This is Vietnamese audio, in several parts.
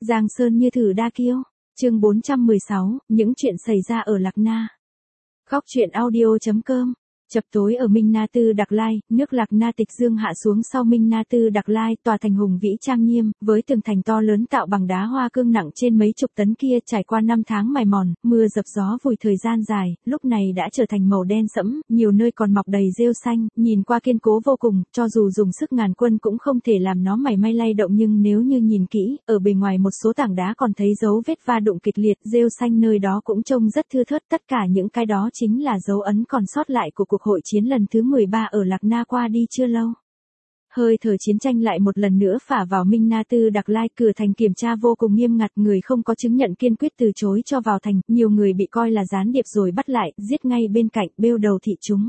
Giang Sơn như thử đa kiêu. Chương 416, những chuyện xảy ra ở Lạc Na. Góc truyện audio.com. Chập tối ở Minh Na Tư Đặc Lai, nước Lạc Na tịch dương hạ xuống sau Minh Na Tư Đặc Lai, tòa thành hùng vĩ trang nghiêm, với tường thành to lớn tạo bằng đá hoa cương nặng trên mấy chục tấn kia trải qua 5 tháng mài mòn, mưa dập gió vùi thời gian dài, lúc này đã trở thành màu đen sẫm, nhiều nơi còn mọc đầy rêu xanh, nhìn qua kiên cố vô cùng, cho dù dùng sức ngàn quân cũng không thể làm nó mảy may lay động, nhưng nếu như nhìn kỹ, ở bề ngoài một số tảng đá còn thấy dấu vết va đụng kịch liệt, rêu xanh nơi đó cũng trông rất thưa thớt, tất cả những cái đó chính là dấu ấn còn sót lại của cuộc hội chiến lần thứ 13 ở Lạc Na qua đi chưa lâu. Hơi thở chiến tranh lại một lần nữa phả vào Minh Na Tư Đặc Lai, cửa thành kiểm tra vô cùng nghiêm ngặt, người không có chứng nhận kiên quyết từ chối cho vào thành, nhiều người bị coi là gián điệp rồi bắt lại, giết ngay bên cạnh, bêu đầu thị chúng.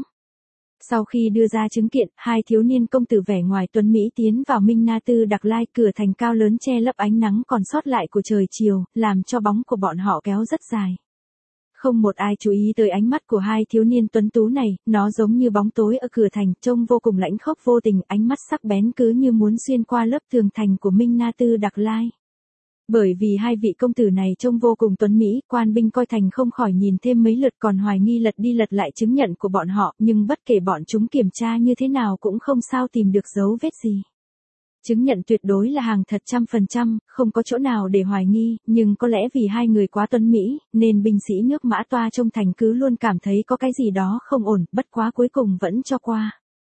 Sau khi đưa ra chứng kiện, hai thiếu niên công tử vẻ ngoài tuấn mỹ tiến vào Minh Na Tư Đặc Lai, cửa thành cao lớn che lấp ánh nắng còn sót lại của trời chiều, làm cho bóng của bọn họ kéo rất dài. Không một ai chú ý tới ánh mắt của hai thiếu niên tuấn tú này, nó giống như bóng tối ở cửa thành, trông vô cùng lãnh khốc vô tình, ánh mắt sắc bén cứ như muốn xuyên qua lớp tường thành của Minh Na Tư Đặc Lai. Bởi vì hai vị công tử này trông vô cùng tuấn mỹ, quan binh coi thành không khỏi nhìn thêm mấy lượt, còn hoài nghi lật đi lật lại chứng nhận của bọn họ, nhưng bất kể bọn chúng kiểm tra như thế nào cũng không sao tìm được dấu vết gì. Chứng nhận tuyệt đối là hàng thật 100%, không có chỗ nào để hoài nghi, nhưng có lẽ vì hai người quá tuấn mỹ, nên binh sĩ nước Mã Toa trong thành cứ luôn cảm thấy có cái gì đó không ổn, bất quá cuối cùng vẫn cho qua.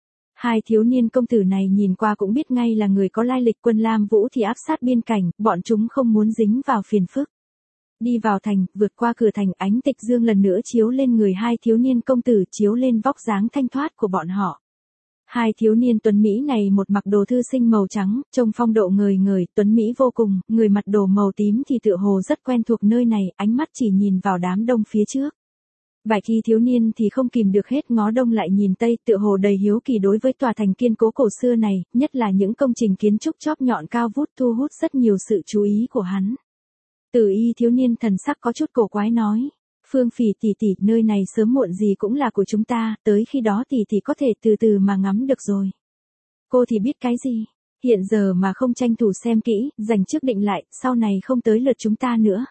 Hai thiếu niên công tử này nhìn qua cũng biết ngay là người có lai lịch, quân Lam Vũ thì áp sát biên cảnh, bọn chúng không muốn dính vào phiền phức. Đi vào thành, vượt qua cửa thành, ánh tịch dương lần nữa chiếu lên người hai thiếu niên công tử, chiếu lên vóc dáng thanh thoát của bọn họ. Hai thiếu niên tuấn Mỹ này một mặc đồ thư sinh màu trắng, trông phong độ ngời ngời, tuấn Mỹ vô cùng, người mặc đồ màu tím thì tựa hồ rất quen thuộc nơi này, ánh mắt chỉ nhìn vào đám đông phía trước. Vài khi thiếu niên thì không kìm được hết ngó đông lại nhìn tây, tựa hồ đầy hiếu kỳ đối với tòa thành kiên cố cổ xưa này, nhất là những công trình kiến trúc chóp nhọn cao vút thu hút rất nhiều sự chú ý của hắn. Tử Y thiếu niên thần sắc có chút cổ quái nói. Phương Phỉ tỷ tỷ, nơi này sớm muộn gì cũng là của chúng ta, tới khi đó tỷ tỷ có thể từ từ mà ngắm được rồi. Cô thì biết cái gì, hiện giờ mà không tranh thủ xem kỹ, dành trước định lại, sau này không tới lượt chúng ta nữa.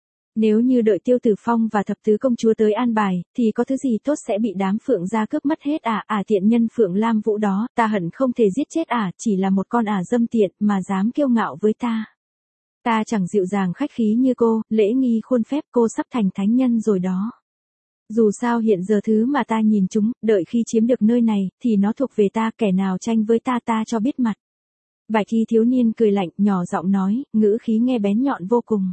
Nếu như đợi Tiêu Tử Phong và thập tứ công chúa tới an bài, thì có thứ gì tốt sẽ bị đám Phượng gia cướp mất hết à, tiện nhân Phượng Lam Vũ đó, ta hận không thể giết chết chỉ là một con dâm tiện mà dám kiêu ngạo với ta. Ta chẳng dịu dàng khách khí như cô, lễ nghi khuôn phép, cô sắp thành thánh nhân rồi đó. Dù sao hiện giờ thứ mà ta nhìn chúng, đợi khi chiếm được nơi này, thì nó thuộc về ta, kẻ nào tranh với ta cho biết mặt. Vài khi thiếu niên cười lạnh, nhỏ giọng nói, ngữ khí nghe bén nhọn vô cùng.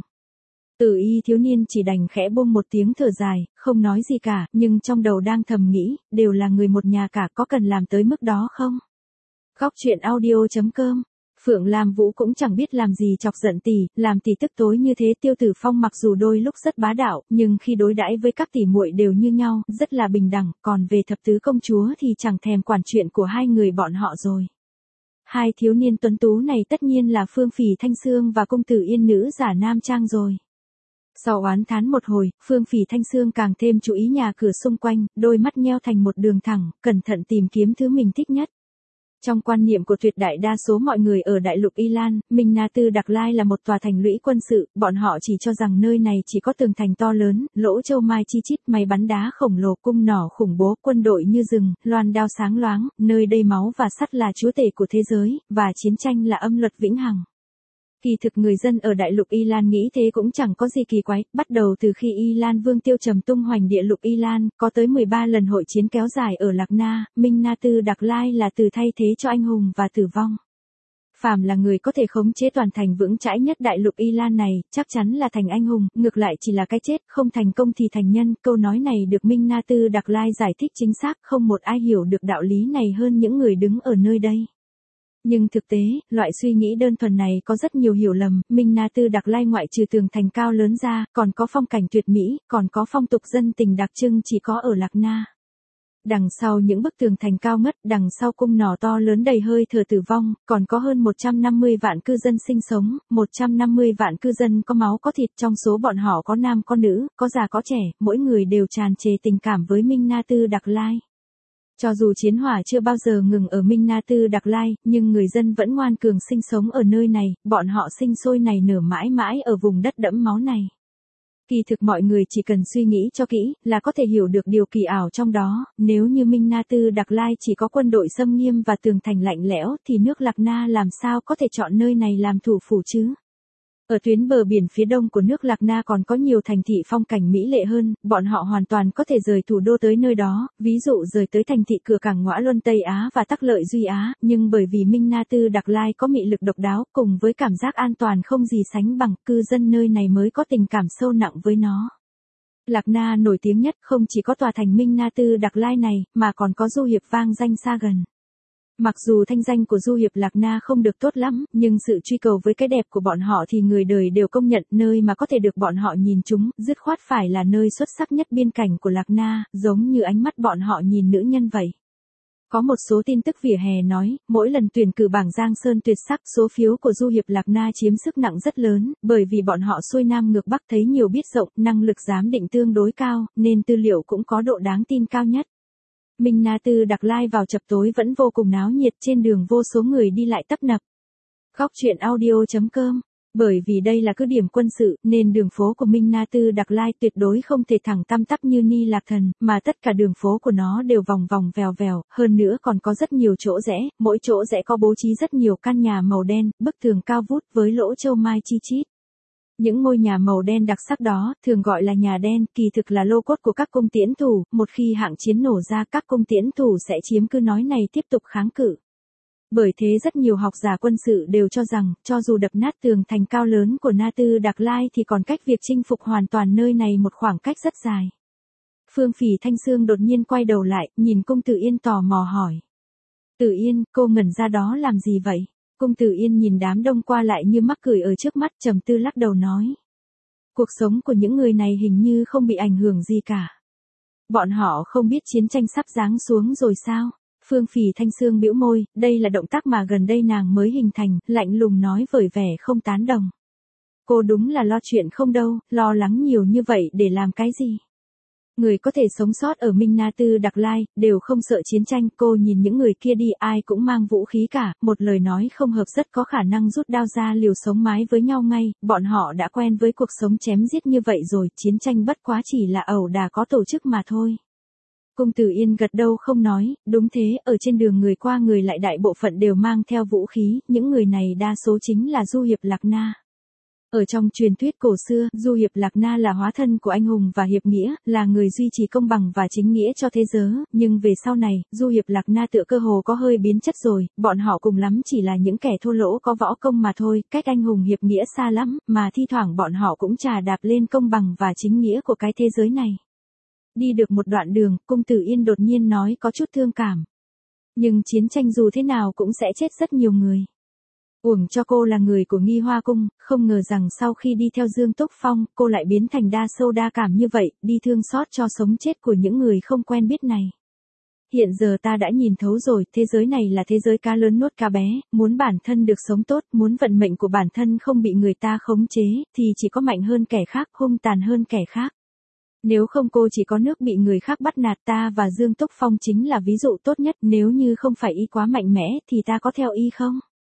Tử Y thiếu niên chỉ đành khẽ buông một tiếng thở dài, không nói gì cả, nhưng trong đầu đang thầm nghĩ, đều là người một nhà cả, có cần làm tới mức đó không? Góc truyện audio.com. Phượng Lam Vũ cũng chẳng biết làm gì chọc giận tỷ, làm tỷ tức tối như thế. Tiêu Tử Phong mặc dù đôi lúc rất bá đạo, nhưng khi đối đãi với các tỷ muội đều như nhau, rất là bình đẳng, còn về thập tứ công chúa thì chẳng thèm quản chuyện của hai người bọn họ rồi. Hai thiếu niên tuấn tú này tất nhiên là Phương Phỉ Thanh Xương và công tử Yên Nữ giả nam trang rồi. Sau oán thán một hồi, Phương Phỉ Thanh Xương càng thêm chú ý nhà cửa xung quanh, đôi mắt nheo thành một đường thẳng, cẩn thận tìm kiếm thứ mình thích nhất. Trong quan niệm của tuyệt đại đa số mọi người ở đại lục Y Lan, Minh Na Tư Đặc Lai là một tòa thành lũy quân sự, bọn họ chỉ cho rằng nơi này chỉ có tường thành to lớn, lỗ châu mai chi chít, máy bắn đá khổng lồ, cung nỏ khủng bố, quân đội như rừng, loan đao sáng loáng, nơi đây máu và sắt là chúa tể của thế giới, và chiến tranh là âm luật vĩnh hằng. Kỳ thực người dân ở đại lục Y Lan nghĩ thế cũng chẳng có gì kỳ quái, bắt đầu từ khi Y Lan Vương Tiêu Trầm tung hoành địa lục Y Lan, có tới 13 lần hội chiến kéo dài ở Lạc Na, Minh Na Tư Đặc Lai là từ thay thế cho anh hùng và tử vong. Phàm là người có thể khống chế toàn thành vững chãi nhất đại lục Y Lan này, chắc chắn là thành anh hùng, ngược lại chỉ là cái chết, không thành công thì thành nhân. Câu nói này được Minh Na Tư Đặc Lai giải thích chính xác, không một ai hiểu được đạo lý này hơn những người đứng ở nơi đây. Nhưng thực tế, loại suy nghĩ đơn thuần này có rất nhiều hiểu lầm. Minh Na Tư Đặc Lai ngoại trừ tường thành cao lớn ra, còn có phong cảnh tuyệt mỹ, còn có phong tục dân tình đặc trưng chỉ có ở Lạc Na. Đằng sau những bức tường thành cao ngất, đằng sau cung nỏ to lớn đầy hơi thở tử vong, còn có hơn 150 vạn cư dân sinh sống, 150 vạn cư dân có máu có thịt, trong số bọn họ có nam có nữ, có già có trẻ, mỗi người đều tràn trề tình cảm với Minh Na Tư Đặc Lai. Cho dù chiến hỏa chưa bao giờ ngừng ở Minh Na Tư Đặc Lai, nhưng người dân vẫn ngoan cường sinh sống ở nơi này, bọn họ sinh sôi nảy nở mãi mãi ở vùng đất đẫm máu này. Kỳ thực mọi người chỉ cần suy nghĩ cho kỹ, là có thể hiểu được điều kỳ ảo trong đó, nếu như Minh Na Tư Đặc Lai chỉ có quân đội xâm nghiêm và tường thành lạnh lẽo thì nước Lạc Na làm sao có thể chọn nơi này làm thủ phủ chứ? Ở tuyến bờ biển phía đông của nước Lạc Na còn có nhiều thành thị phong cảnh mỹ lệ hơn, bọn họ hoàn toàn có thể rời thủ đô tới nơi đó, ví dụ rời tới thành thị cửa cảng Ngõa Luân Tây Á và Tắc Lợi Duy Á, nhưng bởi vì Minh Na Tư Đặc Lai có mị lực độc đáo cùng với cảm giác an toàn không gì sánh bằng, cư dân nơi này mới có tình cảm sâu nặng với nó. Lạc Na nổi tiếng nhất không chỉ có tòa thành Minh Na Tư Đặc Lai này, mà còn có du hiệp vang danh xa gần. Mặc dù thanh danh của du hiệp Lạc Na không được tốt lắm, nhưng sự truy cầu với cái đẹp của bọn họ thì người đời đều công nhận, nơi mà có thể được bọn họ nhìn chúng, dứt khoát phải là nơi xuất sắc nhất biên cảnh của Lạc Na, giống như ánh mắt bọn họ nhìn nữ nhân vậy. Có một số tin tức vỉa hè nói, mỗi lần tuyển cử bảng Giang Sơn tuyệt sắc, số phiếu của du hiệp Lạc Na chiếm sức nặng rất lớn, bởi vì bọn họ xuôi nam ngược bắc thấy nhiều biết rộng, năng lực giám định tương đối cao, nên tư liệu cũng có độ đáng tin cao nhất. Minh Na Tư Đặc Lai vào chập tối vẫn vô cùng náo nhiệt, trên đường vô số người đi lại tấp nập. Góc truyện audio.com. Bởi vì đây là cứ điểm quân sự, nên đường phố của Minh Na Tư Đặc Lai tuyệt đối không thể thẳng tăm tắp như Ni Lạc Thần, mà tất cả đường phố của nó đều vòng vòng vèo vèo, hơn nữa còn có rất nhiều chỗ rẽ, mỗi chỗ rẽ có bố trí rất nhiều căn nhà màu đen, bức tường cao vút với lỗ châu mai chi chít. Những ngôi nhà màu đen đặc sắc đó, thường gọi là nhà đen, kỳ thực là lô cốt của các cung tiễn thủ, một khi hạng chiến nổ ra các cung tiễn thủ sẽ chiếm cứ nói này tiếp tục kháng cự. Bởi thế rất nhiều học giả quân sự đều cho rằng, cho dù đập nát tường thành cao lớn của Na Tư Đặc Lai thì còn cách việc chinh phục hoàn toàn nơi này một khoảng cách rất dài. Phương Phỉ Thanh Sương đột nhiên quay đầu lại, nhìn Cung Tử Yên tò mò hỏi. Tử Yên, cô ngẩn ra đó làm gì vậy? Cung Tử Yên nhìn đám đông qua lại như mắc cười ở trước mắt, trầm tư lắc đầu nói. Cuộc sống của những người này hình như không bị ảnh hưởng gì cả. Bọn họ không biết chiến tranh sắp giáng xuống rồi sao? Phương Phỉ Thanh Sương bĩu môi, đây là động tác mà gần đây nàng mới hình thành, lạnh lùng nói với vẻ không tán đồng. Cô đúng là lo chuyện không đâu, lo lắng nhiều như vậy để làm cái gì? Người có thể sống sót ở Minh Na Tư Đặc Lai, đều không sợ chiến tranh, cô nhìn những người kia đi ai cũng mang vũ khí cả, một lời nói không hợp rất có khả năng rút đao ra liều sống mái với nhau ngay, bọn họ đã quen với cuộc sống chém giết như vậy rồi, chiến tranh bất quá chỉ là ẩu đả có tổ chức mà thôi. Cung Tử Yên gật đầu không nói, đúng thế, ở trên đường người qua người lại đại bộ phận đều mang theo vũ khí, những người này đa số chính là du hiệp Lạc Na. Ở trong truyền thuyết cổ xưa, du hiệp Lạc Na là hóa thân của anh hùng và hiệp nghĩa, là người duy trì công bằng và chính nghĩa cho thế giới, nhưng về sau này, du hiệp Lạc Na tựa cơ hồ có hơi biến chất rồi, bọn họ cùng lắm chỉ là những kẻ thô lỗ có võ công mà thôi, cách anh hùng hiệp nghĩa xa lắm, mà thi thoảng bọn họ cũng chà đạp lên công bằng và chính nghĩa của cái thế giới này. Đi được một đoạn đường, Cung Tử Yên đột nhiên nói có chút thương cảm. Nhưng chiến tranh dù thế nào cũng sẽ chết rất nhiều người. Uổng cho cô là người của Nghi Hoa Cung, không ngờ rằng sau khi đi theo Dương Túc Phong, cô lại biến thành đa sâu đa cảm như vậy, đi thương xót cho sống chết của những người không quen biết này. Hiện giờ ta đã nhìn thấu rồi, thế giới này là thế giới cá lớn nuốt cá bé, muốn bản thân được sống tốt, muốn vận mệnh của bản thân không bị người ta khống chế, thì chỉ có mạnh hơn kẻ khác, hung tàn hơn kẻ khác. Nếu không cô chỉ có nước bị người khác bắt nạt, ta và Dương Túc Phong chính là ví dụ tốt nhất, nếu như không phải y quá mạnh mẽ thì ta có theo y không?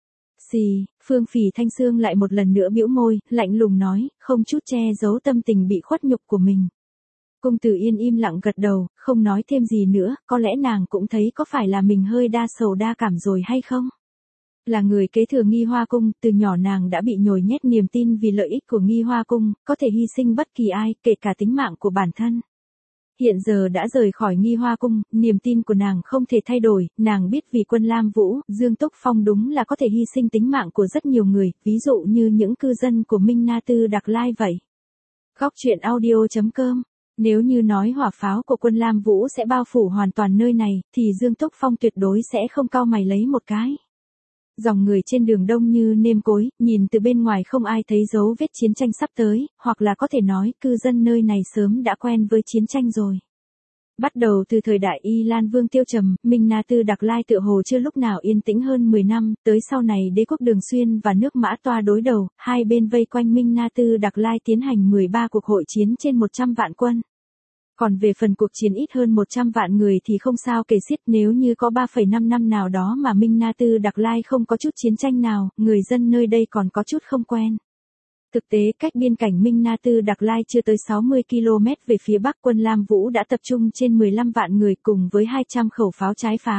Xì, Phương Phỉ Thanh Sương lại một lần nữa bĩu môi, lạnh lùng nói, không chút che giấu tâm tình bị khuất nhục của mình. Cung Tử Yên im lặng gật đầu, không nói thêm gì nữa, có lẽ nàng cũng thấy có phải là mình hơi đa sầu đa cảm rồi hay không? Là người kế thừa Nghi Hoa Cung, từ nhỏ nàng đã bị nhồi nhét niềm tin vì lợi ích của Nghi Hoa Cung, có thể hy sinh bất kỳ ai, kể cả tính mạng của bản thân. Hiện giờ đã rời khỏi Nghi Hoa Cung, niềm tin của nàng không thể thay đổi, nàng biết vì quân Lam Vũ, Dương Túc Phong đúng là có thể hy sinh tính mạng của rất nhiều người, ví dụ như những cư dân của Minh Na Tư Đặc Lai vậy. Góc truyện audio.com. Nếu như nói hỏa pháo của quân Lam Vũ sẽ bao phủ hoàn toàn nơi này, thì Dương Túc Phong tuyệt đối sẽ không cau mày lấy một cái. Dòng người trên đường đông như nêm cối, nhìn từ bên ngoài không ai thấy dấu vết chiến tranh sắp tới, hoặc là có thể nói cư dân nơi này sớm đã quen với chiến tranh rồi. Bắt đầu từ thời đại Y Lan Vương Tiêu Trầm, Minh Na Tư Đặc Lai tựa hồ chưa lúc nào yên tĩnh hơn 10 năm, tới sau này đế quốc Đường Xuyên và nước Mã Toa đối đầu, hai bên vây quanh Minh Na Tư Đặc Lai tiến hành 13 cuộc hội chiến trên 100 vạn quân. Còn về phần cuộc chiến ít hơn 100 vạn người thì không sao kể xiết, nếu như có 3,5 năm nào đó mà Minh Na Tư Đặc Lai không có chút chiến tranh nào, người dân nơi đây còn có chút không quen. Thực tế cách biên cảnh Minh Na Tư Đặc Lai chưa tới 60 km về phía bắc, quân Lam Vũ đã tập trung trên 15 vạn người cùng với 200 khẩu pháo trái phá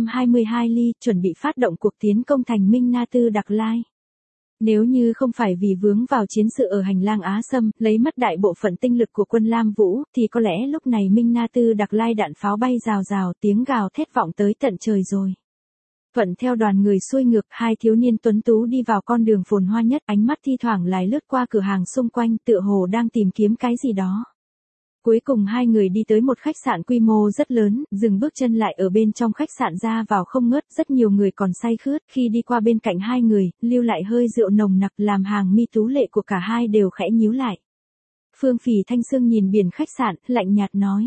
122 ly, chuẩn bị phát động cuộc tiến công thành Minh Na Tư Đặc Lai. Nếu như không phải vì vướng vào chiến sự ở hành lang Á Sâm, lấy mất đại bộ phận tinh lực của quân Lam Vũ, thì có lẽ lúc này Minh Na Tư Đặc Lai đạn pháo bay rào rào, tiếng gào thét vọng tới tận trời rồi. Thuận theo đoàn người xuôi ngược, hai thiếu niên tuấn tú đi vào con đường phồn hoa nhất, ánh mắt thi thoảng lại lướt qua cửa hàng xung quanh, tựa hồ đang tìm kiếm cái gì đó. Cuối cùng hai người đi tới một khách sạn quy mô rất lớn, dừng bước chân lại ở bên trong khách sạn ra vào không ngớt, rất nhiều người còn say khướt, khi đi qua bên cạnh hai người, lưu lại hơi rượu nồng nặc làm hàng mi tú lệ của cả hai đều khẽ nhíu lại. Phương Phỉ Thanh Sương nhìn biển khách sạn, lạnh nhạt nói.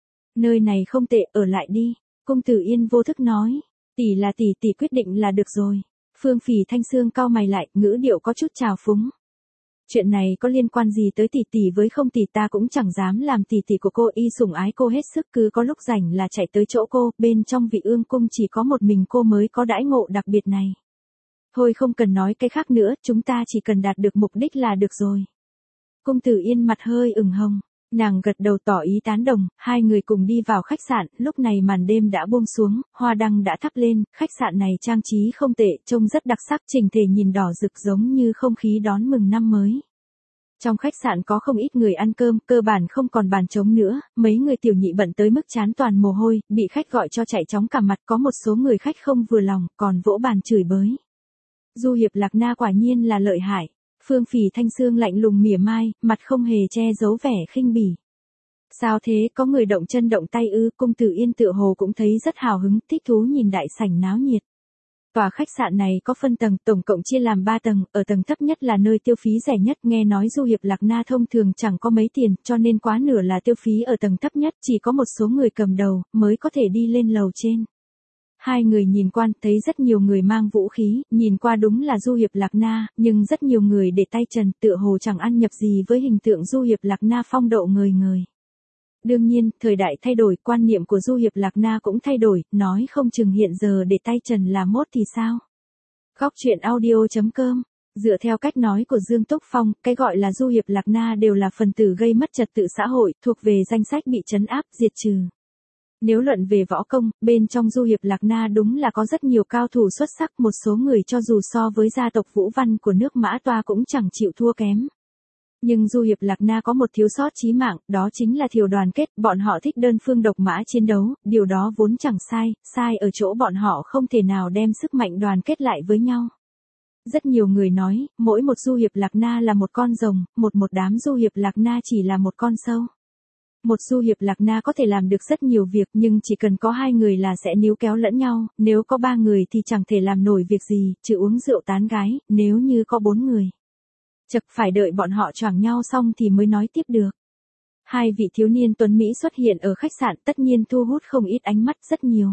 Nơi này không tệ, ở lại đi. Cung Tử Yên vô thức nói. Tỷ là tỷ quyết định là được rồi. Phương Phỉ Thanh Sương cau mày lại, ngữ điệu có chút trào phúng. Chuyện này có liên quan gì tới tỷ với không tỷ, ta cũng chẳng dám làm tỷ của cô, y sủng ái cô hết sức, cứ có lúc rảnh là chạy tới chỗ cô, bên trong Vị Ương cung chỉ có một mình cô mới có đãi ngộ đặc biệt này. Thôi không cần nói cái khác nữa, chúng ta chỉ cần đạt được mục đích là được rồi. Cung Tử Yên mặt hơi ửng hồng, nàng gật đầu tỏ ý tán đồng, hai người cùng đi vào khách sạn, lúc này màn đêm đã buông xuống, hoa đăng đã thắp lên, khách sạn này trang trí không tệ, trông rất đặc sắc, chỉnh thể nhìn đỏ rực giống như không khí đón mừng năm mới. Trong khách sạn có không ít người ăn cơm, cơ bản không còn bàn trống nữa, mấy người tiểu nhị bận tới mức trán toàn mồ hôi, bị khách gọi cho chạy chóng cả mặt, có một số người khách không vừa lòng, còn vỗ bàn chửi bới. Du hiệp Lạc Na quả nhiên là lợi hại. Phương Phỉ Thanh Sương lạnh lùng mỉa mai, mặt không hề che giấu vẻ khinh bỉ. Sao thế, có người động chân động tay ư? Cung Tử Yên tựa hồ cũng thấy rất hào hứng, thích thú nhìn đại sảnh náo nhiệt. Tòa khách sạn này có phân tầng, tổng cộng chia làm 3 tầng, ở tầng thấp nhất là nơi tiêu phí rẻ nhất, nghe nói du hiệp Lạc Na thông thường chẳng có mấy tiền, cho nên quá nửa là tiêu phí ở tầng thấp nhất, chỉ có một số người cầm đầu, mới có thể đi lên lầu trên. Hai người nhìn quan, thấy rất nhiều người mang vũ khí, nhìn qua đúng là du hiệp Lạc Na, nhưng rất nhiều người để tay trần, tựa hồ chẳng ăn nhập gì với hình tượng du hiệp Lạc Na phong độ ngời ngời. Đương nhiên, thời đại thay đổi, quan niệm của du hiệp Lạc Na cũng thay đổi, nói không chừng hiện giờ để tay trần là mốt thì sao? Góc truyện audio.com. Dựa theo cách nói của Dương Túc Phong, cái gọi là du hiệp Lạc Na đều là phần tử gây mất trật tự xã hội, thuộc về danh sách bị trấn áp, diệt trừ. Nếu luận về võ công, bên trong du hiệp Lạc Na đúng là có rất nhiều cao thủ xuất sắc, một số người cho dù so với gia tộc Vũ Văn của nước Mã Toa cũng chẳng chịu thua kém. Nhưng du hiệp Lạc Na có một thiếu sót chí mạng, đó chính là thiếu đoàn kết, bọn họ thích đơn phương độc mã chiến đấu, điều đó vốn chẳng sai, sai ở chỗ bọn họ không thể nào đem sức mạnh đoàn kết lại với nhau. Rất nhiều người nói, mỗi một du hiệp Lạc Na là một con rồng, một đám du hiệp Lạc Na chỉ là một con sâu. Một du hiệp Lạc Na có thể làm được rất nhiều việc, nhưng chỉ cần có 2 người là sẽ níu kéo lẫn nhau, nếu có 3 người thì chẳng thể làm nổi việc gì, trừ uống rượu tán gái, nếu như có 4 người. Chật phải đợi bọn họ choảng nhau xong thì mới nói tiếp được. Hai vị thiếu niên tuấn Mỹ xuất hiện ở khách sạn tất nhiên thu hút không ít ánh mắt, rất nhiều.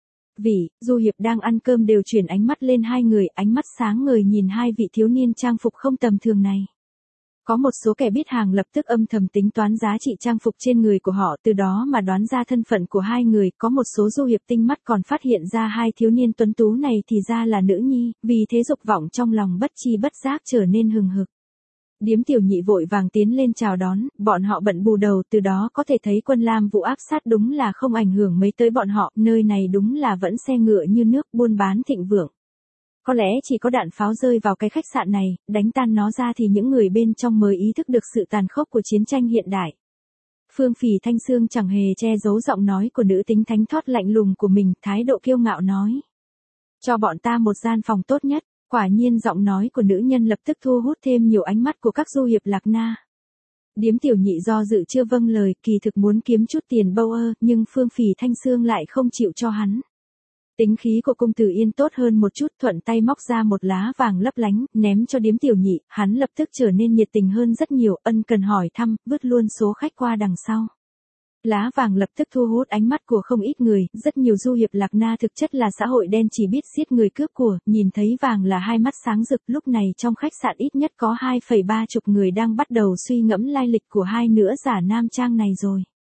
Du hiệp đang ăn cơm đều chuyển ánh mắt lên hai người, ánh mắt sáng ngời nhìn hai vị thiếu niên trang phục không tầm thường này. Có một số kẻ biết hàng lập tức âm thầm tính toán giá trị trang phục trên người của họ, từ đó mà đoán ra thân phận của hai người, có một số du hiệp tinh mắt còn phát hiện ra hai thiếu niên tuấn tú này thì ra là nữ nhi, vì thế dục vọng trong lòng bất chi bất giác trở nên hừng hực. Điếm tiểu nhị vội vàng tiến lên chào đón, bọn họ bận bù đầu, từ đó có thể thấy quân Lam Vũ áp sát đúng là không ảnh hưởng mấy tới bọn họ, nơi này đúng là vẫn xe ngựa như nước, buôn bán thịnh vượng. Có lẽ chỉ có đạn pháo rơi vào cái khách sạn này, đánh tan nó ra thì những người bên trong mới ý thức được sự tàn khốc của chiến tranh hiện đại. Phương Phỉ Thanh Sương chẳng hề che giấu giọng nói của nữ tính thánh thót lạnh lùng của mình, thái độ kiêu ngạo nói. Cho bọn ta một gian phòng tốt nhất. Quả nhiên giọng nói của nữ nhân lập tức thu hút thêm nhiều ánh mắt của các du hiệp Lạc Na. Điếm tiểu nhị do dự chưa vâng lời, kỳ thực muốn kiếm chút tiền bâu ơ, nhưng Phương Phỉ Thanh Sương lại không chịu cho hắn. Tính khí của Cung Tử Yên tốt hơn một chút, thuận tay móc ra một lá vàng lấp lánh, ném cho điếm tiểu nhị, hắn lập tức trở nên nhiệt tình hơn rất nhiều, ân cần hỏi thăm, vứt luôn số khách qua đằng sau. Lá vàng lập tức thu hút ánh mắt của không ít người, rất nhiều du hiệp Lạc Na thực chất là xã hội đen chỉ biết giết người cướp của, nhìn thấy vàng là hai mắt sáng rực, lúc này trong khách sạn ít nhất có 2,3 chục người đang bắt đầu suy ngẫm lai lịch của hai nửa giả nam trang này rồi.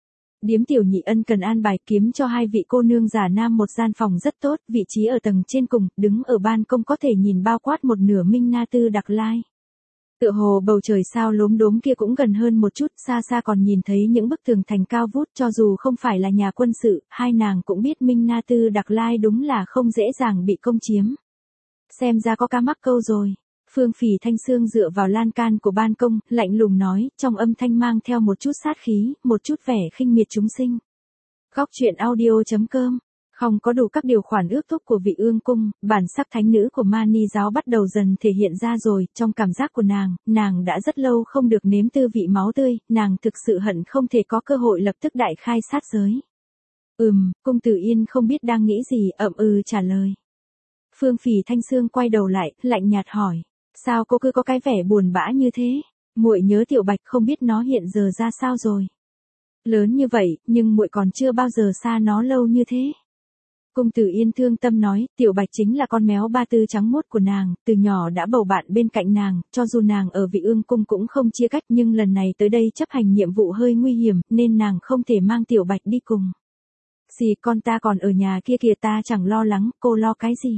Điếm Tiểu Nhị ân cần an bài kiếm cho hai vị cô nương giả nam một gian phòng rất tốt, vị trí ở tầng trên cùng, đứng ở ban công có thể nhìn bao quát một nửa Minh Na Tư Đặc Lai. Tựa hồ bầu trời sao lốm đốm kia cũng gần hơn một chút, xa xa còn nhìn thấy những bức tường thành cao vút, cho dù không phải là nhà quân sự, hai nàng cũng biết Minh Na Tư Đặc Lai đúng là không dễ dàng bị công chiếm. Xem ra có cá mắc câu rồi. Phương Phỉ Thanh Sương dựa vào lan can của ban công, lạnh lùng nói, trong âm thanh mang theo một chút sát khí, một chút vẻ khinh miệt chúng sinh. Góc truyện audio.com. Không có đủ các điều khoản ước thúc của vị ương cung, bản sắc thánh nữ của Mani giáo bắt đầu dần thể hiện ra rồi, trong cảm giác của nàng đã rất lâu không được nếm tư vị máu tươi, nàng thực sự hận không thể có cơ hội lập tức đại khai sát giới. Cung Tử Yên không biết đang nghĩ gì, trả lời. Phương Phỉ Thanh Sương quay đầu lại, lạnh nhạt hỏi, sao cô cứ có cái vẻ buồn bã như thế? Muội nhớ Tiểu Bạch không biết nó hiện giờ ra sao rồi. Lớn như vậy, nhưng muội còn chưa bao giờ xa nó lâu như thế. Cung Tử Yên thương tâm nói, Tiểu Bạch chính là con méo ba tư trắng muốt của nàng, từ nhỏ đã bầu bạn bên cạnh nàng, cho dù nàng ở vị ương cung cũng không chia cách, nhưng lần này tới đây chấp hành nhiệm vụ hơi nguy hiểm, nên nàng không thể mang Tiểu Bạch đi cùng. Con ta còn ở nhà kia kìa, ta chẳng lo lắng, cô lo cái gì?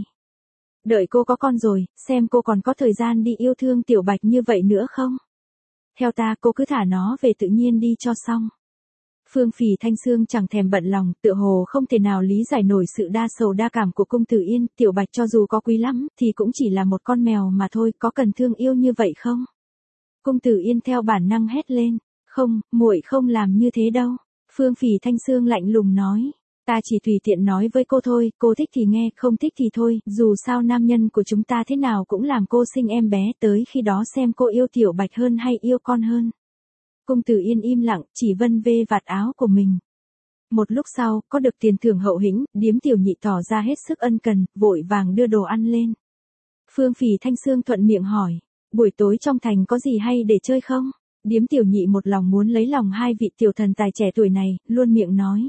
Đợi cô có con rồi, xem cô còn có thời gian đi yêu thương Tiểu Bạch như vậy nữa không? Theo ta, cô cứ thả nó về tự nhiên đi cho xong. Phương Phỉ Thanh Sương chẳng thèm bận lòng, tựa hồ không thể nào lý giải nổi sự đa sầu đa cảm của Cung Tử Yên, Tiểu Bạch cho dù có quý lắm, thì cũng chỉ là một con mèo mà thôi, có cần thương yêu như vậy không? Cung Tử Yên theo bản năng hét lên, không, muội không làm như thế đâu. Phương Phỉ Thanh Sương lạnh lùng nói, ta chỉ tùy tiện nói với cô thôi, cô thích thì nghe, không thích thì thôi, dù sao nam nhân của chúng ta thế nào cũng làm cô sinh em bé, tới khi đó xem cô yêu Tiểu Bạch hơn hay yêu con hơn. Cung Tử Yên im lặng, chỉ vân vê vạt áo của mình. Một lúc sau, có được tiền thưởng hậu hĩnh, Điếm Tiểu Nhị tỏ ra hết sức ân cần, vội vàng đưa đồ ăn lên. Phương Phỉ Thanh Sương thuận miệng hỏi, buổi tối trong thành có gì hay để chơi không? Điếm Tiểu Nhị một lòng muốn lấy lòng hai vị tiểu thần tài trẻ tuổi này, luôn miệng nói.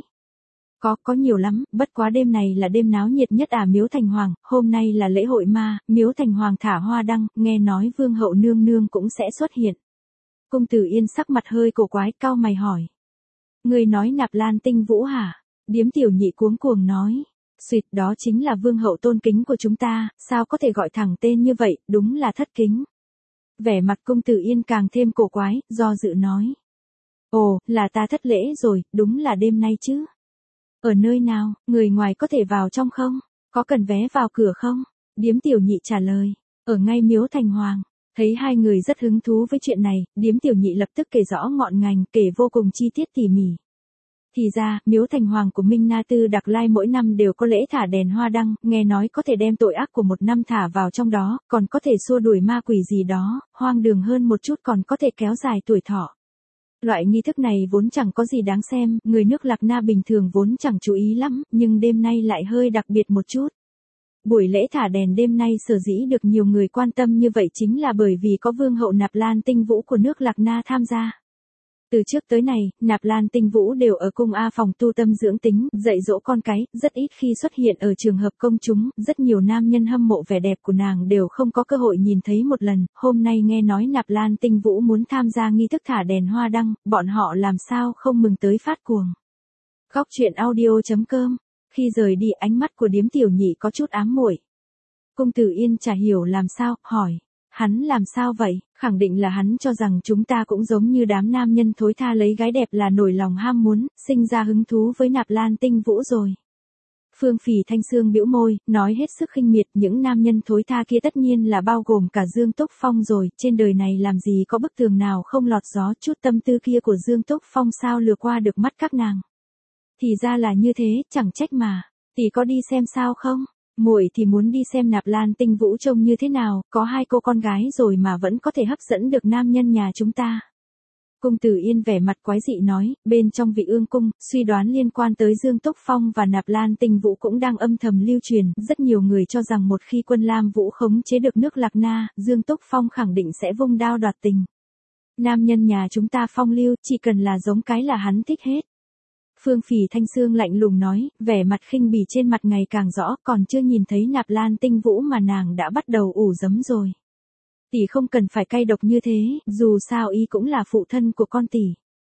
Có nhiều lắm, bất quá đêm này là đêm náo nhiệt nhất Miếu Thành Hoàng, hôm nay là lễ hội ma, Miếu Thành Hoàng thả hoa đăng, nghe nói Vương hậu nương nương cũng sẽ xuất hiện. Cung Tử Yên sắc mặt hơi cổ quái, cau mày hỏi. Người nói Nạp Lan Tinh Vũ hả? Điếm Tiểu Nhị cuống cuồng nói. Xuyệt, đó chính là vương hậu tôn kính của chúng ta, sao có thể gọi thẳng tên như vậy, đúng là thất kính. Vẻ mặt Cung Tử Yên càng thêm cổ quái, do dự nói. Ồ, là ta thất lễ rồi, đúng là đêm nay chứ. Ở nơi nào, người ngoài có thể vào trong không? Có cần vé vào cửa không? Điếm Tiểu Nhị trả lời. Ở ngay Miếu Thành Hoàng. Thấy hai người rất hứng thú với chuyện này, Điếm Tiểu Nhị lập tức kể rõ ngọn ngành, kể vô cùng chi tiết tỉ mỉ. Thì ra, Miếu Thành Hoàng của Minh Na Tư Đặc Lai mỗi năm đều có lễ thả đèn hoa đăng, nghe nói có thể đem tội ác của một năm thả vào trong đó, còn có thể xua đuổi ma quỷ gì đó, hoang đường hơn một chút còn có thể kéo dài tuổi thọ. Loại nghi thức này vốn chẳng có gì đáng xem, người nước Lạc Na bình thường vốn chẳng chú ý lắm, nhưng đêm nay lại hơi đặc biệt một chút. Buổi lễ thả đèn đêm nay sở dĩ được nhiều người quan tâm như vậy chính là bởi vì có Vương hậu Nạp Lan Tinh Vũ của nước Lạc Na tham gia. Từ trước tới nay, Nạp Lan Tinh Vũ đều ở cung A phòng tu tâm dưỡng tính, dạy dỗ con cái, rất ít khi xuất hiện ở trường hợp công chúng, rất nhiều nam nhân hâm mộ vẻ đẹp của nàng đều không có cơ hội nhìn thấy một lần, hôm nay nghe nói Nạp Lan Tinh Vũ muốn tham gia nghi thức thả đèn hoa đăng, bọn họ làm sao không mừng tới phát cuồng. Góc truyện audio.com. Khi rời đi ánh mắt của Điếm Tiểu Nhị có chút ám muội. Cung Tử Yên chả hiểu làm sao, hỏi. Hắn làm sao vậy? Khẳng định là hắn cho rằng chúng ta cũng giống như đám nam nhân thối tha lấy gái đẹp là nổi lòng ham muốn, sinh ra hứng thú với Nạp Lan Tinh Vũ rồi. Phương Phỉ Thanh Sương bĩu môi, nói hết sức khinh miệt, những nam nhân thối tha kia tất nhiên là bao gồm cả Dương Túc Phong rồi, trên đời này làm gì có bức tường nào không lọt gió, chút tâm tư kia của Dương Túc Phong sao lừa qua được mắt các nàng. Thì ra là như thế, chẳng trách mà. Tỷ có đi xem sao không? Muội thì muốn đi xem Nạp Lan Tinh Vũ trông như thế nào, có hai cô con gái rồi mà vẫn có thể hấp dẫn được nam nhân nhà chúng ta. Cung Tử Yên vẻ mặt quái dị nói, bên trong vị ương cung, suy đoán liên quan tới Dương Túc Phong và Nạp Lan Tinh Vũ cũng đang âm thầm lưu truyền, rất nhiều người cho rằng một khi quân Lam Vũ khống chế được nước Lạc Na, Dương Túc Phong khẳng định sẽ vung đao đoạt tình. Nam nhân nhà chúng ta phong lưu, chỉ cần là giống cái là hắn thích hết. Phương Phỉ Thanh Sương lạnh lùng nói, vẻ mặt khinh bỉ trên mặt ngày càng rõ, còn chưa nhìn thấy Nạp Lan Tinh Vũ mà nàng đã bắt đầu ủ dấm rồi. Tỷ không cần phải cay độc như thế, dù sao y cũng là phụ thân của con tỷ.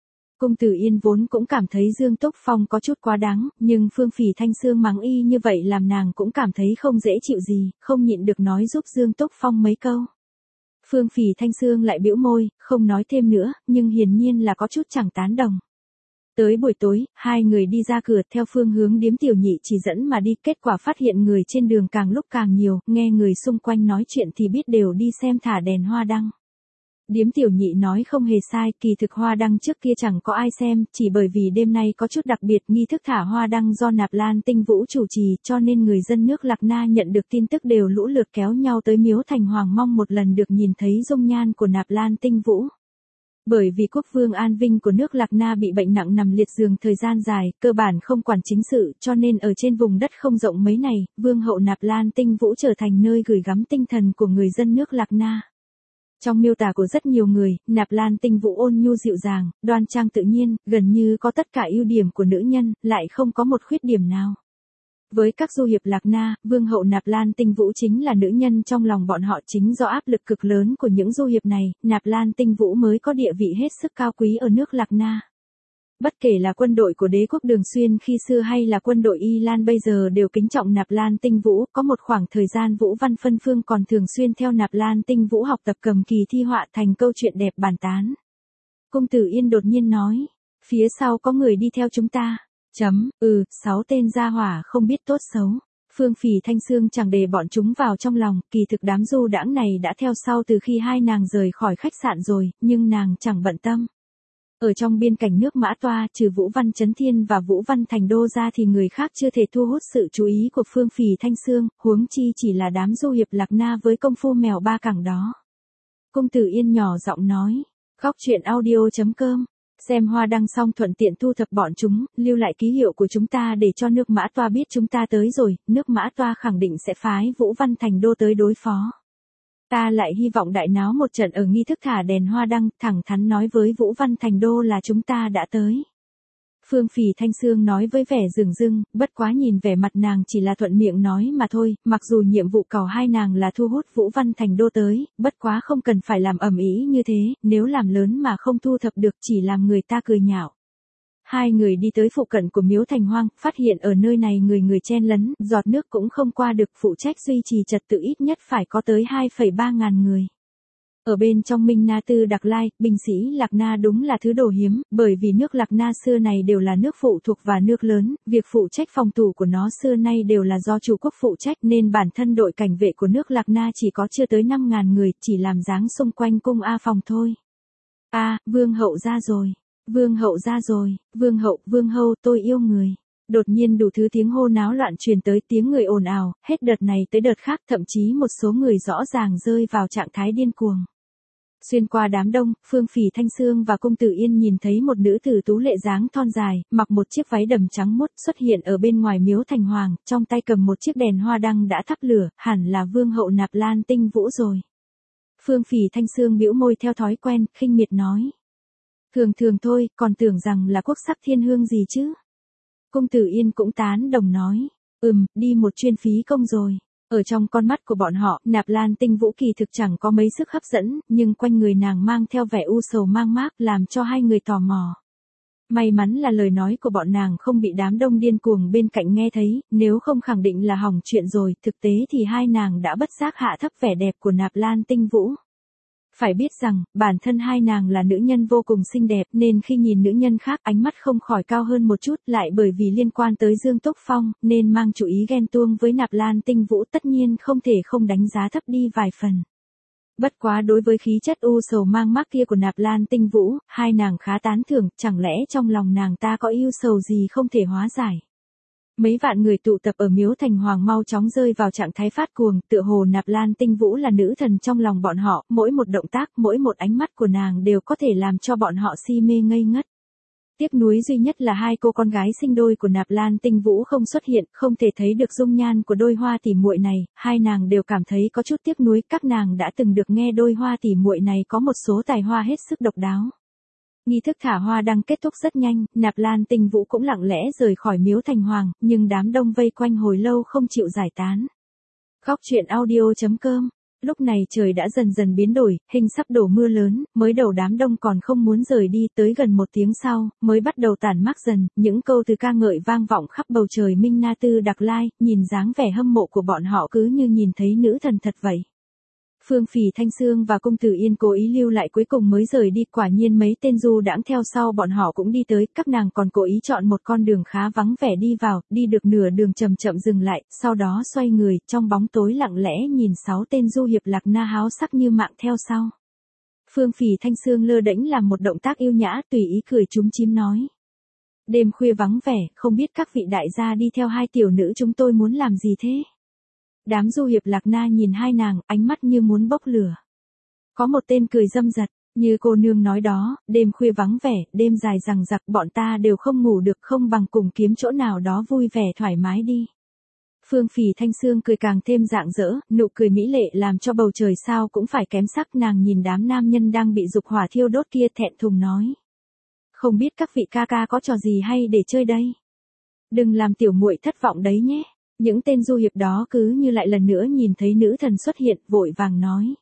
Cung Tử Yên vốn cũng cảm thấy Dương Túc Phong có chút quá đáng, nhưng Phương Phỉ Thanh Sương mắng y như vậy làm nàng cũng cảm thấy không dễ chịu gì, không nhịn được nói giúp Dương Túc Phong mấy câu. Phương Phỉ Thanh Sương lại bĩu môi, không nói thêm nữa, nhưng hiển nhiên là có chút chẳng tán đồng. Tới buổi tối, hai người đi ra cửa theo phương hướng điếm Tiểu Nhị chỉ dẫn mà đi, kết quả phát hiện người trên đường càng lúc càng nhiều, nghe người xung quanh nói chuyện thì biết đều đi xem thả đèn hoa đăng. Điếm Tiểu Nhị nói không hề sai, kỳ thực hoa đăng trước kia chẳng có ai xem, chỉ bởi vì đêm nay có chút đặc biệt, nghi thức thả hoa đăng do Nạp Lan Tinh Vũ chủ trì, cho nên người dân nước Lạc Na nhận được tin tức đều lũ lượt kéo nhau tới Miếu Thành Hoàng mong một lần được nhìn thấy dung nhan của Nạp Lan Tinh Vũ. Bởi vì quốc vương An Vinh của nước Lạc Na bị bệnh nặng nằm liệt giường thời gian dài, cơ bản không quản chính sự, cho nên ở trên vùng đất không rộng mấy này, vương hậu Nạp Lan Tinh Vũ trở thành nơi gửi gắm tinh thần của người dân nước Lạc Na. Trong miêu tả của rất nhiều người, Nạp Lan Tinh Vũ ôn nhu dịu dàng, đoan trang tự nhiên, gần như có tất cả ưu điểm của nữ nhân, lại không có một khuyết điểm nào. Với các du hiệp Lạc Na, vương hậu Nạp Lan Tinh Vũ chính là nữ nhân trong lòng bọn họ, chính do áp lực cực lớn của những du hiệp này, Nạp Lan Tinh Vũ mới có địa vị hết sức cao quý ở nước Lạc Na. Bất kể là quân đội của đế quốc Đường Xuyên khi xưa hay là quân đội Y Lan bây giờ đều kính trọng Nạp Lan Tinh Vũ, có một khoảng thời gian Vũ Văn Phân Phương còn thường xuyên theo Nạp Lan Tinh Vũ học tập cầm kỳ thi họa thành câu chuyện đẹp bàn tán. Cung Tử Yên đột nhiên nói, phía sau có người đi theo chúng ta. 6 tên gia hỏa không biết tốt xấu. Phương Phỉ Thanh Sương chẳng để bọn chúng vào trong lòng, kỳ thực đám du đãng này đã theo sau từ khi hai nàng rời khỏi khách sạn rồi, nhưng nàng chẳng bận tâm. Ở trong biên cảnh nước Mã Toa, trừ Vũ Văn Chấn Thiên và Vũ Văn Thành Đô ra thì người khác chưa thể thu hút sự chú ý của Phương Phỉ Thanh Sương, huống chi chỉ là đám du hiệp Lạc Na với công phu mèo ba cẳng đó. Cung Tử Yên nhỏ giọng nói, Góc Truyện Audio.com. Xem hoa đăng xong thuận tiện thu thập bọn chúng, lưu lại ký hiệu của chúng ta để cho nước Mã Toa biết chúng ta tới rồi, nước Mã Toa khẳng định sẽ phái Vũ Văn Thành Đô tới đối phó. Ta lại hy vọng đại náo một trận ở nghi thức thả đèn hoa đăng, thẳng thắn nói với Vũ Văn Thành Đô là chúng ta đã tới. Phương Phỉ Thanh Sương nói với vẻ dửng dưng, bất quá nhìn vẻ mặt nàng chỉ là thuận miệng nói mà thôi, mặc dù nhiệm vụ cào hai nàng là thu hút Vũ Văn Thành Đô tới, bất quá không cần phải làm ầm ĩ như thế, nếu làm lớn mà không thu thập được chỉ làm người ta cười nhạo. Hai người đi tới phụ cận của Miếu Thành Hoang, phát hiện ở nơi này người chen lấn, giọt nước cũng không qua được, phụ trách duy trì trật tự ít nhất phải có tới 2,3 ngàn người. Ở bên trong Minh Na Tư Đặc Lai, binh sĩ Lạc Na đúng là thứ đồ hiếm, bởi vì nước Lạc Na xưa này đều là nước phụ thuộc và nước lớn, việc phụ trách phòng thủ của nó xưa nay đều là do chủ quốc phụ trách nên bản thân đội cảnh vệ của nước Lạc Na chỉ có chưa tới 5.000 người, chỉ làm dáng xung quanh cung A phòng thôi. Vương hậu ra rồi, vương hậu ra rồi, vương hậu tôi yêu người. Đột nhiên đủ thứ tiếng hô náo loạn truyền tới, tiếng người ồn ào, hết đợt này tới đợt khác, thậm chí một số người rõ ràng rơi vào trạng thái điên cuồng. Xuyên qua đám đông, Phương Phỉ Thanh Sương và Cung Tử Yên nhìn thấy một nữ tử tú lệ dáng thon dài, mặc một chiếc váy đầm trắng muốt xuất hiện ở bên ngoài Miếu Thành Hoàng, trong tay cầm một chiếc đèn hoa đăng đã thắp lửa, hẳn là vương hậu Nạp Lan Tinh Vũ rồi. Phương Phỉ Thanh Sương bĩu môi theo thói quen, khinh miệt nói. Thường thôi, còn tưởng rằng là quốc sắc thiên hương gì chứ. Cung Tử Yên cũng tán đồng nói, đi một chuyến phí công rồi. Ở trong con mắt của bọn họ, Nạp Lan Tinh Vũ kỳ thực chẳng có mấy sức hấp dẫn, nhưng quanh người nàng mang theo vẻ u sầu mang mác làm cho hai người tò mò. May mắn là lời nói của bọn nàng không bị đám đông điên cuồng bên cạnh nghe thấy, nếu không khẳng định là hỏng chuyện rồi, thực tế thì hai nàng đã bất giác hạ thấp vẻ đẹp của Nạp Lan Tinh Vũ. Phải biết rằng, bản thân hai nàng là nữ nhân vô cùng xinh đẹp nên khi nhìn nữ nhân khác ánh mắt không khỏi cao hơn một chút, lại bởi vì liên quan tới Dương Túc Phong nên mang chủ ý ghen tuông với Nạp Lan Tinh Vũ, tất nhiên không thể không đánh giá thấp đi vài phần. Bất quá đối với khí chất u sầu mang mác kia của Nạp Lan Tinh Vũ, hai nàng khá tán thưởng, chẳng lẽ trong lòng nàng ta có ưu sầu gì không thể hóa giải. Mấy vạn người tụ tập ở Miếu Thành Hoàng mau chóng rơi vào trạng thái phát cuồng, tựa hồ Nạp Lan Tinh Vũ là nữ thần trong lòng bọn họ, mỗi một động tác, mỗi một ánh mắt của nàng đều có thể làm cho bọn họ si mê ngây ngất. Tiếc nuối duy nhất là hai cô con gái sinh đôi của Nạp Lan Tinh Vũ không xuất hiện, không thể thấy được dung nhan của đôi hoa tỉ muội này, hai nàng đều cảm thấy có chút tiếc nuối, các nàng đã từng được nghe đôi hoa tỉ muội này có một số tài hoa hết sức độc đáo. Nghi thức thả hoa đăng kết thúc rất nhanh, Nạp Lan Tinh Vũ cũng lặng lẽ rời khỏi Miếu Thành Hoàng, nhưng đám đông vây quanh hồi lâu không chịu giải tán. Góc Truyện Audio.com Lúc này trời đã dần dần biến đổi, hình sắp đổ mưa lớn, mới đầu đám đông còn không muốn rời đi, tới gần 1 tiếng sau, mới bắt đầu tản mát dần, những câu từ ca ngợi vang vọng khắp bầu trời Minh Na Tư Đặc Lai, nhìn dáng vẻ hâm mộ của bọn họ cứ như nhìn thấy nữ thần thật vậy. Phương Phỉ Thanh Xương và Cung Tử Yên cố ý lưu lại cuối cùng mới rời đi, quả nhiên mấy tên du đãng theo sau bọn họ cũng đi tới, các nàng còn cố ý chọn một con đường khá vắng vẻ đi vào, đi được nửa đường chậm chậm dừng lại, sau đó xoay người, trong bóng tối lặng lẽ nhìn 6 tên du hiệp Lạc Na háo sắc như mạng theo sau. Phương Phỉ Thanh Xương lơ đễnh làm một động tác yêu nhã, tùy ý cười chúm chím nói. Đêm khuya vắng vẻ, không biết các vị đại gia đi theo hai tiểu nữ chúng tôi muốn làm gì thế? Đám du hiệp Lạc Na nhìn hai nàng, ánh mắt như muốn bốc lửa. Có một tên cười dâm dật, như cô nương nói đó, đêm khuya vắng vẻ, đêm dài rằng giặc bọn ta đều không ngủ được, không bằng cùng kiếm chỗ nào đó vui vẻ thoải mái đi. Phương Phỉ Thanh Xương cười càng thêm rạng rỡ, nụ cười mỹ lệ làm cho bầu trời sao cũng phải kém sắc, nàng nhìn đám nam nhân đang bị dục hỏa thiêu đốt kia thẹn thùng nói. Không biết các vị ca ca có trò gì hay để chơi đây? Đừng làm tiểu muội thất vọng đấy nhé. Những tên du hiệp đó cứ như lại lần nữa nhìn thấy nữ thần xuất hiện, vội vàng nói.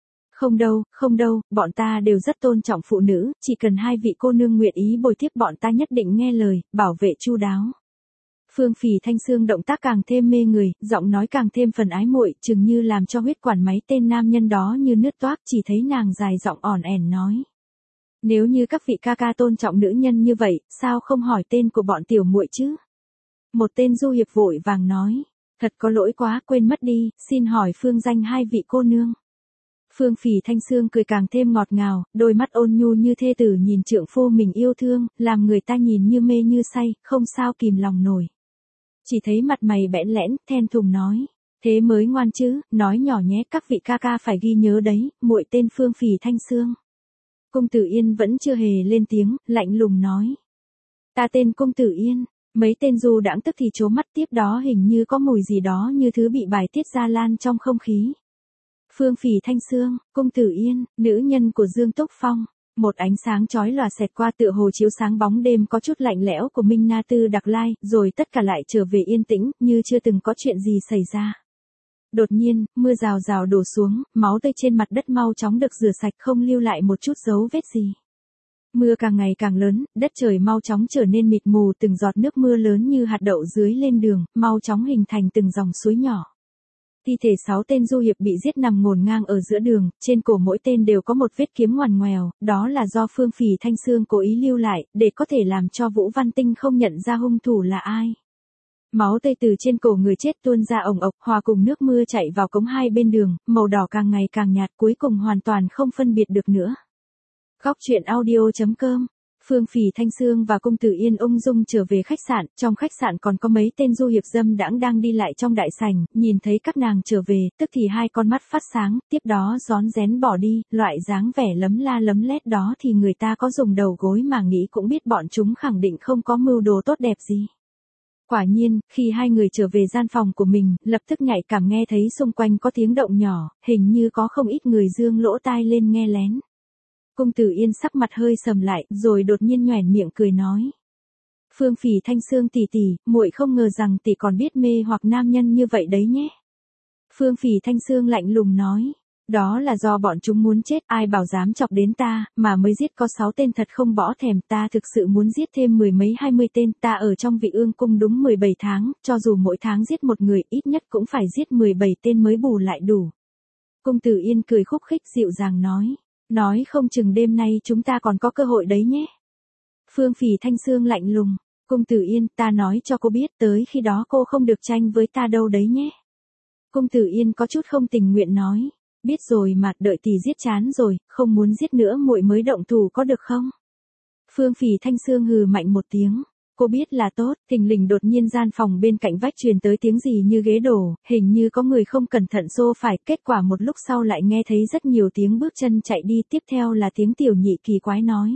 Không đâu, bọn ta đều rất tôn trọng phụ nữ, chỉ cần hai vị cô nương nguyện ý bồi tiếp bọn ta nhất định nghe lời, bảo vệ chu đáo. Phương Phỉ Thanh Xương động tác càng thêm mê người, giọng nói càng thêm phần ái muội, chừng như làm cho huyết quản máy tên nam nhân đó như nứt toác, chỉ thấy nàng dài giọng ỏn ẻn nói. Nếu như các vị ca ca tôn trọng nữ nhân như vậy, sao không hỏi tên của bọn tiểu muội chứ? Một tên du hiệp vội vàng nói, thật có lỗi quá, quên mất đi, xin hỏi phương danh hai vị cô nương. Phương Phỉ Thanh Xương cười càng thêm ngọt ngào, đôi mắt ôn nhu như thê tử nhìn trượng phu mình yêu thương, làm người ta nhìn như mê như say, không sao kìm lòng nổi. Chỉ thấy mặt mày bẽn lẽn, then thùng nói, thế mới ngoan chứ, nói nhỏ nhé, các vị ca ca phải ghi nhớ đấy, muội tên Phương Phỉ Thanh Xương. Cung Tử Yên vẫn chưa hề lên tiếng, lạnh lùng nói. Ta tên Cung Tử Yên. Mấy tên du đãng tức thì trố mắt, tiếp đó hình như có mùi gì đó như thứ bị bài tiết ra lan trong không khí. Phương Phỉ Thanh Xương, Cung Tử Yên, nữ nhân của Dương Túc Phong. Một ánh sáng chói lòa xẹt qua tựa hồ chiếu sáng bóng đêm có chút lạnh lẽo của Minh Na Tư Đặc Lai, rồi tất cả lại trở về yên tĩnh, như chưa từng có chuyện gì xảy ra. Đột nhiên, mưa rào rào đổ xuống, máu tươi trên mặt đất mau chóng được rửa sạch, không lưu lại một chút dấu vết gì. Mưa càng ngày càng lớn, đất trời mau chóng trở nên mịt mù, từng giọt nước mưa lớn như hạt đậu dưới lên đường, mau chóng hình thành từng dòng suối nhỏ. Thi thể 6 tên du hiệp bị giết nằm ngổn ngang ở giữa đường, trên cổ mỗi tên đều có một vết kiếm ngoằn ngoèo, đó là do Phương Phỉ Thanh Xương cố ý lưu lại, để có thể làm cho Vũ Văn Tinh không nhận ra hung thủ là ai. Máu tươi từ trên cổ người chết tuôn ra ồng ộc, hòa cùng nước mưa chảy vào cống hai bên đường, màu đỏ càng ngày càng nhạt, cuối cùng hoàn toàn không phân biệt được nữa. Góc truyện audio.com. Phương Phỉ Thanh Xương và Cung Tử Yên ung dung trở về khách sạn, trong khách sạn còn có mấy tên du hiệp dâm đãng đang đi lại trong đại sảnh, nhìn thấy các nàng trở về, tức thì hai con mắt phát sáng, tiếp đó rón rén bỏ đi, loại dáng vẻ lấm la lấm lét đó thì người ta có dùng đầu gối mà nghĩ cũng biết bọn chúng khẳng định không có mưu đồ tốt đẹp gì. Quả nhiên, khi hai người trở về gian phòng của mình, lập tức nhạy cảm nghe thấy xung quanh có tiếng động nhỏ, hình như có không ít người dương lỗ tai lên nghe lén. Cung Tử Yên sắc mặt hơi sầm lại, rồi đột nhiên nhoẻn miệng cười nói. Phương Phỉ Thanh Xương tỷ tỷ, muội không ngờ rằng tỷ còn biết mê hoặc nam nhân như vậy đấy nhé. Phương Phỉ Thanh Xương lạnh lùng nói. Đó là do bọn chúng muốn chết, ai bảo dám chọc đến ta, mà mới giết có 6 tên thật không bỏ thèm, ta thực sự muốn giết thêm 10 mấy 20 tên, ta ở trong Vị Ương Cung đúng 17 tháng, cho dù mỗi tháng giết một người, ít nhất cũng phải giết 17 tên mới bù lại đủ. Cung Tử Yên cười khúc khích dịu dàng nói. Nói không chừng đêm nay chúng ta còn có cơ hội đấy nhé. Phương Phỉ Thanh Xương lạnh lùng. Cung Tử Yên, ta nói cho cô biết, tới khi đó cô không được tranh với ta đâu đấy nhé. Cung Tử Yên có chút không tình nguyện nói. Biết rồi mà, đợi tỷ giết chán rồi, không muốn giết nữa muội mới động thủ có được không? Phương Phỉ Thanh Xương hừ mạnh một tiếng. Cô biết là tốt, thình lình đột nhiên gian phòng bên cạnh vách truyền tới tiếng gì như ghế đổ, hình như có người không cẩn thận xô phải, kết quả một lúc sau lại nghe thấy rất nhiều tiếng bước chân chạy đi, tiếp theo là tiếng tiểu nhị kỳ quái nói.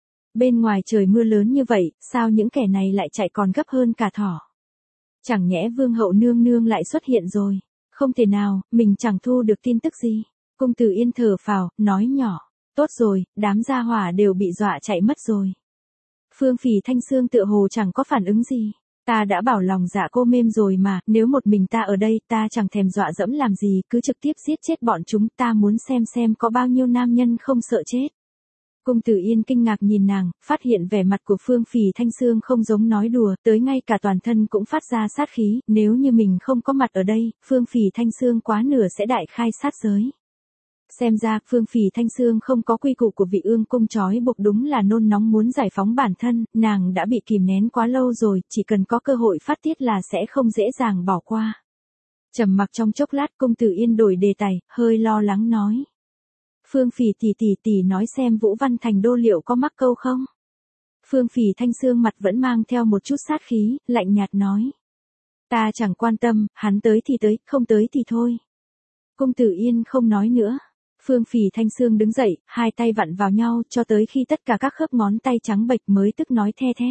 Bên ngoài trời mưa lớn như vậy, sao những kẻ này lại chạy còn gấp hơn cả thỏ? Chẳng nhẽ Vương hậu nương nương lại xuất hiện rồi? Không thể nào, mình chẳng thu được tin tức gì. Cung Tử Yên thở phào, nói nhỏ, tốt rồi, đám gia hỏa đều bị dọa chạy mất rồi. Phương Phỉ Thanh Xương tựa hồ chẳng có phản ứng gì. Ta đã bảo lòng dạ cô mềm rồi mà, nếu một mình ta ở đây ta chẳng thèm dọa dẫm làm gì, cứ trực tiếp giết chết bọn chúng, ta muốn xem có bao nhiêu nam nhân không sợ chết. Cung Tử Yên kinh ngạc nhìn nàng, phát hiện vẻ mặt của Phương Phì Thanh Sương không giống nói đùa, tới ngay cả toàn thân cũng phát ra sát khí, nếu như mình không có mặt ở đây, Phương Phì Thanh Sương quá nửa sẽ đại khai sát giới. Xem ra, Phương Phì Thanh Sương không có quy củ của Vị Ương cung trói buộc, đúng là nôn nóng muốn giải phóng bản thân, nàng đã bị kìm nén quá lâu rồi, chỉ cần có cơ hội phát tiết là sẽ không dễ dàng bỏ qua. Trầm mặc trong chốc lát, Cung Tử Yên đổi đề tài, hơi lo lắng nói. Phương Phì tỷ nói xem Vũ Văn Thành Đô liệu có mắc câu không? Phương Phì Thanh Sương mặt vẫn mang theo một chút sát khí, lạnh nhạt nói. Ta chẳng quan tâm, hắn tới thì tới, không tới thì thôi. Cung Tử Yên không nói nữa. Phương Phì Thanh Sương đứng dậy, hai tay vặn vào nhau cho tới khi tất cả các khớp ngón tay trắng bệch mới tức nói the thế.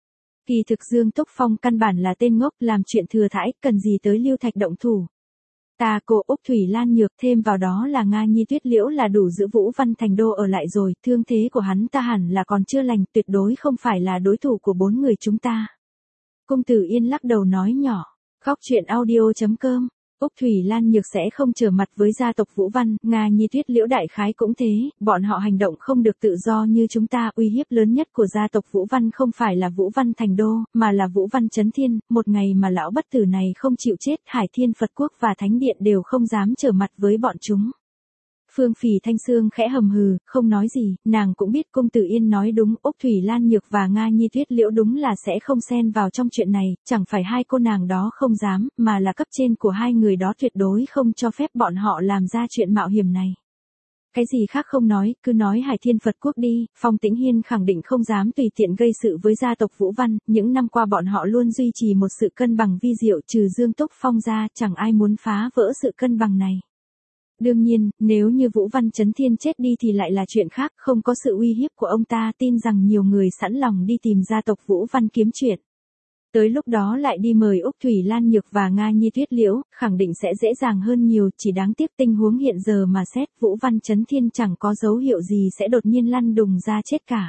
Kỳ thực Dương Túc Phong căn bản là tên ngốc, làm chuyện thừa thãi, cần gì tới Lưu Thạch động thủ. Ta cô Úc Thủy Lan Nhược thêm vào đó là Nga Nhi Tuyết Liễu là đủ giữ Vũ Văn Thành Đô ở lại rồi, thương thế của hắn ta hẳn là còn chưa lành, tuyệt đối không phải là đối thủ của bốn người chúng ta. Cung Tử Yên lắc đầu nói nhỏ, khóc chuyện audio.com. Úc Thủy Lan Nhược sẽ không trở mặt với gia tộc Vũ Văn, Nga Nhi Tuyết Liễu đại khái cũng thế, bọn họ hành động không được tự do như chúng ta, uy hiếp lớn nhất của gia tộc Vũ Văn không phải là Vũ Văn Thành Đô, mà là Vũ Văn Chấn Thiên, một ngày mà lão bất tử này không chịu chết, Hải Thiên Phật Quốc và Thánh Điện đều không dám trở mặt với bọn chúng. Phương Phì Thanh Sương khẽ hầm hừ, không nói gì, nàng cũng biết Cung Tử Yên nói đúng, Úc Thủy Lan Nhược và Nga Nhi Tuyết Liễu đúng là sẽ không xen vào trong chuyện này, chẳng phải hai cô nàng đó không dám, mà là cấp trên của hai người đó tuyệt đối không cho phép bọn họ làm ra chuyện mạo hiểm này. Cái gì khác không nói, cứ nói Hải Thiên Phật Quốc đi, Phong Tĩnh Hiên khẳng định không dám tùy tiện gây sự với gia tộc Vũ Văn, những năm qua bọn họ luôn duy trì một sự cân bằng vi diệu, trừ Dương Túc Phong ra, chẳng ai muốn phá vỡ sự cân bằng này. Đương nhiên, nếu như Vũ Văn Chấn Thiên chết đi thì lại là chuyện khác, không có sự uy hiếp của ông ta, tin rằng nhiều người sẵn lòng đi tìm gia tộc Vũ Văn kiếm chuyện. Tới lúc đó lại đi mời Úc Thủy Lan Nhược và Nga Nhi Tuyết Liễu, khẳng định sẽ dễ dàng hơn nhiều, chỉ đáng tiếc tình huống hiện giờ mà xét, Vũ Văn Chấn Thiên chẳng có dấu hiệu gì sẽ đột nhiên lăn đùng ra chết cả.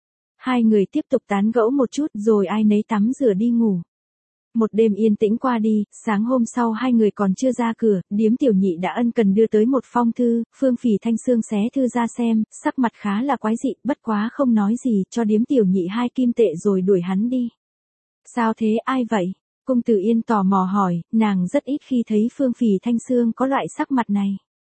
Hai người tiếp tục tán gẫu một chút rồi ai nấy tắm rửa đi ngủ. Một đêm yên tĩnh qua đi, sáng hôm sau hai người còn chưa ra cửa, Điếm Tiểu Nhị đã ân cần đưa tới một phong thư, Phương Phì Thanh Sương xé thư ra xem, sắc mặt khá là quái dị, bất quá không nói gì, cho Điếm Tiểu Nhị 2 kim tệ rồi đuổi hắn đi. Sao thế, ai vậy? Cung Tử Yên tò mò hỏi, nàng rất ít khi thấy Phương Phì Thanh Sương có loại sắc mặt này.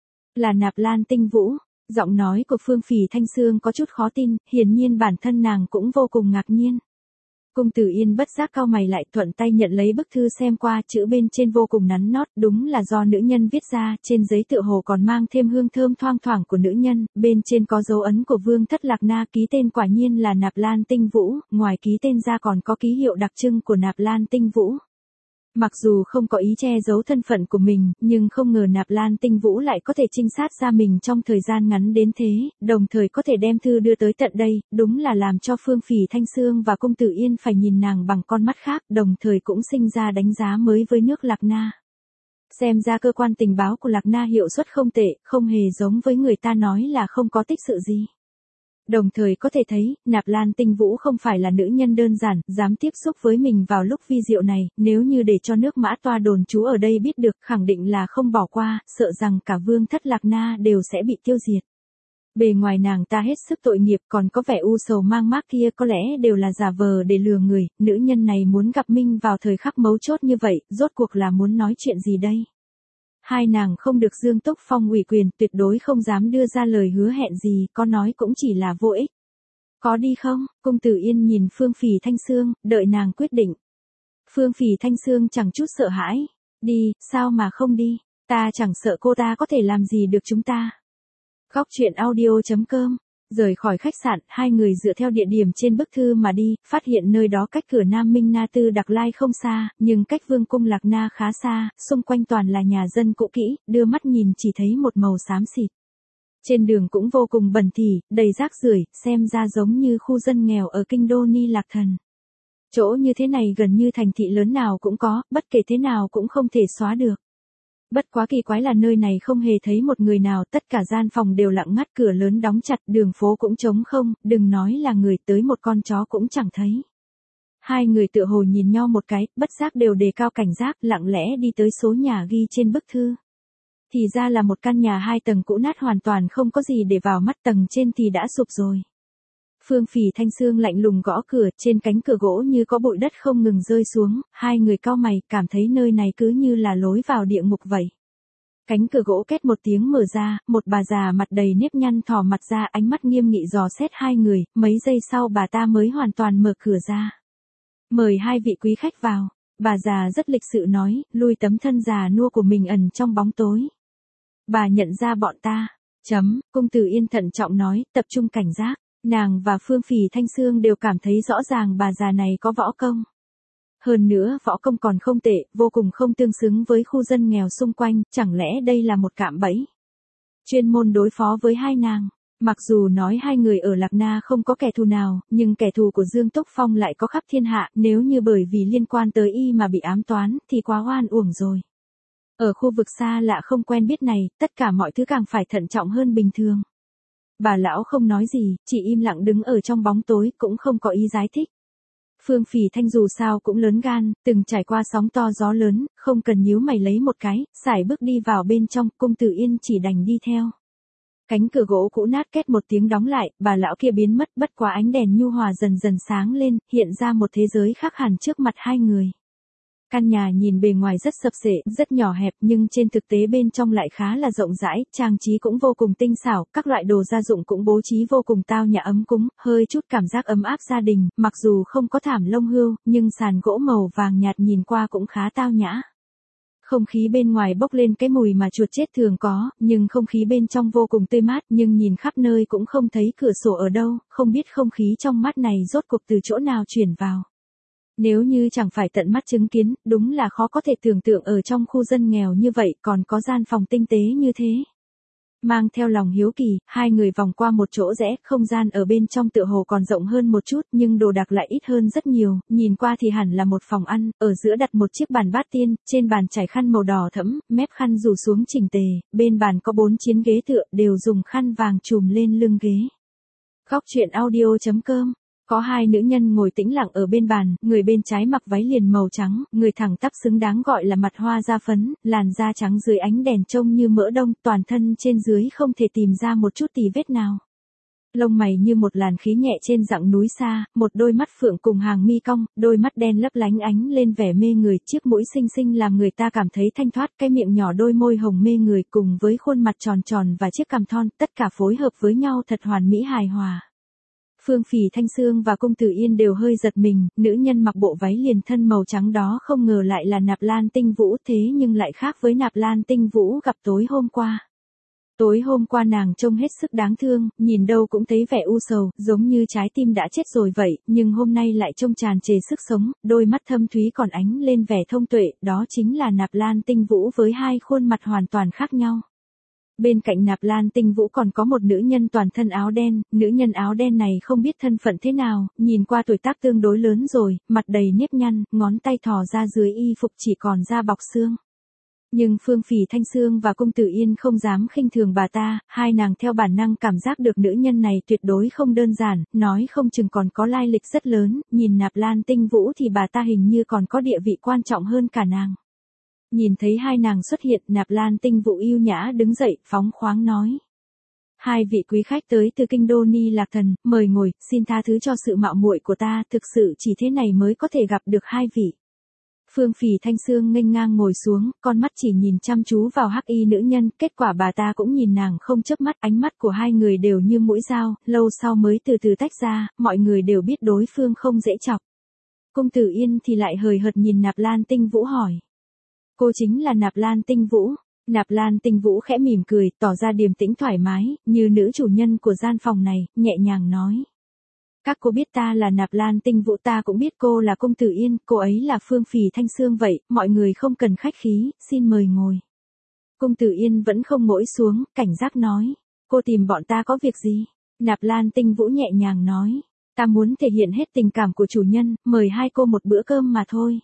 Là Nạp Lan Tinh Vũ. Giọng nói của Phương Phì Thanh Sương có chút khó tin, hiển nhiên bản thân nàng cũng vô cùng ngạc nhiên. Cung Tử Yên bất giác cau mày lại, thuận tay nhận lấy bức thư xem qua, chữ bên trên vô cùng nắn nót, đúng là do nữ nhân viết ra, trên giấy tựa hồ còn mang thêm hương thơm thoang thoảng của nữ nhân, bên trên có dấu ấn của Vương Thất Lạc Na, ký tên quả nhiên là Nạp Lan Tinh Vũ, ngoài ký tên ra còn có ký hiệu đặc trưng của Nạp Lan Tinh Vũ. Mặc dù không có ý che giấu thân phận của mình, nhưng không ngờ Nạp Lan Tinh Vũ lại có thể trinh sát ra mình trong thời gian ngắn đến thế, đồng thời có thể đem thư đưa tới tận đây, đúng là làm cho Phương Phì Thanh Sương và Cung Tử Yên phải nhìn nàng bằng con mắt khác, đồng thời cũng sinh ra đánh giá mới với nước Lạc Na. Xem ra cơ quan tình báo của Lạc Na hiệu suất không tệ, không hề giống với người ta nói là không có tích sự gì. Đồng thời có thể thấy, Nạp Lan Tinh Vũ không phải là nữ nhân đơn giản, dám tiếp xúc với mình vào lúc vi diệu này, nếu như để cho nước Mã Toa đồn trú ở đây biết được, khẳng định là không bỏ qua, sợ rằng cả Vương Thất Lạc Na đều sẽ bị tiêu diệt. Bề ngoài nàng ta hết sức tội nghiệp, còn có vẻ u sầu mang mác kia có lẽ đều là giả vờ để lừa người, nữ nhân này muốn gặp Minh vào thời khắc mấu chốt như vậy, rốt cuộc là muốn nói chuyện gì đây? Hai nàng không được Dương Túc Phong ủy quyền, tuyệt đối không dám đưa ra lời hứa hẹn gì, có nói cũng chỉ là vô ích. Có đi không? Cung Tử Yên nhìn Phương Phì Thanh Sương, đợi nàng quyết định. Phương Phì Thanh Sương chẳng chút sợ hãi. Đi, sao mà không đi? Ta chẳng sợ cô ta có thể làm gì được chúng ta. Khóc chuyện audio.com. Rời khỏi khách sạn, hai người dựa theo địa điểm trên bức thư mà đi, phát hiện nơi đó cách cửa Nam Minh Na Tư Đặc Lai không xa, nhưng cách Vương cung Lạc Na khá xa, xung quanh toàn là nhà dân cũ kỹ, đưa mắt nhìn chỉ thấy một màu xám xịt. Trên đường cũng vô cùng bẩn thỉu, đầy rác rưởi, xem ra giống như khu dân nghèo ở kinh đô Ni Lạc Thần. Chỗ như thế này gần như thành thị lớn nào cũng có, bất kể thế nào cũng không thể xóa được. Bất quá kỳ quái là nơi này không hề thấy một người nào, tất cả gian phòng đều lặng ngắt, cửa lớn đóng chặt, đường phố cũng trống không, đừng nói là người, tới một con chó cũng chẳng thấy. Hai người tựa hồ nhìn nhau một cái, bất giác đều đề cao cảnh giác, lặng lẽ đi tới số nhà ghi trên bức thư. Thì ra là một căn nhà 2 tầng cũ nát hoàn toàn không có gì để vào mắt, tầng trên thì đã sụp rồi. Phương Phỉ Thanh Sương lạnh lùng gõ cửa, trên cánh cửa gỗ như có bụi đất không ngừng rơi xuống, hai người cau mày, cảm thấy nơi này cứ như là lối vào địa ngục vậy. Cánh cửa gỗ két một tiếng mở ra, một bà già mặt đầy nếp nhăn thò mặt ra, ánh mắt nghiêm nghị dò xét hai người, mấy giây sau bà ta mới hoàn toàn mở cửa ra. Mời hai vị quý khách vào, bà già rất lịch sự nói, lui tấm thân già nua của mình ẩn trong bóng tối. Bà nhận ra bọn ta, Cung Tử Yên thận trọng nói, tập trung cảnh giác. Nàng và Phương Phỉ Thanh Sương đều cảm thấy rõ ràng bà già này có võ công. Hơn nữa võ công còn không tệ, vô cùng không tương xứng với khu dân nghèo xung quanh, chẳng lẽ đây là một cạm bẫy? Chuyên môn đối phó với hai nàng. Mặc dù nói hai người ở Lạc Na không có kẻ thù nào, nhưng kẻ thù của Dương Túc Phong lại có khắp thiên hạ, nếu như bởi vì liên quan tới y mà bị ám toán, thì quá oan uổng rồi. Ở khu vực xa lạ không quen biết này, tất cả mọi thứ càng phải thận trọng hơn bình thường. Bà lão không nói gì, chỉ im lặng đứng ở trong bóng tối, cũng không có ý giải thích. Phương Phỉ Thanh dù sao cũng lớn gan, từng trải qua sóng to gió lớn, không cần nhíu mày lấy một cái, sải bước đi vào bên trong, Cung Tử Yên chỉ đành đi theo. Cánh cửa gỗ cũ nát két một tiếng đóng lại, bà lão kia biến mất, bất quá ánh đèn nhu hòa dần dần sáng lên, hiện ra một thế giới khác hẳn trước mặt hai người. Căn nhà nhìn bề ngoài rất sập xệ, rất nhỏ hẹp nhưng trên thực tế bên trong lại khá là rộng rãi, trang trí cũng vô cùng tinh xảo, các loại đồ gia dụng cũng bố trí vô cùng tao nhã ấm cúng, hơi chút cảm giác ấm áp gia đình, mặc dù không có thảm lông hươu, nhưng sàn gỗ màu vàng nhạt nhìn qua cũng khá tao nhã. Không khí bên ngoài bốc lên cái mùi mà chuột chết thường có, nhưng không khí bên trong vô cùng tươi mát, nhưng nhìn khắp nơi cũng không thấy cửa sổ ở đâu, không biết không khí trong mát này rốt cuộc từ chỗ nào chuyển vào. Nếu như chẳng phải tận mắt chứng kiến, đúng là khó có thể tưởng tượng ở trong khu dân nghèo như vậy còn có gian phòng tinh tế như thế. Mang theo lòng hiếu kỳ, hai người vòng qua một chỗ rẽ, không gian ở bên trong tựa hồ còn rộng hơn một chút nhưng đồ đạc lại ít hơn rất nhiều, nhìn qua thì hẳn là một phòng ăn, ở giữa đặt một chiếc bàn bát tiên, trên bàn trải khăn màu đỏ thẫm, mép khăn rủ xuống chỉnh tề, bên bàn có 4 chiếc ghế tựa, đều dùng khăn vàng trùm lên lưng ghế. Góc truyện audio.com. Có hai nữ nhân ngồi tĩnh lặng ở bên bàn, người bên trái mặc váy liền màu trắng, người thẳng tắp xứng đáng gọi là mặt hoa da phấn, làn da trắng dưới ánh đèn trông như mỡ đông, toàn thân trên dưới không thể tìm ra một chút tì vết nào. Lông mày như một làn khí nhẹ trên dặng núi xa, một đôi mắt phượng cùng hàng mi cong, đôi mắt đen lấp lánh ánh lên vẻ mê người, chiếc mũi xinh xinh làm người ta cảm thấy thanh thoát, cái miệng nhỏ đôi môi hồng mê người cùng với khuôn mặt tròn tròn và chiếc cằm thon, tất cả phối hợp với nhau thật hoàn mỹ hài hòa. Phương Phỉ Thanh Sương và Cung Tử Yên đều hơi giật mình, nữ nhân mặc bộ váy liền thân màu trắng đó không ngờ lại là Nạp Lan Tinh Vũ, thế nhưng lại khác với Nạp Lan Tinh Vũ gặp tối hôm qua. Tối hôm qua nàng trông hết sức đáng thương, nhìn đâu cũng thấy vẻ u sầu, giống như trái tim đã chết rồi vậy, nhưng hôm nay lại trông tràn trề sức sống, đôi mắt thâm thúy còn ánh lên vẻ thông tuệ, đó chính là Nạp Lan Tinh Vũ với hai khuôn mặt hoàn toàn khác nhau. Bên cạnh Nạp Lan Tinh Vũ còn có một nữ nhân toàn thân áo đen, nữ nhân áo đen này không biết thân phận thế nào, nhìn qua tuổi tác tương đối lớn rồi, mặt đầy nếp nhăn, ngón tay thò ra dưới y phục chỉ còn da bọc xương. Nhưng Phương Phỉ Thanh Sương và Cung Tử Yên không dám khinh thường bà ta, hai nàng theo bản năng cảm giác được nữ nhân này tuyệt đối không đơn giản, nói không chừng còn có lai lịch rất lớn, nhìn Nạp Lan Tinh Vũ thì bà ta hình như còn có địa vị quan trọng hơn cả nàng. Nhìn thấy hai nàng xuất hiện, Nạp Lan Tinh Vũ yêu nhã đứng dậy, phóng khoáng nói. Hai vị quý khách tới từ kinh đô Ni Lạc Thần, mời ngồi, xin tha thứ cho sự mạo muội của ta, thực sự chỉ thế này mới có thể gặp được hai vị. Phương Phỉ Thanh Sương nghênh ngang ngồi xuống, con mắt chỉ nhìn chăm chú vào hắc y nữ nhân, kết quả bà ta cũng nhìn nàng không chớp mắt, ánh mắt của hai người đều như mũi dao, lâu sau mới từ từ tách ra, mọi người đều biết đối phương không dễ chọc. Cung Tử Yên thì lại hời hợt nhìn Nạp Lan Tinh Vũ hỏi. Cô chính là Nạp Lan Tinh Vũ. Nạp Lan Tinh Vũ khẽ mỉm cười, tỏ ra điềm tĩnh thoải mái, như nữ chủ nhân của gian phòng này, nhẹ nhàng nói. Các cô biết ta là Nạp Lan Tinh Vũ, ta cũng biết cô là Cung Tử Yên, cô ấy là Phương Phỉ Thanh Sương vậy, mọi người không cần khách khí, xin mời ngồi. Cung Tử Yên vẫn không ngồi xuống, cảnh giác nói. Cô tìm bọn ta có việc gì? Nạp Lan Tinh Vũ nhẹ nhàng nói. Ta muốn thể hiện hết tình cảm của chủ nhân, mời hai cô một bữa cơm mà thôi.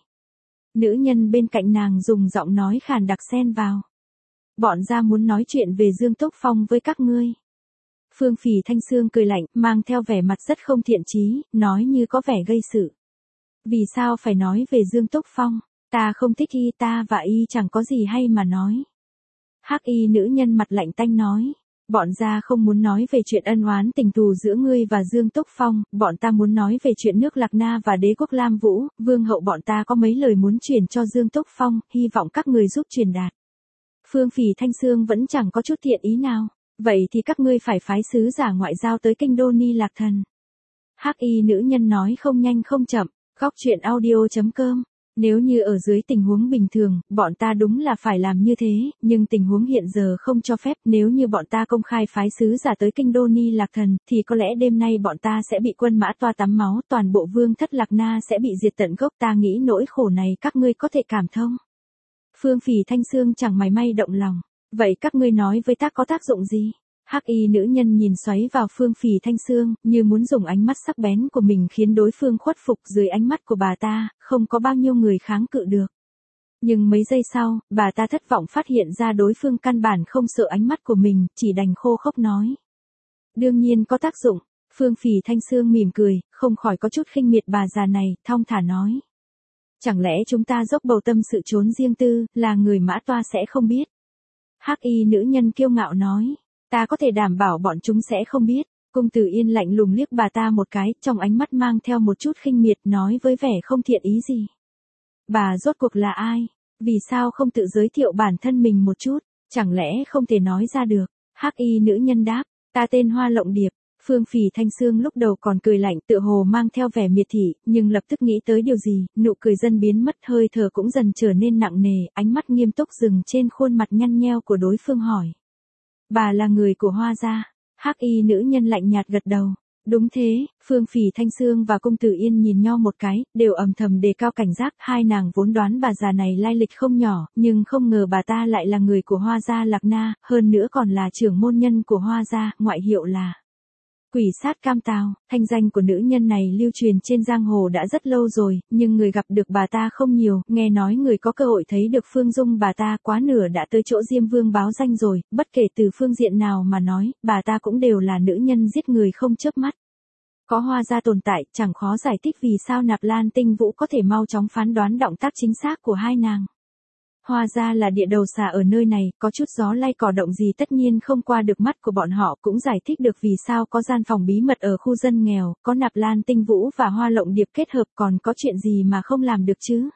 Nữ nhân bên cạnh nàng dùng giọng nói khàn đặc xen vào. Bọn gia muốn nói chuyện về Dương Túc Phong với các ngươi. Phương Phỉ Thanh Sương cười lạnh, mang theo vẻ mặt rất không thiện chí, nói như có vẻ gây sự. Vì sao phải nói về Dương Túc Phong? Ta không thích y, ta và y chẳng có gì hay mà nói. Hắc y nữ nhân mặt lạnh tanh nói. Bọn gia không muốn nói về chuyện ân oán tình thù giữa ngươi và Dương Túc Phong, bọn ta muốn nói về chuyện nước Lạc Na và đế quốc Lam Vũ, vương hậu bọn ta có mấy lời muốn truyền cho Dương Túc Phong, hy vọng các người giúp truyền đạt. Phương Phì Thanh Xương vẫn chẳng có chút thiện ý nào. Vậy thì các ngươi phải phái sứ giả ngoại giao tới kinh đô Ni Lạc Thần. Hắc y nữ nhân nói không nhanh không chậm, góc chuyện audio.com. Nếu như ở dưới tình huống bình thường, bọn ta đúng là phải làm như thế, nhưng tình huống hiện giờ không cho phép. Nếu như bọn ta công khai phái sứ giả tới kinh đô Ni Lạc Thần, thì có lẽ đêm nay bọn ta sẽ bị quân mã toa tắm máu, toàn bộ vương thất Lạc Na sẽ bị diệt tận gốc. Ta nghĩ nỗi khổ này các ngươi có thể cảm thông. Phương Phì Thanh Xương chẳng mảy may động lòng. Vậy các ngươi nói với ta có tác dụng gì? Hắc y nữ nhân nhìn xoáy vào Phương Phì Thanh Xương, như muốn dùng ánh mắt sắc bén của mình khiến đối phương khuất phục. Dưới ánh mắt của bà ta, không có bao nhiêu người kháng cự được. Nhưng mấy giây sau, bà ta thất vọng phát hiện ra đối phương căn bản không sợ ánh mắt của mình, chỉ đành khô khốc nói. Đương nhiên có tác dụng. Phương Phì Thanh Xương mỉm cười, không khỏi có chút khinh miệt bà già này, thong thả nói. Chẳng lẽ chúng ta dốc bầu tâm sự trốn riêng tư, là người mã toa sẽ không biết? Hắc y nữ nhân kiêu ngạo nói. Ta có thể đảm bảo bọn chúng sẽ không biết. Cung Tử Yên lạnh lùng liếc bà ta một cái, trong ánh mắt mang theo một chút khinh miệt, nói với vẻ không thiện ý gì. Bà rốt cuộc là ai? Vì sao không tự giới thiệu bản thân mình một chút? Chẳng lẽ không thể nói ra được? Hắc y nữ nhân đáp. Ta tên Hoa Lộng Điệp. Phương Phì Thanh Xương lúc đầu còn cười lạnh tựa hồ mang theo vẻ miệt thị, nhưng lập tức nghĩ tới điều gì, nụ cười dần biến mất, hơi thở cũng dần trở nên nặng nề, ánh mắt nghiêm túc dừng trên khuôn mặt nhăn nheo của đối phương hỏi. Bà là người của Hoa gia? Hắc y nữ nhân lạnh nhạt gật đầu. Đúng thế. Phương Phì Thanh Xương và Cung Tử Yên nhìn nhau một cái, đều âm thầm đề cao cảnh giác. Hai nàng vốn đoán bà già này lai lịch không nhỏ, nhưng không ngờ bà ta lại là người của Hoa gia Lạc Na, hơn nữa còn là trưởng môn nhân của Hoa gia, ngoại hiệu là Quỷ Sát Cam Tào. Thanh danh của nữ nhân này lưu truyền trên giang hồ đã rất lâu rồi, nhưng người gặp được bà ta không nhiều, nghe nói người có cơ hội thấy được Phương Dung bà ta quá nửa đã tới chỗ Diêm Vương báo danh rồi, bất kể từ phương diện nào mà nói, bà ta cũng đều là nữ nhân giết người không chớp mắt. Có Hoa gia tồn tại, chẳng khó giải thích vì sao Nạp Lan Tinh Vũ có thể mau chóng phán đoán động tác chính xác của hai nàng. Hoa gia là địa đầu xà ở nơi này, có chút gió lay cỏ động gì tất nhiên không qua được mắt của bọn họ, cũng giải thích được vì sao có gian phòng bí mật ở khu dân nghèo, có Nạp Lan Tinh Vũ và Hoa Lộng Điệp kết hợp, còn có chuyện gì mà không làm được chứ.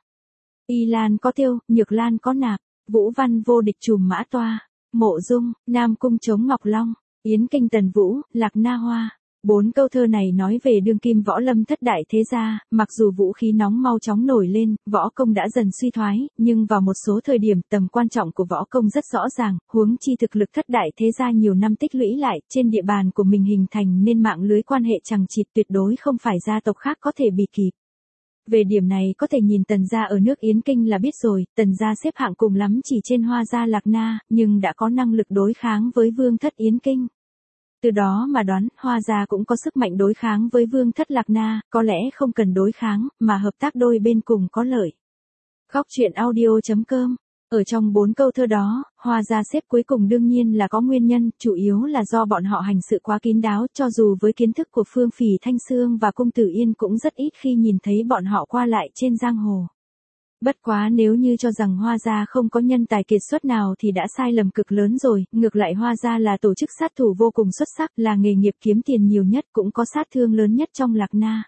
Y Lan có Tiêu, Nhược Lan có Nạp, Vũ Văn vô địch trùm mã toa, Mộ Dung, Nam Cung chống Ngọc Long, Yến Kinh Tần Vũ, Lạc Na Hoa. 4 câu thơ này nói về đương kim võ lâm thất đại thế gia, mặc dù vũ khí nóng mau chóng nổi lên, võ công đã dần suy thoái, nhưng vào một số thời điểm tầm quan trọng của võ công rất rõ ràng, huống chi thực lực thất đại thế gia nhiều năm tích lũy lại, trên địa bàn của mình hình thành nên mạng lưới quan hệ chằng chịt tuyệt đối không phải gia tộc khác có thể bì kịp. Về điểm này có thể nhìn Tần gia ở nước Yến Kinh là biết rồi, Tần gia xếp hạng cùng lắm chỉ trên Hoa gia Lạc Na, nhưng đã có năng lực đối kháng với vương thất Yến Kinh. Từ đó mà đoán, Hoa gia cũng có sức mạnh đối kháng với vương thất Lạc Na, có lẽ không cần đối kháng, mà hợp tác đôi bên cùng có lợi. Góc chuyện audio.com. Ở trong 4 câu thơ đó, Hoa gia xếp cuối cùng đương nhiên là có nguyên nhân, chủ yếu là do bọn họ hành sự quá kín đáo, cho dù với kiến thức của Phương Phì Thanh Xương và Cung Tử Yên cũng rất ít khi nhìn thấy bọn họ qua lại trên giang hồ. Bất quá nếu như cho rằng Hoa gia không có nhân tài kiệt xuất nào thì đã sai lầm cực lớn rồi, ngược lại Hoa gia là tổ chức sát thủ vô cùng xuất sắc, là nghề nghiệp kiếm tiền nhiều nhất, cũng có sát thương lớn nhất trong Lạc Na.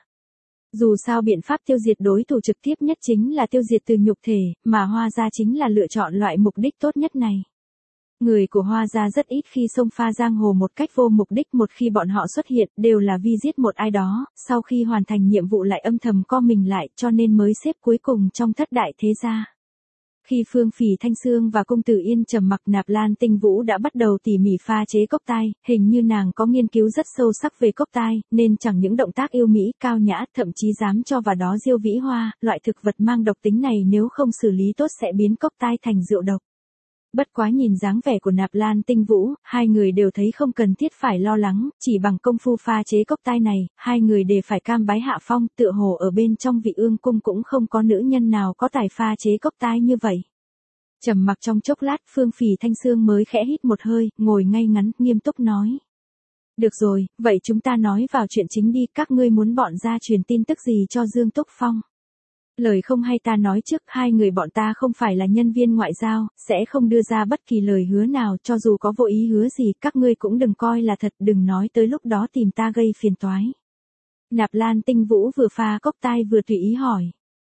Dù sao biện pháp tiêu diệt đối thủ trực tiếp nhất chính là tiêu diệt từ nhục thể, mà Hoa gia chính là lựa chọn loại mục đích tốt nhất này. Người của Hoa gia rất ít khi xông pha giang hồ một cách vô mục đích, một khi bọn họ xuất hiện đều là vì giết một ai đó, sau khi hoàn thành nhiệm vụ lại âm thầm co mình lại, cho nên mới xếp cuối cùng trong thất đại thế gia. Khi Phương Phì Thanh Xương và Cung Tử Yên trầm mặc, Nạp Lan Tinh Vũ đã bắt đầu tỉ mỉ pha chế cốc tai, hình như nàng có nghiên cứu rất sâu sắc về cốc tai, nên chẳng những động tác yêu mỹ, cao nhã, thậm chí dám cho vào đó diêu vĩ hoa, loại thực vật mang độc tính này nếu không xử lý tốt sẽ biến cốc tai thành rượu độc. Bất quá nhìn dáng vẻ của Nạp Lan Tinh Vũ, hai người đều thấy không cần thiết phải lo lắng, chỉ bằng công phu pha chế cốc tai này, hai người đều phải cam bái hạ phong, tựa hồ ở bên trong Vị Ương cung cũng không có nữ nhân nào có tài pha chế cốc tai như vậy. Trầm mặc trong chốc lát, Phương Phì Thanh Xương mới khẽ hít một hơi, ngồi ngay ngắn, nghiêm túc nói. Được rồi, vậy chúng ta nói vào chuyện chính đi, các ngươi muốn bọn gia truyền tin tức gì cho Dương Túc Phong? Lời không hay ta nói trước, hai người bọn ta không phải là nhân viên ngoại giao, sẽ không đưa ra bất kỳ lời hứa nào, cho dù có vô ý hứa gì, các ngươi cũng đừng coi là thật, đừng nói tới lúc đó tìm ta gây phiền toái. Nạp Lan Tinh Vũ vừa pha cốc tai vừa tùy ý hỏi.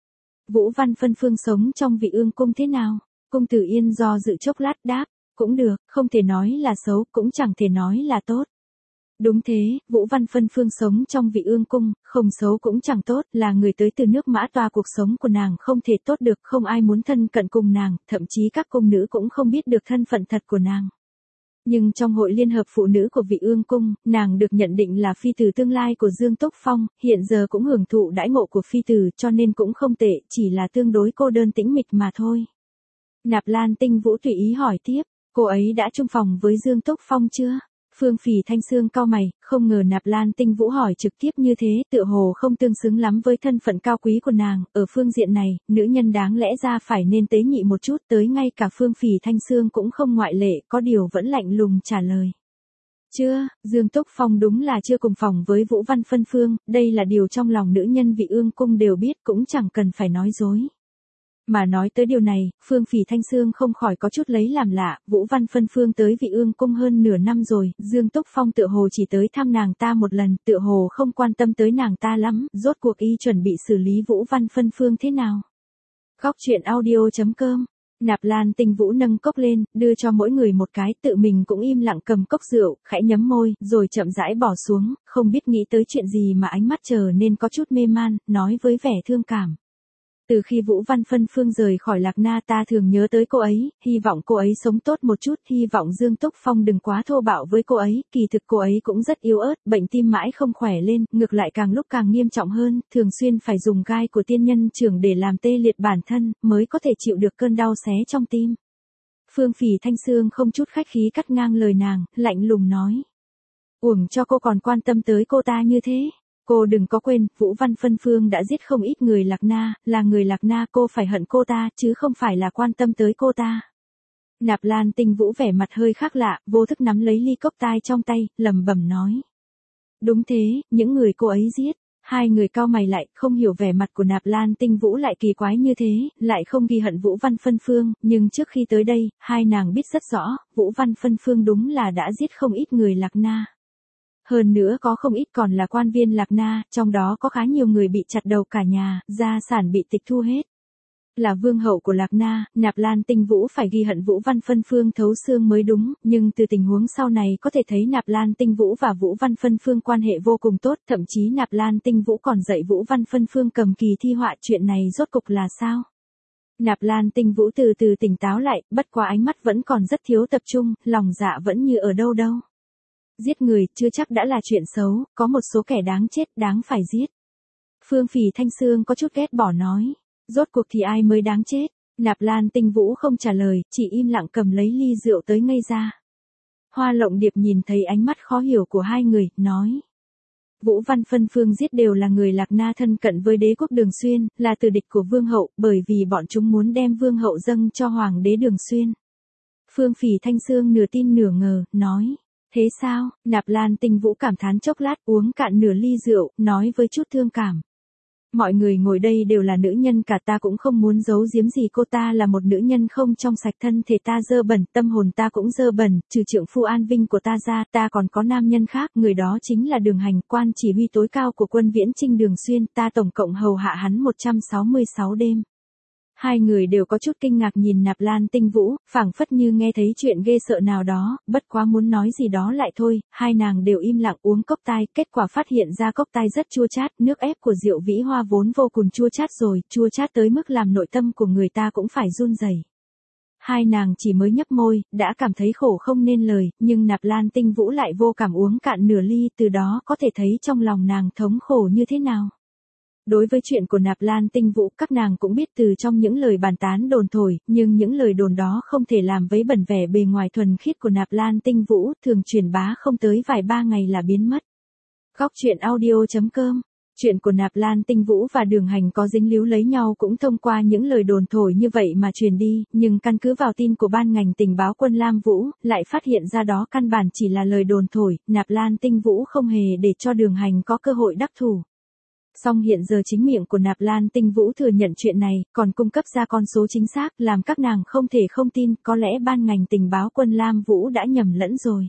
Vũ Văn Phân Phương sống trong Vị Ương cung thế nào? Cung Tử Yên do dự chốc lát đáp, cũng được, không thể nói là xấu, cũng chẳng thể nói là tốt. Đúng thế, Vũ Văn Phân Phương sống trong Vị Ương cung, không xấu cũng chẳng tốt, là người tới từ nước Mã Toa, cuộc sống của nàng không thể tốt được, không ai muốn thân cận cùng nàng, thậm chí các cung nữ cũng không biết được thân phận thật của nàng. Nhưng trong hội liên hợp phụ nữ của Vị Ương cung, nàng được nhận định là phi tử tương lai của Dương Túc Phong, hiện giờ cũng hưởng thụ đãi ngộ của phi tử, cho nên cũng không tệ, chỉ là tương đối cô đơn tĩnh mịch mà thôi. Nạp Lan Tinh Vũ tùy ý hỏi tiếp, cô ấy đã chung phòng với Dương Túc Phong chưa? Phương Phỉ Thanh Sương cau mày, không ngờ Nạp Lan Tinh Vũ hỏi trực tiếp như thế, tựa hồ không tương xứng lắm với thân phận cao quý của nàng, ở phương diện này, nữ nhân đáng lẽ ra phải nên tế nhị một chút, tới ngay cả Phương Phỉ Thanh Sương cũng không ngoại lệ, có điều vẫn lạnh lùng trả lời. Chưa, Dương Túc Phong đúng là chưa cùng phòng với Vũ Văn Phân Phương, đây là điều trong lòng nữ nhân Vị Ương cung đều biết, cũng chẳng cần phải nói dối. Mà nói tới điều này, Phương Phỉ Thanh Sương không khỏi có chút lấy làm lạ, Vũ Văn Phân Phương tới Vị Ương cung hơn nửa năm rồi, Dương Túc Phong tựa hồ chỉ tới thăm nàng ta một lần, tựa hồ không quan tâm tới nàng ta lắm, rốt cuộc y chuẩn bị xử lý Vũ Văn Phân Phương thế nào. Góc truyện audio.com. Nạp Lan Tinh Vũ nâng cốc lên, đưa cho mỗi người một cái, tự mình cũng im lặng cầm cốc rượu, khẽ nhấm môi, rồi chậm rãi bỏ xuống, không biết nghĩ tới chuyện gì mà ánh mắt trở nên có chút mê man, nói với vẻ thương cảm. Từ khi Vũ Văn Phân Phương rời khỏi Lạc Na, ta thường nhớ tới cô ấy, hy vọng cô ấy sống tốt một chút, hy vọng Dương Túc Phong đừng quá thô bạo với cô ấy, kỳ thực cô ấy cũng rất yếu ớt, bệnh tim mãi không khỏe lên, ngược lại càng lúc càng nghiêm trọng hơn, thường xuyên phải dùng gai của tiên nhân trưởng để làm tê liệt bản thân, mới có thể chịu được cơn đau xé trong tim. Phương Phỉ Thanh Sương không chút khách khí cắt ngang lời nàng, lạnh lùng nói. Uổng cho cô còn quan tâm tới cô ta như thế. Cô đừng có quên, Vũ Văn Phân Phương đã giết không ít người Lạc Na, là người Lạc Na, cô phải hận cô ta, chứ không phải là quan tâm tới cô ta. Nạp Lan Tinh Vũ vẻ mặt hơi khác lạ, vô thức nắm lấy ly cốc tai trong tay, lẩm bẩm nói. Đúng thế, những người cô ấy giết. Hai người cau mày lại, không hiểu vẻ mặt của Nạp Lan Tinh Vũ lại kỳ quái như thế, lại không ghi hận Vũ Văn Phân Phương, nhưng trước khi tới đây, hai nàng biết rất rõ, Vũ Văn Phân Phương đúng là đã giết không ít người Lạc Na. Hơn nữa có không ít còn là quan viên Lạc Na, trong đó có khá nhiều người bị chặt đầu cả nhà, gia sản bị tịch thu hết. Là vương hậu của Lạc Na, Nạp Lan Tinh Vũ phải ghi hận Vũ Văn Phân Phương thấu xương mới đúng, nhưng từ tình huống sau này có thể thấy Nạp Lan Tinh Vũ và Vũ Văn Phân Phương quan hệ vô cùng tốt, thậm chí Nạp Lan Tinh Vũ còn dạy Vũ Văn Phân Phương cầm kỳ thi họa, chuyện này rốt cục là sao? Nạp Lan Tinh Vũ từ từ tỉnh táo lại, bất quá ánh mắt vẫn còn rất thiếu tập trung, lòng dạ vẫn như ở đâu đâu. Giết người, chưa chắc đã là chuyện xấu, có một số kẻ đáng chết, đáng phải giết. Phương Phỉ Thanh Sương có chút ghét bỏ nói. Rốt cuộc thì ai mới đáng chết? Nạp Lan Tinh Vũ không trả lời, chỉ im lặng cầm lấy ly rượu tới ngây ra. Hoa Lộng Điệp nhìn thấy ánh mắt khó hiểu của hai người, nói. Vũ Văn Phân Phương giết đều là người Lạc Na thân cận với đế quốc Đường Xuyên, là tử địch của Vương hậu, bởi vì bọn chúng muốn đem Vương hậu dâng cho Hoàng đế Đường Xuyên. Phương Phỉ Thanh Sương nửa tin nửa ngờ, nói. Thế sao? Nạp Lan Tinh Vũ cảm thán chốc lát, uống cạn nửa ly rượu, nói với chút thương cảm. Mọi người ngồi đây đều là nữ nhân cả, ta cũng không muốn giấu giếm gì, cô ta là một nữ nhân không trong sạch, thân thể ta dơ bẩn, tâm hồn ta cũng dơ bẩn, trừ trượng phu an vinh của ta ra, ta còn có nam nhân khác, người đó chính là Đường Hành, quan chỉ huy tối cao của quân Viễn Chinh Đường Xuyên, ta tổng cộng hầu hạ hắn 166 đêm. Hai người đều có chút kinh ngạc nhìn Nạp Lan Tinh Vũ, phảng phất như nghe thấy chuyện ghê sợ nào đó, bất quá muốn nói gì đó lại thôi, hai nàng đều im lặng uống cốc tai, kết quả phát hiện ra cốc tai rất chua chát, nước ép của rượu Vĩ Hoa vốn vô cùng chua chát rồi, chua chát tới mức làm nội tâm của người ta cũng phải run rẩy. Hai nàng chỉ mới nhấp môi, đã cảm thấy khổ không nên lời, nhưng Nạp Lan Tinh Vũ lại vô cảm uống cạn nửa ly, từ đó có thể thấy trong lòng nàng thống khổ như thế nào. Đối với chuyện của Nạp Lan Tinh Vũ, các nàng cũng biết từ trong những lời bàn tán đồn thổi, nhưng những lời đồn đó không thể làm vấy bẩn vẻ bề ngoài thuần khiết của Nạp Lan Tinh Vũ, thường truyền bá không tới vài ba ngày là biến mất. Góc truyện audio.com. Chuyện của Nạp Lan Tinh Vũ và Đường Hành có dính líu lấy nhau cũng thông qua những lời đồn thổi như vậy mà truyền đi, nhưng căn cứ vào tin của ban ngành tình báo quân Lam Vũ, lại phát hiện ra đó căn bản chỉ là lời đồn thổi, Nạp Lan Tinh Vũ không hề để cho Đường Hành có cơ hội đắc thủ. Song hiện giờ chính miệng của Nạp Lan Tinh Vũ thừa nhận chuyện này, còn cung cấp ra con số chính xác, làm các nàng không thể không tin, có lẽ ban ngành tình báo quân Lam Vũ đã nhầm lẫn rồi.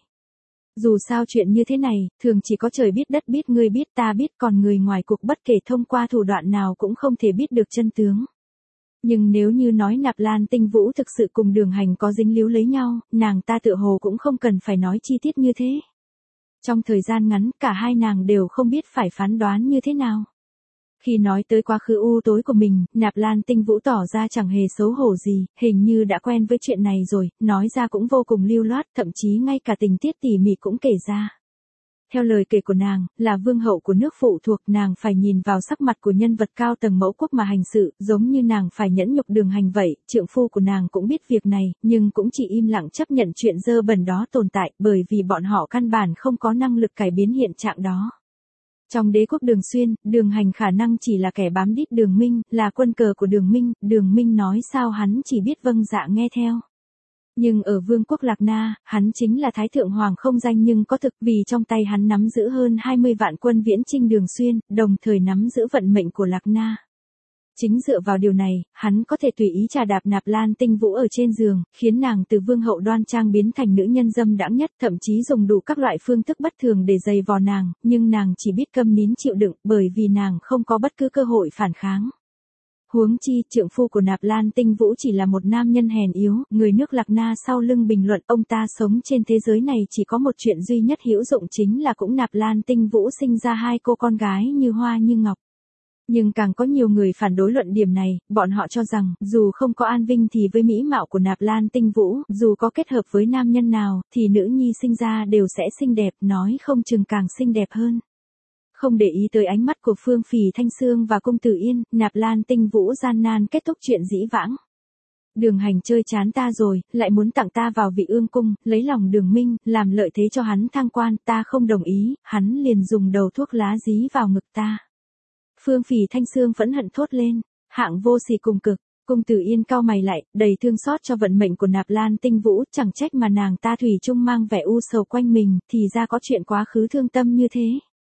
Dù sao chuyện như thế này, thường chỉ có trời biết đất biết ngươi biết ta biết, còn người ngoài cuộc bất kể thông qua thủ đoạn nào cũng không thể biết được chân tướng. Nhưng nếu như nói Nạp Lan Tinh Vũ thực sự cùng Đường Hành có dính líu lấy nhau, nàng ta tựa hồ cũng không cần phải nói chi tiết như thế. Trong thời gian ngắn, cả hai nàng đều không biết phải phán đoán như thế nào. Khi nói tới quá khứ u tối của mình, Nạp Lan Tinh Vũ tỏ ra chẳng hề xấu hổ gì, hình như đã quen với chuyện này rồi, nói ra cũng vô cùng lưu loát, thậm chí ngay cả tình tiết tỉ mỉ cũng kể ra. Theo lời kể của nàng, là vương hậu của nước phụ thuộc, nàng phải nhìn vào sắc mặt của nhân vật cao tầng mẫu quốc mà hành sự, giống như nàng phải nhẫn nhục Đường Hành vậy, trượng phu của nàng cũng biết việc này, nhưng cũng chỉ im lặng chấp nhận chuyện dơ bẩn đó tồn tại, bởi vì bọn họ căn bản không có năng lực cải biến hiện trạng đó. Trong đế quốc Đường Xuyên, Đường Hành khả năng chỉ là kẻ bám đít Đường Minh, là quân cờ của Đường Minh nói sao hắn chỉ biết vâng dạ nghe theo. Nhưng ở vương quốc Lạc Na, hắn chính là Thái Thượng Hoàng không danh nhưng có thực, vì trong tay hắn nắm giữ hơn 20 vạn quân viễn chinh Đường Xuyên, đồng thời nắm giữ vận mệnh của Lạc Na. Chính dựa vào điều này, hắn có thể tùy ý trà đạp Nạp Lan Tinh Vũ ở trên giường, khiến nàng từ vương hậu đoan trang biến thành nữ nhân dâm đãng nhất, thậm chí dùng đủ các loại phương thức bất thường để giày vò nàng, nhưng nàng chỉ biết câm nín chịu đựng, bởi vì nàng không có bất cứ cơ hội phản kháng. Huống chi, trượng phu của Nạp Lan Tinh Vũ chỉ là một nam nhân hèn yếu, người nước Lạc Na sau lưng bình luận ông ta sống trên thế giới này chỉ có một chuyện duy nhất hữu dụng chính là cũng Nạp Lan Tinh Vũ sinh ra hai cô con gái như hoa như ngọc. Nhưng càng có nhiều người phản đối luận điểm này, bọn họ cho rằng, dù không có An Vinh thì với mỹ mạo của Nạp Lan Tinh Vũ, dù có kết hợp với nam nhân nào, thì nữ nhi sinh ra đều sẽ xinh đẹp, nói không chừng càng xinh đẹp hơn. Không để ý tới ánh mắt của Phương Phì Thanh Sương và Cung Tử Yên, Nạp Lan Tinh Vũ gian nan kết thúc chuyện dĩ vãng. Đường Hành chơi chán ta rồi, lại muốn tặng ta vào Vị Ương cung, lấy lòng Đường Minh, làm lợi thế cho hắn thăng quan, ta không đồng ý, hắn liền dùng đầu thuốc lá dí vào ngực ta. Phương Phì Thanh Sương phẫn hận thốt lên, hạng vô sỉ cùng cực. Cung Tử Yên cau mày lại, đầy thương xót cho vận mệnh của Nạp Lan Tinh Vũ, chẳng trách mà nàng ta thủy chung mang vẻ u sầu quanh mình, thì ra có chuyện quá khứ thương tâm như thế.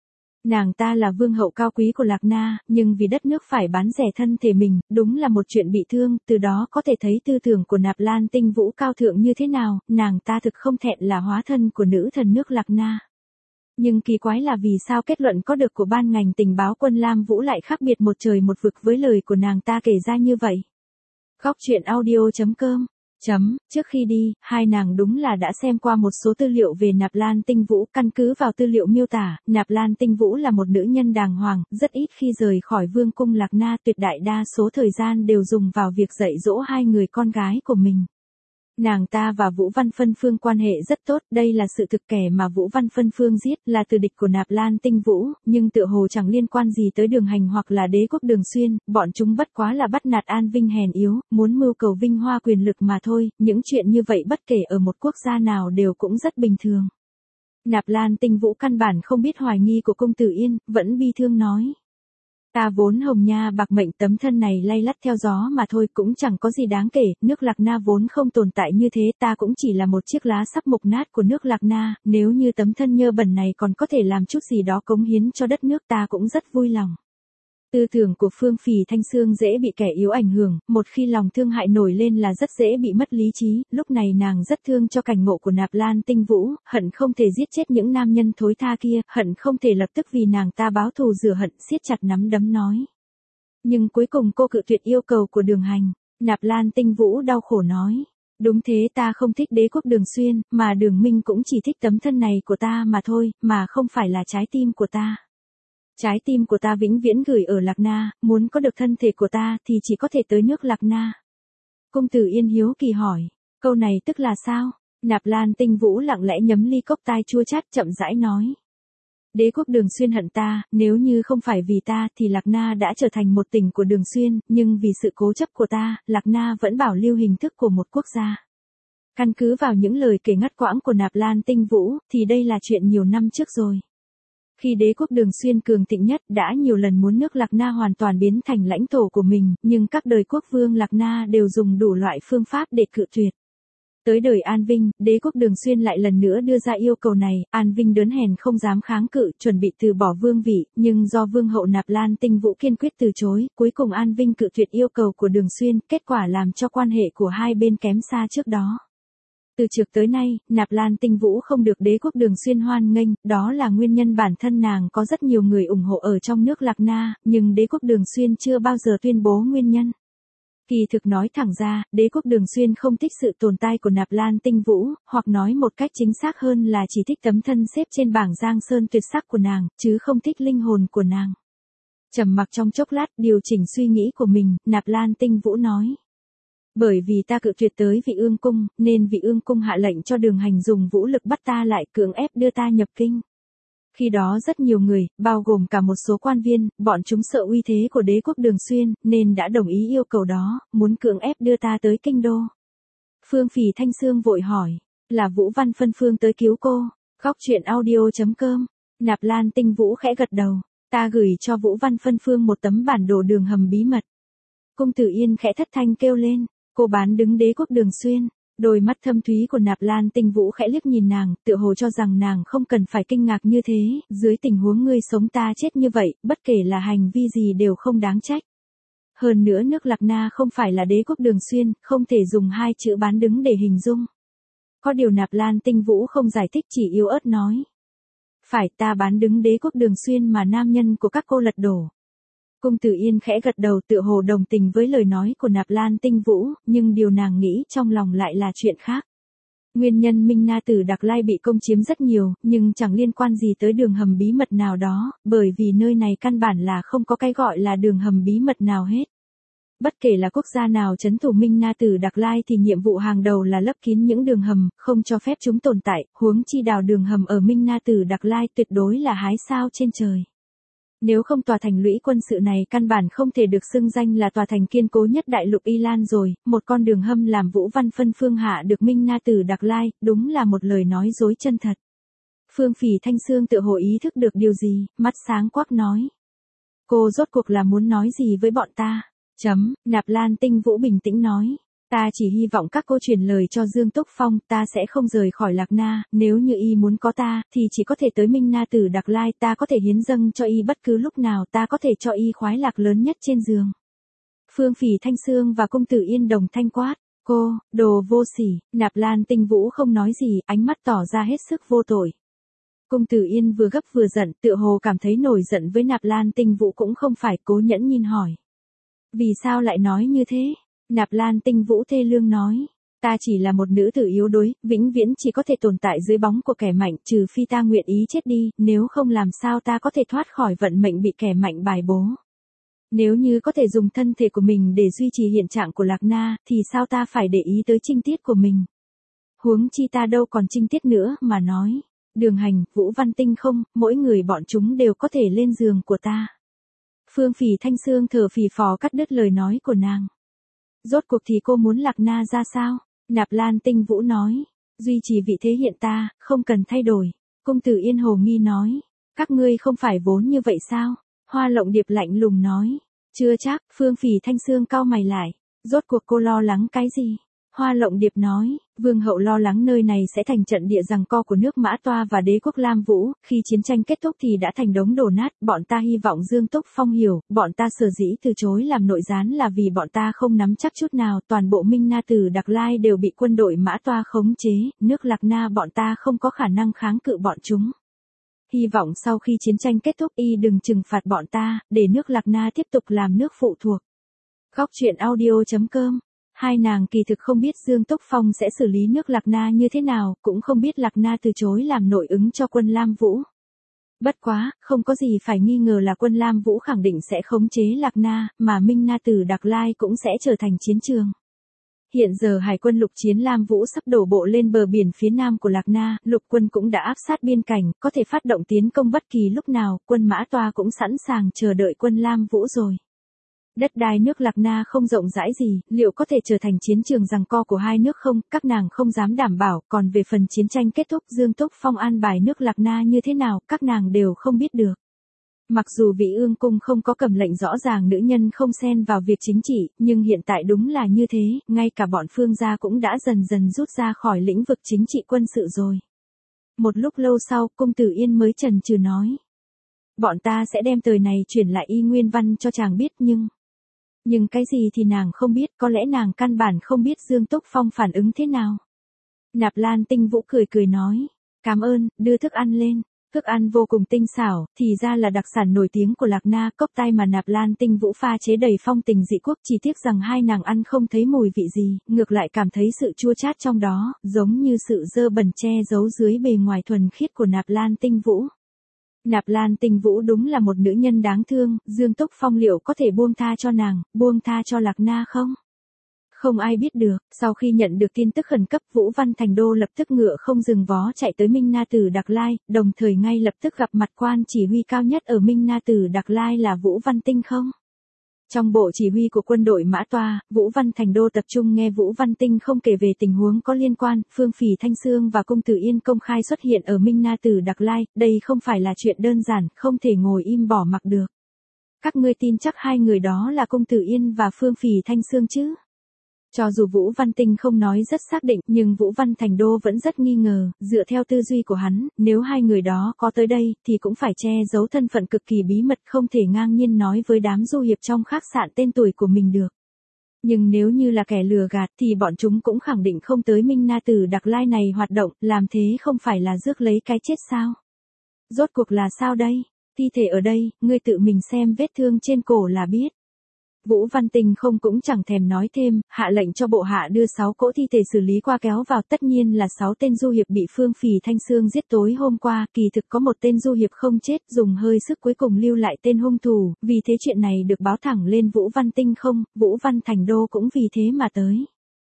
Nàng ta là vương hậu cao quý của Lạc Na, nhưng vì đất nước phải bán rẻ thân thể mình, đúng là một chuyện bị thương, từ đó có thể thấy tư tưởng của Nạp Lan Tinh Vũ cao thượng như thế nào, nàng ta thực không thẹn là hóa thân của nữ thần nước Lạc Na. Nhưng kỳ quái là vì sao kết luận có được của ban ngành tình báo quân Lam Vũ lại khác biệt một trời một vực với lời của nàng ta kể ra như vậy. Góc truyện audio.com Trước khi đi, hai nàng đúng là đã xem qua một số tư liệu về Nạp Lan Tinh Vũ, căn cứ vào tư liệu miêu tả, Nạp Lan Tinh Vũ là một nữ nhân đàng hoàng, rất ít khi rời khỏi vương cung Lạc Na, tuyệt đại đa số thời gian đều dùng vào việc dạy dỗ hai người con gái của mình. Nàng ta và Vũ Văn Phân Phương quan hệ rất tốt, đây là sự thực, kẻ mà Vũ Văn Phân Phương giết là từ địch của Nạp Lan Tinh Vũ, nhưng tựa hồ chẳng liên quan gì tới Đường Hành hoặc là đế quốc Đường Xuyên, bọn chúng bất quá là bắt nạt An Vinh hèn yếu, muốn mưu cầu vinh hoa quyền lực mà thôi, những chuyện như vậy bất kể ở một quốc gia nào đều cũng rất bình thường. Nạp Lan Tinh Vũ căn bản không biết hoài nghi của Cung Tử Yên, vẫn bi thương nói. Ta vốn hồng nha bạc mệnh, tấm thân này lay lắt theo gió mà thôi, cũng chẳng có gì đáng kể, nước Lạc Na vốn không tồn tại như thế, ta cũng chỉ là một chiếc lá sắp mục nát của nước Lạc Na, nếu như tấm thân nhơ bẩn này còn có thể làm chút gì đó cống hiến cho đất nước ta cũng rất vui lòng. Tư tưởng của Phương Phì Thanh Sương dễ bị kẻ yếu ảnh hưởng, một khi lòng thương hại nổi lên là rất dễ bị mất lý trí, lúc này nàng rất thương cho cảnh ngộ của Nạp Lan Tinh Vũ, hận không thể giết chết những nam nhân thối tha kia, hận không thể lập tức vì nàng ta báo thù rửa hận, siết chặt nắm đấm nói. Nhưng cuối cùng cô cự tuyệt yêu cầu của Đường Hành, Nạp Lan Tinh Vũ đau khổ nói. Đúng thế, ta không thích đế quốc Đường Xuyên, mà Đường Minh cũng chỉ thích tấm thân này của ta mà thôi, mà không phải là trái tim của ta. Trái tim của ta vĩnh viễn gửi ở Lạc Na, muốn có được thân thể của ta thì chỉ có thể tới nước Lạc Na. Cung Tử Yên hiếu kỳ hỏi, câu này tức là sao? Nạp Lan Tinh Vũ lặng lẽ nhấm ly cốc tai chua chát, chậm rãi nói. Đế quốc Đường Xuyên hận ta, nếu như không phải vì ta thì Lạc Na đã trở thành một tỉnh của Đường Xuyên, nhưng vì sự cố chấp của ta, Lạc Na vẫn bảo lưu hình thức của một quốc gia. Căn cứ vào những lời kể ngắt quãng của Nạp Lan Tinh Vũ, thì đây là chuyện nhiều năm trước rồi. Khi đế quốc Đường Xuyên cường thịnh nhất đã nhiều lần muốn nước Lạc Na hoàn toàn biến thành lãnh thổ của mình, nhưng các đời quốc vương Lạc Na đều dùng đủ loại phương pháp để cự tuyệt. Tới đời An Vinh, đế quốc Đường Xuyên lại lần nữa đưa ra yêu cầu này, An Vinh đớn hèn không dám kháng cự, chuẩn bị từ bỏ vương vị, nhưng do vương hậu Nạp Lan Tinh Vũ kiên quyết từ chối, cuối cùng An Vinh cự tuyệt yêu cầu của Đường Xuyên, kết quả làm cho quan hệ của hai bên kém xa trước đó. Từ trước tới nay, Nạp Lan Tinh Vũ không được đế quốc Đường Xuyên hoan nghênh, đó là nguyên nhân bản thân nàng có rất nhiều người ủng hộ ở trong nước Lạc Na, nhưng đế quốc Đường Xuyên chưa bao giờ tuyên bố nguyên nhân. Kỳ thực nói thẳng ra, đế quốc Đường Xuyên không thích sự tồn tại của Nạp Lan Tinh Vũ, hoặc nói một cách chính xác hơn là chỉ thích tấm thân xếp trên bảng Giang Sơn tuyệt sắc của nàng, chứ không thích linh hồn của nàng. Trầm mặc trong chốc lát, điều chỉnh suy nghĩ của mình, Nạp Lan Tinh Vũ nói. Bởi vì ta cự tuyệt tới Vị Ương Cung, nên Vị Ương Cung hạ lệnh cho Đường Hành dùng vũ lực bắt ta lại, cưỡng ép đưa ta nhập kinh. Khi đó rất nhiều người, bao gồm cả một số quan viên, bọn chúng sợ uy thế của đế quốc Đường Xuyên, nên đã đồng ý yêu cầu đó, muốn cưỡng ép đưa ta tới kinh đô. Phương Phỉ Thanh Sương vội hỏi, là Vũ Văn Phân Phương tới cứu cô? Khóc chuyện audio.com. Nạp Lan Tinh Vũ khẽ gật đầu, ta gửi cho Vũ Văn Phân Phương một tấm bản đồ đường hầm bí mật. Cung Tử Yên khẽ thất thanh kêu lên, cô bán đứng đế quốc Đường Xuyên. Đôi mắt thâm thúy của Nạp Lan Tinh Vũ khẽ liếc nhìn nàng, tựa hồ cho rằng nàng không cần phải kinh ngạc như thế, dưới tình huống ngươi sống ta chết như vậy, bất kể là hành vi gì đều không đáng trách. Hơn nữa nước Lạc Na không phải là đế quốc Đường Xuyên, không thể dùng hai chữ bán đứng để hình dung. Có điều Nạp Lan Tinh Vũ không giải thích, chỉ yếu ớt nói. Phải, ta bán đứng đế quốc Đường Xuyên mà nam nhân của các cô lật đổ. Cung Tử Yên khẽ gật đầu, tựa hồ đồng tình với lời nói của Nạp Lan Tinh Vũ, nhưng điều nàng nghĩ trong lòng lại là chuyện khác. Nguyên nhân Minh Na Tử Đặc Lai bị công chiếm rất nhiều, nhưng chẳng liên quan gì tới đường hầm bí mật nào đó, bởi vì nơi này căn bản là không có cái gọi là đường hầm bí mật nào hết. Bất kể là quốc gia nào trấn thủ Minh Na Tử Đặc Lai thì nhiệm vụ hàng đầu là lấp kín những đường hầm, không cho phép chúng tồn tại, huống chi đào đường hầm ở Minh Na Tử Đặc Lai tuyệt đối là hái sao trên trời. Nếu không tòa thành lũy quân sự này căn bản không thể được xưng danh là tòa thành kiên cố nhất đại lục Y Lan rồi, một con đường hầm làm Vũ Văn Phân Phương hạ được Minh Na Tử Đặc Lai, đúng là một lời nói dối chân thật. Phương Phỉ Thanh Sương tự hồ ý thức được điều gì, mắt sáng quắc nói. Cô rốt cuộc là muốn nói gì với bọn ta? Nạp Lan Tinh Vũ bình tĩnh nói. Ta chỉ hy vọng các cô truyền lời cho Dương Túc Phong, ta sẽ không rời khỏi Lạc Na, nếu như y muốn có ta, thì chỉ có thể tới Minh Na Tử Đặc Lai, ta có thể hiến dâng cho y bất cứ lúc nào, ta có thể cho y khoái lạc lớn nhất trên giường. Phương Phỉ Thanh Sương và Cung Tử Yên đồng thanh quát, cô, đồ vô sỉ. Nạp Lan Tinh Vũ không nói gì, ánh mắt tỏ ra hết sức vô tội. Cung Tử Yên vừa gấp vừa giận, tựa hồ cảm thấy nổi giận với Nạp Lan Tinh Vũ cũng không phải, cố nhẫn nhìn hỏi. Vì sao lại nói như thế? Nạp Lan Tinh Vũ thê lương nói, ta chỉ là một nữ tử yếu đuối, vĩnh viễn chỉ có thể tồn tại dưới bóng của kẻ mạnh, trừ phi ta nguyện ý chết đi, nếu không làm sao ta có thể thoát khỏi vận mệnh bị kẻ mạnh bài bố. Nếu như có thể dùng thân thể của mình để duy trì hiện trạng của Lạc Na, thì sao ta phải để ý tới trinh tiết của mình? Huống chi ta đâu còn trinh tiết nữa mà nói. Đường Hành, Vũ Văn Tinh không, mỗi người bọn chúng đều có thể lên giường của ta. Phương Phỉ Thanh Sương thở phì phò cắt đứt lời nói của nàng. Rốt cuộc thì cô muốn Lạc Na ra sao? Nạp Lan Tinh Vũ nói. Duy trì vị thế hiện ta, không cần thay đổi. Cung Tử Yên hồ nghi nói. Các ngươi không phải vốn như vậy sao? Hoa Lộng Điệp lạnh lùng nói. Chưa chắc. Phương Phỉ Thanh Sương cau mày lại. Rốt cuộc cô lo lắng cái gì? Hoa Lộng Điệp nói, Vương hậu lo lắng nơi này sẽ thành trận địa giằng co của nước Mã Toa và đế quốc Lam Vũ, khi chiến tranh kết thúc thì đã thành đống đổ nát, bọn ta hy vọng Dương Túc Phong hiểu, bọn ta sở dĩ từ chối làm nội gián là vì bọn ta không nắm chắc chút nào, toàn bộ Minh Na Tử Đặc Lai đều bị quân đội Mã Toa khống chế, nước Lạc Na bọn ta không có khả năng kháng cự bọn chúng. Hy vọng sau khi chiến tranh kết thúc y đừng trừng phạt bọn ta, để nước Lạc Na tiếp tục làm nước phụ thuộc. Khóc chuyện audio.com. Hai nàng kỳ thực không biết Dương Túc Phong sẽ xử lý nước Lạc Na như thế nào, cũng không biết Lạc Na từ chối làm nội ứng cho quân Lam Vũ. Bất quá, không có gì phải nghi ngờ là quân Lam Vũ khẳng định sẽ khống chế Lạc Na, mà Minh Na Tử Đặc Lai cũng sẽ trở thành chiến trường. Hiện giờ hải quân lục chiến Lam Vũ sắp đổ bộ lên bờ biển phía nam của Lạc Na, lục quân cũng đã áp sát biên cảnh, có thể phát động tiến công bất kỳ lúc nào, quân Mã Toa cũng sẵn sàng chờ đợi quân Lam Vũ rồi. Đất đai nước Lạc Na không rộng rãi gì, liệu có thể trở thành chiến trường giằng co của hai nước không, các nàng không dám đảm bảo, còn về phần chiến tranh kết thúc Dương Túc Phong an bài nước Lạc Na như thế nào, các nàng đều không biết được. Mặc dù Vị Ương Cung không có cầm lệnh rõ ràng nữ nhân không xen vào việc chính trị, nhưng hiện tại đúng là như thế, ngay cả bọn Phương gia cũng đã dần dần rút ra khỏi lĩnh vực chính trị quân sự rồi. Một lúc lâu sau, Cung Tử Yên mới chần chừ nói. Bọn ta sẽ đem tờ này chuyển lại Y Nguyên Văn cho chàng biết nhưng cái gì thì nàng không biết, có lẽ nàng căn bản không biết Dương Túc Phong phản ứng thế nào. Nạp Lan Tinh Vũ cười cười nói. Cảm ơn, đưa thức ăn lên. Thức ăn vô cùng tinh xảo, thì ra là đặc sản nổi tiếng của Lạc Na, cốc tai mà Nạp Lan Tinh Vũ pha chế đầy phong tình dị quốc, chỉ tiếc rằng hai nàng ăn không thấy mùi vị gì, ngược lại cảm thấy sự chua chát trong đó, giống như sự dơ bẩn che giấu dưới bề ngoài thuần khiết của Nạp Lan Tinh Vũ. Nạp Lan Tinh Vũ đúng là một nữ nhân đáng thương, Dương Túc Phong liệu có thể buông tha cho nàng, buông tha cho Lạc Na không? Không ai biết được, sau khi nhận được tin tức khẩn cấp Vũ Văn Thành Đô lập tức ngựa không dừng vó chạy tới Minh Na Tử Đạc Lai, đồng thời ngay lập tức gặp mặt quan chỉ huy cao nhất ở Minh Na Tử Đạc Lai là Vũ Văn Tinh không. Trong bộ chỉ huy của quân đội Mã Toa, Vũ Văn Thành Đô tập trung nghe Vũ Văn Tinh không kể về tình huống có liên quan, Phương Phỉ Thanh Xương và Cung Tử Yên công khai xuất hiện ở Minh Na Tử Đạc Lai, đây không phải là chuyện đơn giản, không thể ngồi im bỏ mặc được. Các ngươi tin chắc hai người đó là Cung Tử Yên và Phương Phỉ Thanh Xương chứ? Cho dù Vũ Văn Tinh không nói rất xác định, nhưng Vũ Văn Thành Đô vẫn rất nghi ngờ, dựa theo tư duy của hắn, nếu hai người đó có tới đây, thì cũng phải che giấu thân phận cực kỳ bí mật, không thể ngang nhiên nói với đám du hiệp trong khách sạn tên tuổi của mình được. Nhưng nếu như là kẻ lừa gạt thì bọn chúng cũng khẳng định không tới Minh Na Tử Đạc Lai này hoạt động, làm thế không phải là rước lấy cái chết sao? Rốt cuộc là sao đây? Thi thể ở đây, ngươi tự mình xem vết thương trên cổ là biết. Vũ Văn Tinh không cũng chẳng thèm nói thêm, hạ lệnh cho bộ hạ đưa 6 cỗ thi thể xử lý qua kéo vào, tất nhiên là 6 tên du hiệp bị Phương Phỉ Thanh Xương giết tối hôm qua, kỳ thực có một tên du hiệp không chết, dùng hơi sức cuối cùng lưu lại tên hung thủ, vì thế chuyện này được báo thẳng lên Vũ Văn Tinh không, Vũ Văn Thành Đô cũng vì thế mà tới.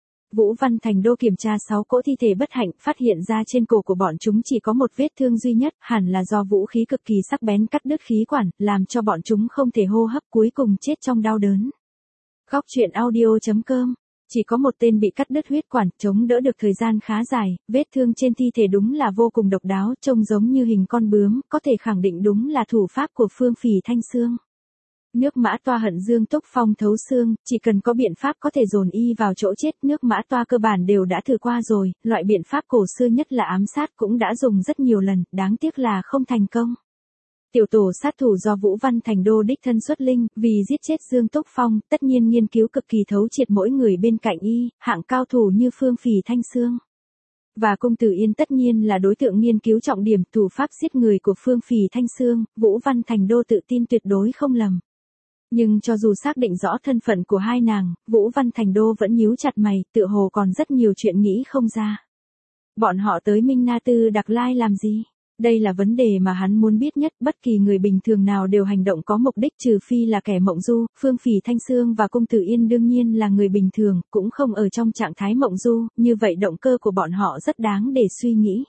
Vũ Văn Thành Đô kiểm tra 6 cỗ thi thể bất hạnh, phát hiện ra trên cổ của bọn chúng chỉ có một vết thương duy nhất, hẳn là do vũ khí cực kỳ sắc bén cắt đứt khí quản, làm cho bọn chúng không thể hô hấp, cuối cùng chết trong đau đớn. Góc truyện audio.com. Chỉ có một tên bị cắt đứt huyết quản, chống đỡ được thời gian khá dài, vết thương trên thi thể đúng là vô cùng độc đáo, trông giống như hình con bướm, có thể khẳng định đúng là thủ pháp của Phương Phỉ Thanh Xương. Nước Mã Toa hận Dương Túc Phong thấu xương, chỉ cần có biện pháp có thể dồn y vào chỗ chết, nước Mã Toa cơ bản đều đã thử qua rồi, loại biện pháp cổ xưa nhất là ám sát cũng đã dùng rất nhiều lần, đáng tiếc là không thành công. Tiểu tổ sát thủ do Vũ Văn Thành Đô đích thân xuất linh, vì giết chết Dương Túc Phong, tất nhiên nghiên cứu cực kỳ thấu triệt mỗi người bên cạnh y, hạng cao thủ như Phương Phỉ Thanh Xương. Và Cung Tử Yên tất nhiên là đối tượng nghiên cứu trọng điểm, thủ pháp giết người của Phương Phỉ Thanh Xương, Vũ Văn Thành Đô tự tin tuyệt đối không lầm. Nhưng cho dù xác định rõ thân phận của hai nàng, Vũ Văn Thành Đô vẫn nhíu chặt mày, tựa hồ còn rất nhiều chuyện nghĩ không ra. Bọn họ tới Minh Na Tử Đạc Lai làm gì? Đây là vấn đề mà hắn muốn biết nhất, bất kỳ người bình thường nào đều hành động có mục đích trừ phi là kẻ mộng du, Phương Phỉ Thanh Xương và Cung Tử Yên đương nhiên là người bình thường, cũng không ở trong trạng thái mộng du, như vậy động cơ của bọn họ rất đáng để suy nghĩ.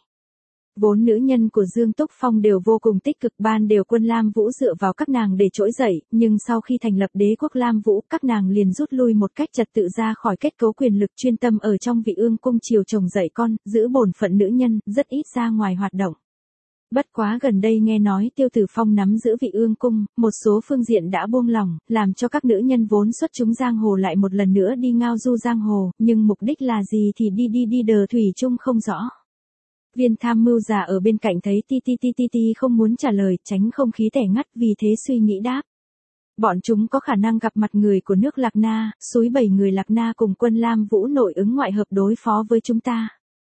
Vốn nữ nhân của Dương Túc Phong đều vô cùng tích cực, ban đều quân Lam Vũ dựa vào các nàng để trỗi dậy, nhưng sau khi thành lập đế quốc Lam Vũ, các nàng liền rút lui một cách trật tự ra khỏi kết cấu quyền lực, chuyên tâm ở trong Vị Ương cung chiều chồng dạy con, giữ bổn phận nữ nhân, rất ít ra ngoài hoạt động. Bất quá gần đây nghe nói Tiêu Tử Phong nắm giữ Vị Ương cung, một số phương diện đã buông lỏng, làm cho các nữ nhân vốn xuất chúng giang hồ lại một lần nữa đi ngao du giang hồ, nhưng mục đích là gì thì đi đờ thủy chung không rõ. Viên tham mưu già ở bên cạnh thấy ti không muốn trả lời, tránh không khí tẻ ngắt, vì thế suy nghĩ đáp. Bọn chúng có khả năng gặp mặt người của nước Lạc Na, xúi 7 người Lạc Na cùng quân Lam Vũ nội ứng ngoại hợp đối phó với chúng ta.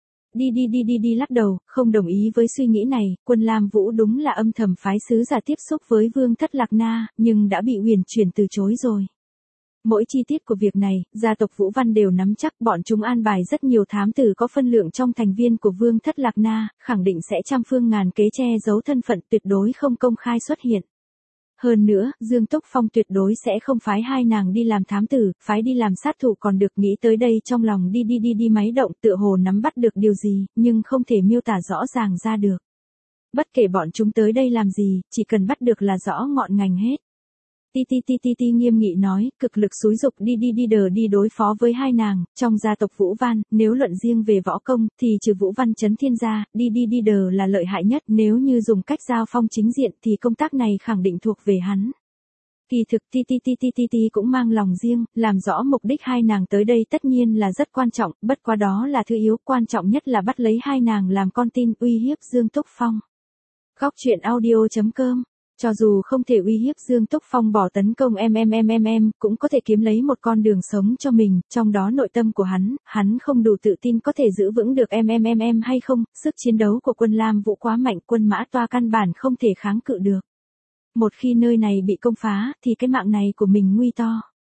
Đi lắc đầu, không đồng ý với suy nghĩ này, quân Lam Vũ đúng là âm thầm phái sứ giả tiếp xúc với vương thất Lạc Na, nhưng đã bị Huyền Chuyển từ chối rồi. Mỗi chi tiết của việc này, gia tộc Vũ Văn đều nắm chắc, bọn chúng an bài rất nhiều thám tử có phân lượng trong thành viên của vương thất Lạc Na, khẳng định sẽ trăm phương ngàn kế che giấu thân phận, tuyệt đối không công khai xuất hiện. Hơn nữa, Dương Túc Phong tuyệt đối sẽ không phái hai nàng đi làm thám tử, phái đi làm sát thủ còn được, nghĩ tới đây trong lòng đi máy động, tựa hồ nắm bắt được điều gì, nhưng không thể miêu tả rõ ràng ra được. Bất kể bọn chúng tới đây làm gì, chỉ cần bắt được là rõ ngọn ngành hết. Ti nghiêm nghị nói, cực lực xúi dục đi đối phó với hai nàng, trong gia tộc Vũ Văn, nếu luận riêng về võ công, thì trừ Vũ Văn Chấn Thiên gia, đi là lợi hại nhất, nếu như dùng cách giao phong chính diện thì công tác này khẳng định thuộc về hắn. Kỳ thực Ti cũng mang lòng riêng, làm rõ mục đích hai nàng tới đây tất nhiên là rất quan trọng, bất quá đó là thứ yếu, quan trọng nhất là bắt lấy hai nàng làm con tin uy hiếp Dương Túc Phong. Góc truyện audio.com. Cho dù không thể uy hiếp Dương Túc Phong bỏ tấn công cũng có thể kiếm lấy một con đường sống cho mình, trong đó nội tâm của hắn không đủ tự tin có thể giữ vững được hay không, sức chiến đấu của quân Lam Vũ quá mạnh, quân Mã Toa căn bản không thể kháng cự được. Một khi nơi này bị công phá, thì cái mạng này của mình nguy to.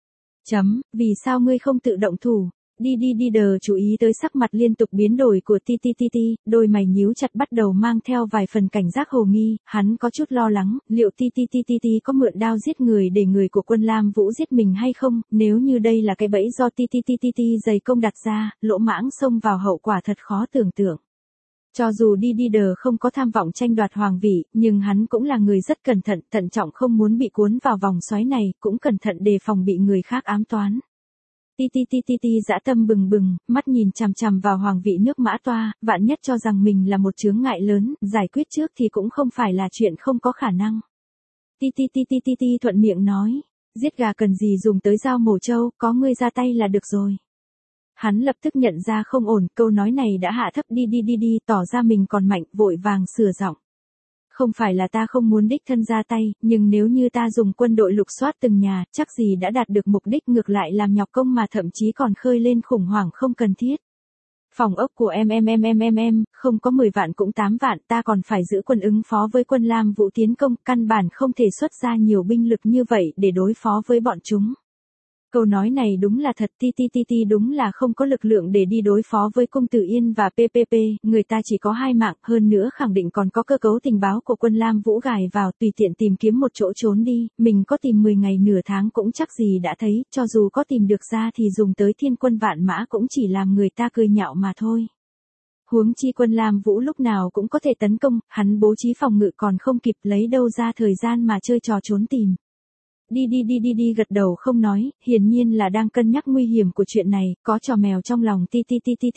Vì sao ngươi không tự động thủ? Đi chú ý tới sắc mặt liên tục biến đổi của Ti, đôi mày nhíu chặt bắt đầu mang theo vài phần cảnh giác hồ nghi, hắn có chút lo lắng, liệu Ti có mượn đao giết người để người của quân Lam Vũ giết mình hay không, nếu như đây là cái bẫy do Ti dày công đặt ra, lỗ mãng xông vào hậu quả thật khó tưởng tượng. Cho dù đi không có tham vọng tranh đoạt hoàng vị, nhưng hắn cũng là người rất cẩn thận trọng không muốn bị cuốn vào vòng xoáy này, cũng cẩn thận đề phòng bị người khác ám toán. Ti dã tâm bừng bừng, mắt nhìn chằm chằm vào hoàng vị nước Mã Toa, vạn nhất cho rằng mình là một chướng ngại lớn, giải quyết trước thì cũng không phải là chuyện không có khả năng. Ti thuận miệng nói, giết gà cần gì dùng tới dao mổ trâu, có ngươi ra tay là được rồi. Hắn lập tức nhận ra không ổn, câu nói này đã hạ thấp đi, tỏ ra mình còn mạnh, vội vàng sửa giọng. Không phải là ta không muốn đích thân ra tay, nhưng nếu như ta dùng quân đội lục soát từng nhà, chắc gì đã đạt được mục đích, ngược lại làm nhọc công mà thậm chí còn khơi lên khủng hoảng không cần thiết. Phòng ốc của không có 10 vạn cũng 8 vạn, ta còn phải giữ quân ứng phó với quân Lam Vũ tiến công, căn bản không thể xuất ra nhiều binh lực như vậy để đối phó với bọn chúng. Câu nói này đúng là thật, Ti đúng là không có lực lượng để đi đối phó với Cung Tử Yên và PPP, người ta chỉ có 2 mạng, hơn nữa khẳng định còn có cơ cấu tình báo của quân Lam Vũ gài vào, tùy tiện tìm kiếm một chỗ trốn đi, mình có tìm 10 ngày nửa tháng cũng chắc gì đã thấy, cho dù có tìm được ra thì dùng tới thiên quân vạn mã cũng chỉ làm người ta cười nhạo mà thôi. Huống chi quân Lam Vũ lúc nào cũng có thể tấn công, hắn bố trí phòng ngự còn không kịp, lấy đâu ra thời gian mà chơi trò trốn tìm. Đi gật đầu không nói, hiển nhiên là đang cân nhắc nguy hiểm của chuyện này, có trò mèo trong lòng Ti,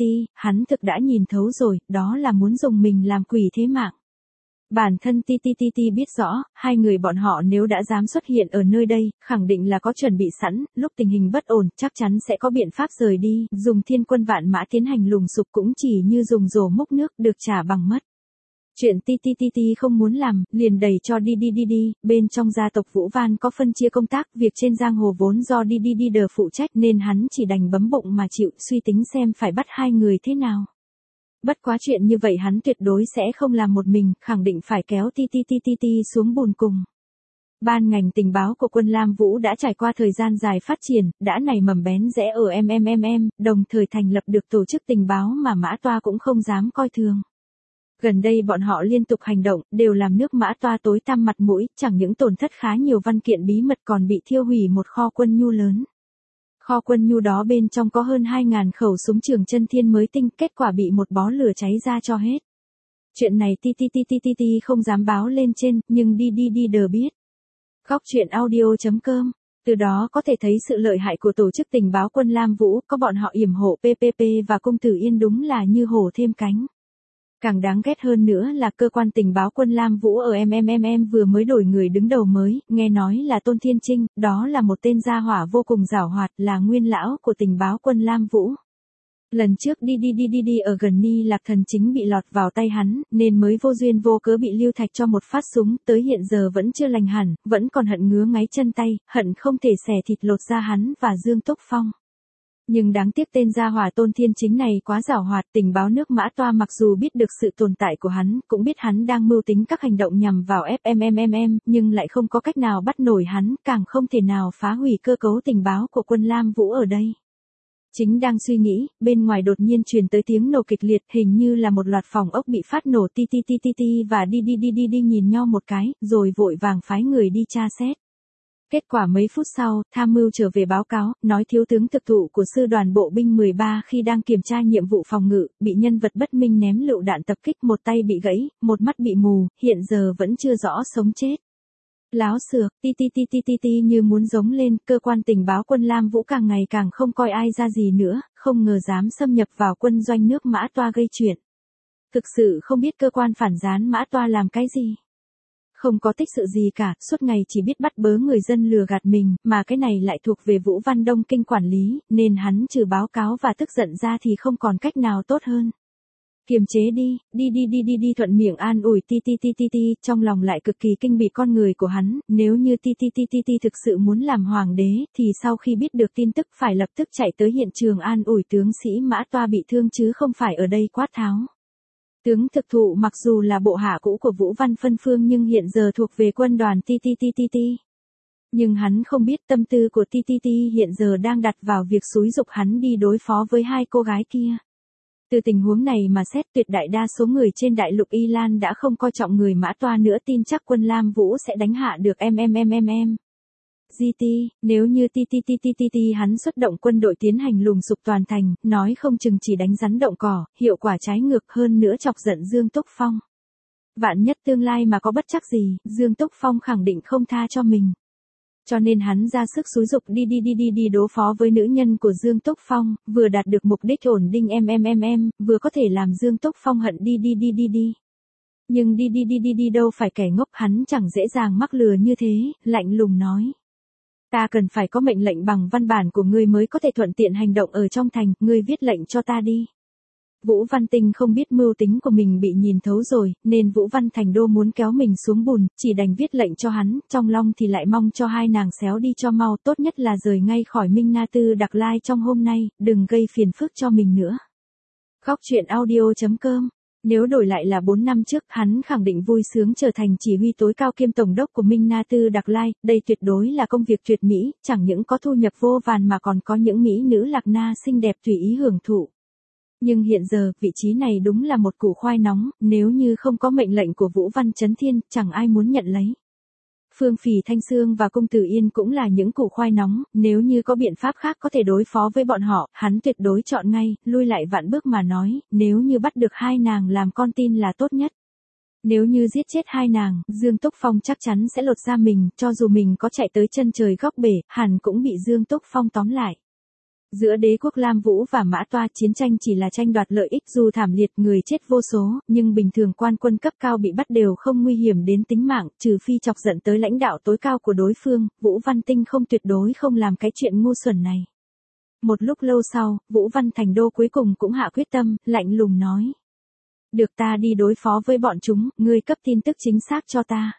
hắn thực đã nhìn thấu rồi, đó là muốn dùng mình làm quỷ thế mạng. Bản thân Ti biết rõ, hai người bọn họ nếu đã dám xuất hiện ở nơi đây, khẳng định là có chuẩn bị sẵn, lúc tình hình bất ổn, chắc chắn sẽ có biện pháp rời đi, dùng thiên quân vạn mã tiến hành lùng sục cũng chỉ như dùng rổ múc nước, được trả bằng mất. Chuyện Ti không muốn làm, liền đẩy cho đi, bên trong gia tộc Vũ Văn có phân chia công tác, việc trên giang hồ vốn do đi phụ trách nên hắn chỉ đành bấm bụng mà chịu, suy tính xem phải bắt hai người thế nào. Bất quá chuyện như vậy hắn tuyệt đối sẽ không làm một mình, khẳng định phải kéo Ti xuống bùn cùng. Ban ngành tình báo của quân Lam Vũ đã trải qua thời gian dài phát triển, đã nảy mầm bén rẽ ở đồng thời thành lập được tổ chức tình báo mà Mã Toa cũng không dám coi thường. Gần đây bọn họ liên tục hành động, đều làm nước Mã Toa tối tăm mặt mũi, chẳng những tổn thất khá nhiều văn kiện bí mật còn bị thiêu hủy một kho quân nhu lớn. Kho quân nhu đó bên trong có hơn 2.000 khẩu súng trường chân thiên mới tinh, kết quả bị một bó lửa cháy ra cho hết. Chuyện này Ti không dám báo lên trên, nhưng đi biết. Góc truyện audio.com. Từ đó có thể thấy sự lợi hại của tổ chức tình báo quân Lam Vũ, có bọn họ yểm hộ PPP và Cung Tử Yên đúng là như hổ thêm cánh. Càng đáng ghét hơn nữa là cơ quan tình báo quân Lam Vũ ở vừa mới đổi người đứng đầu mới, nghe nói là Tôn Thiên Trinh, đó là một tên gia hỏa vô cùng giảo hoạt, là nguyên lão của tình báo quân Lam Vũ. Lần trước đi ở gần Ni Lạc Thần chính bị lọt vào tay hắn, nên mới vô duyên vô cớ bị Lưu Thạch cho một phát súng, tới hiện giờ vẫn chưa lành hẳn, vẫn còn hận ngứa ngáy chân tay, hận không thể xẻ thịt lột ra hắn và Dương Túc Phong. Nhưng đáng tiếc tên gia hỏa Tôn Thiên Chính này quá giảo hoạt, tình báo nước Mã Toa mặc dù biết được sự tồn tại của hắn, cũng biết hắn đang mưu tính các hành động nhằm vào nhưng lại không có cách nào bắt nổi hắn, càng không thể nào phá hủy cơ cấu tình báo của quân Lam Vũ ở đây. Chính đang suy nghĩ, bên ngoài đột nhiên truyền tới tiếng nổ kịch liệt, hình như là một loạt phòng ốc bị phát nổ. Ti và đi nhìn nhau một cái, rồi vội vàng phái người đi tra xét. Kết quả mấy phút sau, tham mưu trở về báo cáo, nói thiếu tướng thực thụ của sư đoàn bộ binh 13 khi đang kiểm tra nhiệm vụ phòng ngự, bị nhân vật bất minh ném lựu đạn tập kích, một tay bị gãy, một mắt bị mù, hiện giờ vẫn chưa rõ sống chết. Láo xược, ti ti ti ti ti ti như muốn giống lên, cơ quan tình báo quân Lam Vũ càng ngày càng không coi ai ra gì nữa, không ngờ dám xâm nhập vào quân doanh nước Mã Toa gây chuyện. Thực sự không biết cơ quan phản gián Mã Toa làm cái gì. Không có tích sự gì cả, suốt ngày chỉ biết bắt bớ người dân lừa gạt mình, mà cái này lại thuộc về Vũ Văn Đông Kinh quản lý, nên hắn trừ báo cáo và tức giận ra thì không còn cách nào tốt hơn. Kiềm chế đi thuận miệng an ủi ti ti ti ti ti, trong lòng lại cực kỳ kinh bỉ con người của hắn, nếu như ti ti ti ti ti thực sự muốn làm hoàng đế, thì sau khi biết được tin tức phải lập tức chạy tới hiện trường an ủi tướng sĩ Mã Toa bị thương chứ không phải ở đây quát tháo. Tướng thực thụ mặc dù là bộ hạ cũ của Vũ Văn Phân Phương nhưng hiện giờ thuộc về quân đoàn ti ti ti ti ti. Nhưng hắn không biết tâm tư của ti ti ti hiện giờ đang đặt vào việc xúi giục hắn đi đối phó với hai cô gái kia. Từ tình huống này mà xét tuyệt đại đa số người trên đại lục Y Lan đã không coi trọng người Mã Toa nữa, tin chắc quân Lam Vũ sẽ đánh hạ được em. GT, nếu như ti hắn xuất động quân đội tiến hành lùng sục toàn thành, nói không chừng chỉ đánh rắn động cỏ, hiệu quả trái ngược hơn nữa chọc giận Dương Túc Phong. Vạn nhất tương lai mà có bất trắc gì, Dương Túc Phong khẳng định không tha cho mình. Cho nên hắn ra sức xúi giục đi đối phó với nữ nhân của Dương Túc Phong, vừa đạt được mục đích ổn định em, vừa có thể làm Dương Túc Phong hận đi. Nhưng đi đâu phải kẻ ngốc, hắn chẳng dễ dàng mắc lừa như thế, lạnh lùng nói. Ta cần phải có mệnh lệnh bằng văn bản của ngươi mới có thể thuận tiện hành động ở trong thành, ngươi viết lệnh cho ta đi. Vũ Văn Tinh không biết mưu tính của mình bị nhìn thấu rồi, nên Vũ Văn Thành Đô muốn kéo mình xuống bùn, chỉ đành viết lệnh cho hắn, trong lòng thì lại mong cho hai nàng xéo đi cho mau, tốt nhất là rời ngay khỏi Minh Na Tư Đặc Lai trong hôm nay, đừng gây phiền phức cho mình nữa. Góc truyện audio.com. Nếu đổi lại là 4 năm trước, hắn khẳng định vui sướng trở thành chỉ huy tối cao kiêm tổng đốc của Minh Na Tư Đặc Lai, đây tuyệt đối là công việc tuyệt mỹ, chẳng những có thu nhập vô vàn mà còn có những mỹ nữ Lạc Na xinh đẹp tùy ý hưởng thụ. Nhưng hiện giờ, vị trí này đúng là một củ khoai nóng, nếu như không có mệnh lệnh của Vũ Văn Chấn Thiên, chẳng ai muốn nhận lấy. Phương Phì Thanh Xương và Cung Tử Yên cũng là những củ khoai nóng, nếu như có biện pháp khác có thể đối phó với bọn họ, hắn tuyệt đối chọn ngay, lui lại vạn bước mà nói, nếu như bắt được hai nàng làm con tin là tốt nhất. Nếu như giết chết hai nàng, Dương Túc Phong chắc chắn sẽ lột da mình, cho dù mình có chạy tới chân trời góc bể, hẳn cũng bị Dương Túc Phong tóm lại. Giữa đế quốc Lam Vũ và Mã Toa, chiến tranh chỉ là tranh đoạt lợi ích, dù thảm liệt người chết vô số, nhưng bình thường quan quân cấp cao bị bắt đều không nguy hiểm đến tính mạng, trừ phi chọc giận tới lãnh đạo tối cao của đối phương, Vũ Văn Tinh không tuyệt đối không làm cái chuyện ngu xuẩn này. Một lúc lâu sau, Vũ Văn Thành Đô cuối cùng cũng hạ quyết tâm, lạnh lùng nói. Được, ta đi đối phó với bọn chúng, ngươi cấp tin tức chính xác cho ta.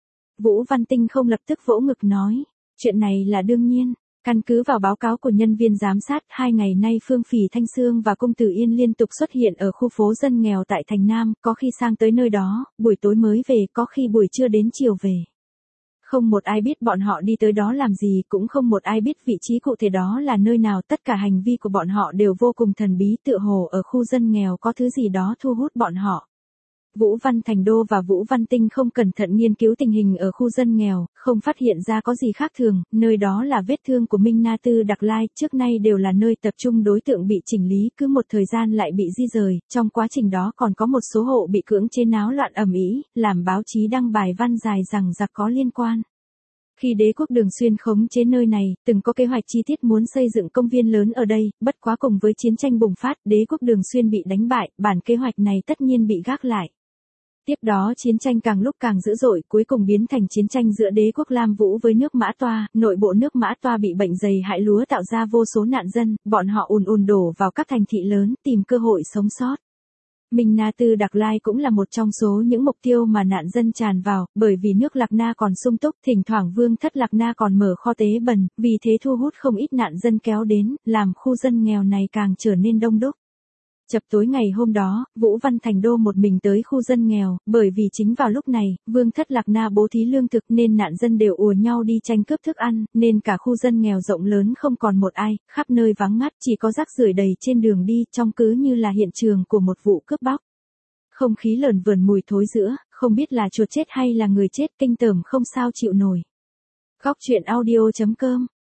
Vũ Văn Tinh không lập tức vỗ ngực nói, chuyện này là đương nhiên. Căn cứ vào báo cáo của nhân viên giám sát, 2 ngày nay Phương Phì Thanh Xương và Cung Tử Yên liên tục xuất hiện ở khu phố dân nghèo tại thành Nam, có khi sang tới nơi đó, buổi tối mới về, có khi buổi trưa đến chiều về. Không một ai biết bọn họ đi tới đó làm gì, cũng không một ai biết vị trí cụ thể đó là nơi nào, tất cả hành vi của bọn họ đều vô cùng thần bí, tựa hồ ở khu dân nghèo có thứ gì đó thu hút bọn họ. Vũ Văn Thành Đô và Vũ Văn Tinh không cẩn thận nghiên cứu tình hình ở khu dân nghèo, không phát hiện ra có gì khác thường, nơi đó là vết thương của Minh Na Tư Đặc Lai, trước nay đều là nơi tập trung đối tượng bị chỉnh lý, cứ một thời gian lại bị di rời, trong quá trình đó còn có một số hộ bị cưỡng chế náo loạn ầm ĩ, làm báo chí đăng bài văn dài rằng giặc có liên quan. Khi đế quốc Đường Xuyên khống chế nơi này, từng có kế hoạch chi tiết muốn xây dựng công viên lớn ở đây, bất quá cùng với chiến tranh bùng phát, đế quốc Đường Xuyên bị đánh bại, bản kế hoạch này tất nhiên bị gác lại. Tiếp đó chiến tranh càng lúc càng dữ dội, cuối cùng biến thành chiến tranh giữa đế quốc Lam Vũ với nước Mã Toa, nội bộ nước Mã Toa bị bệnh dày hại lúa tạo ra vô số nạn dân, bọn họ ùn đổ vào các thành thị lớn, tìm cơ hội sống sót. Minh Na Tư Đặc Lai cũng là một trong số những mục tiêu mà nạn dân tràn vào, bởi vì nước Lạc Na còn sung túc, thỉnh thoảng vương thất Lạc Na còn mở kho tế bần, vì thế thu hút không ít nạn dân kéo đến, làm khu dân nghèo này càng trở nên đông đúc. Chập tối ngày hôm đó, Vũ Văn Thành Đô một mình tới khu dân nghèo, bởi vì chính vào lúc này, vương thất Lạc Na bố thí lương thực nên nạn dân đều ùa nhau đi tranh cướp thức ăn, nên cả khu dân nghèo rộng lớn không còn một ai, khắp nơi vắng ngắt, chỉ có rác rưởi đầy trên đường đi, trông cứ như là hiện trường của một vụ cướp bóc. Không khí lởn vởn mùi thối rữa, không biết là chuột chết hay là người chết, kinh tởm không sao chịu nổi. Góc truyện audio.com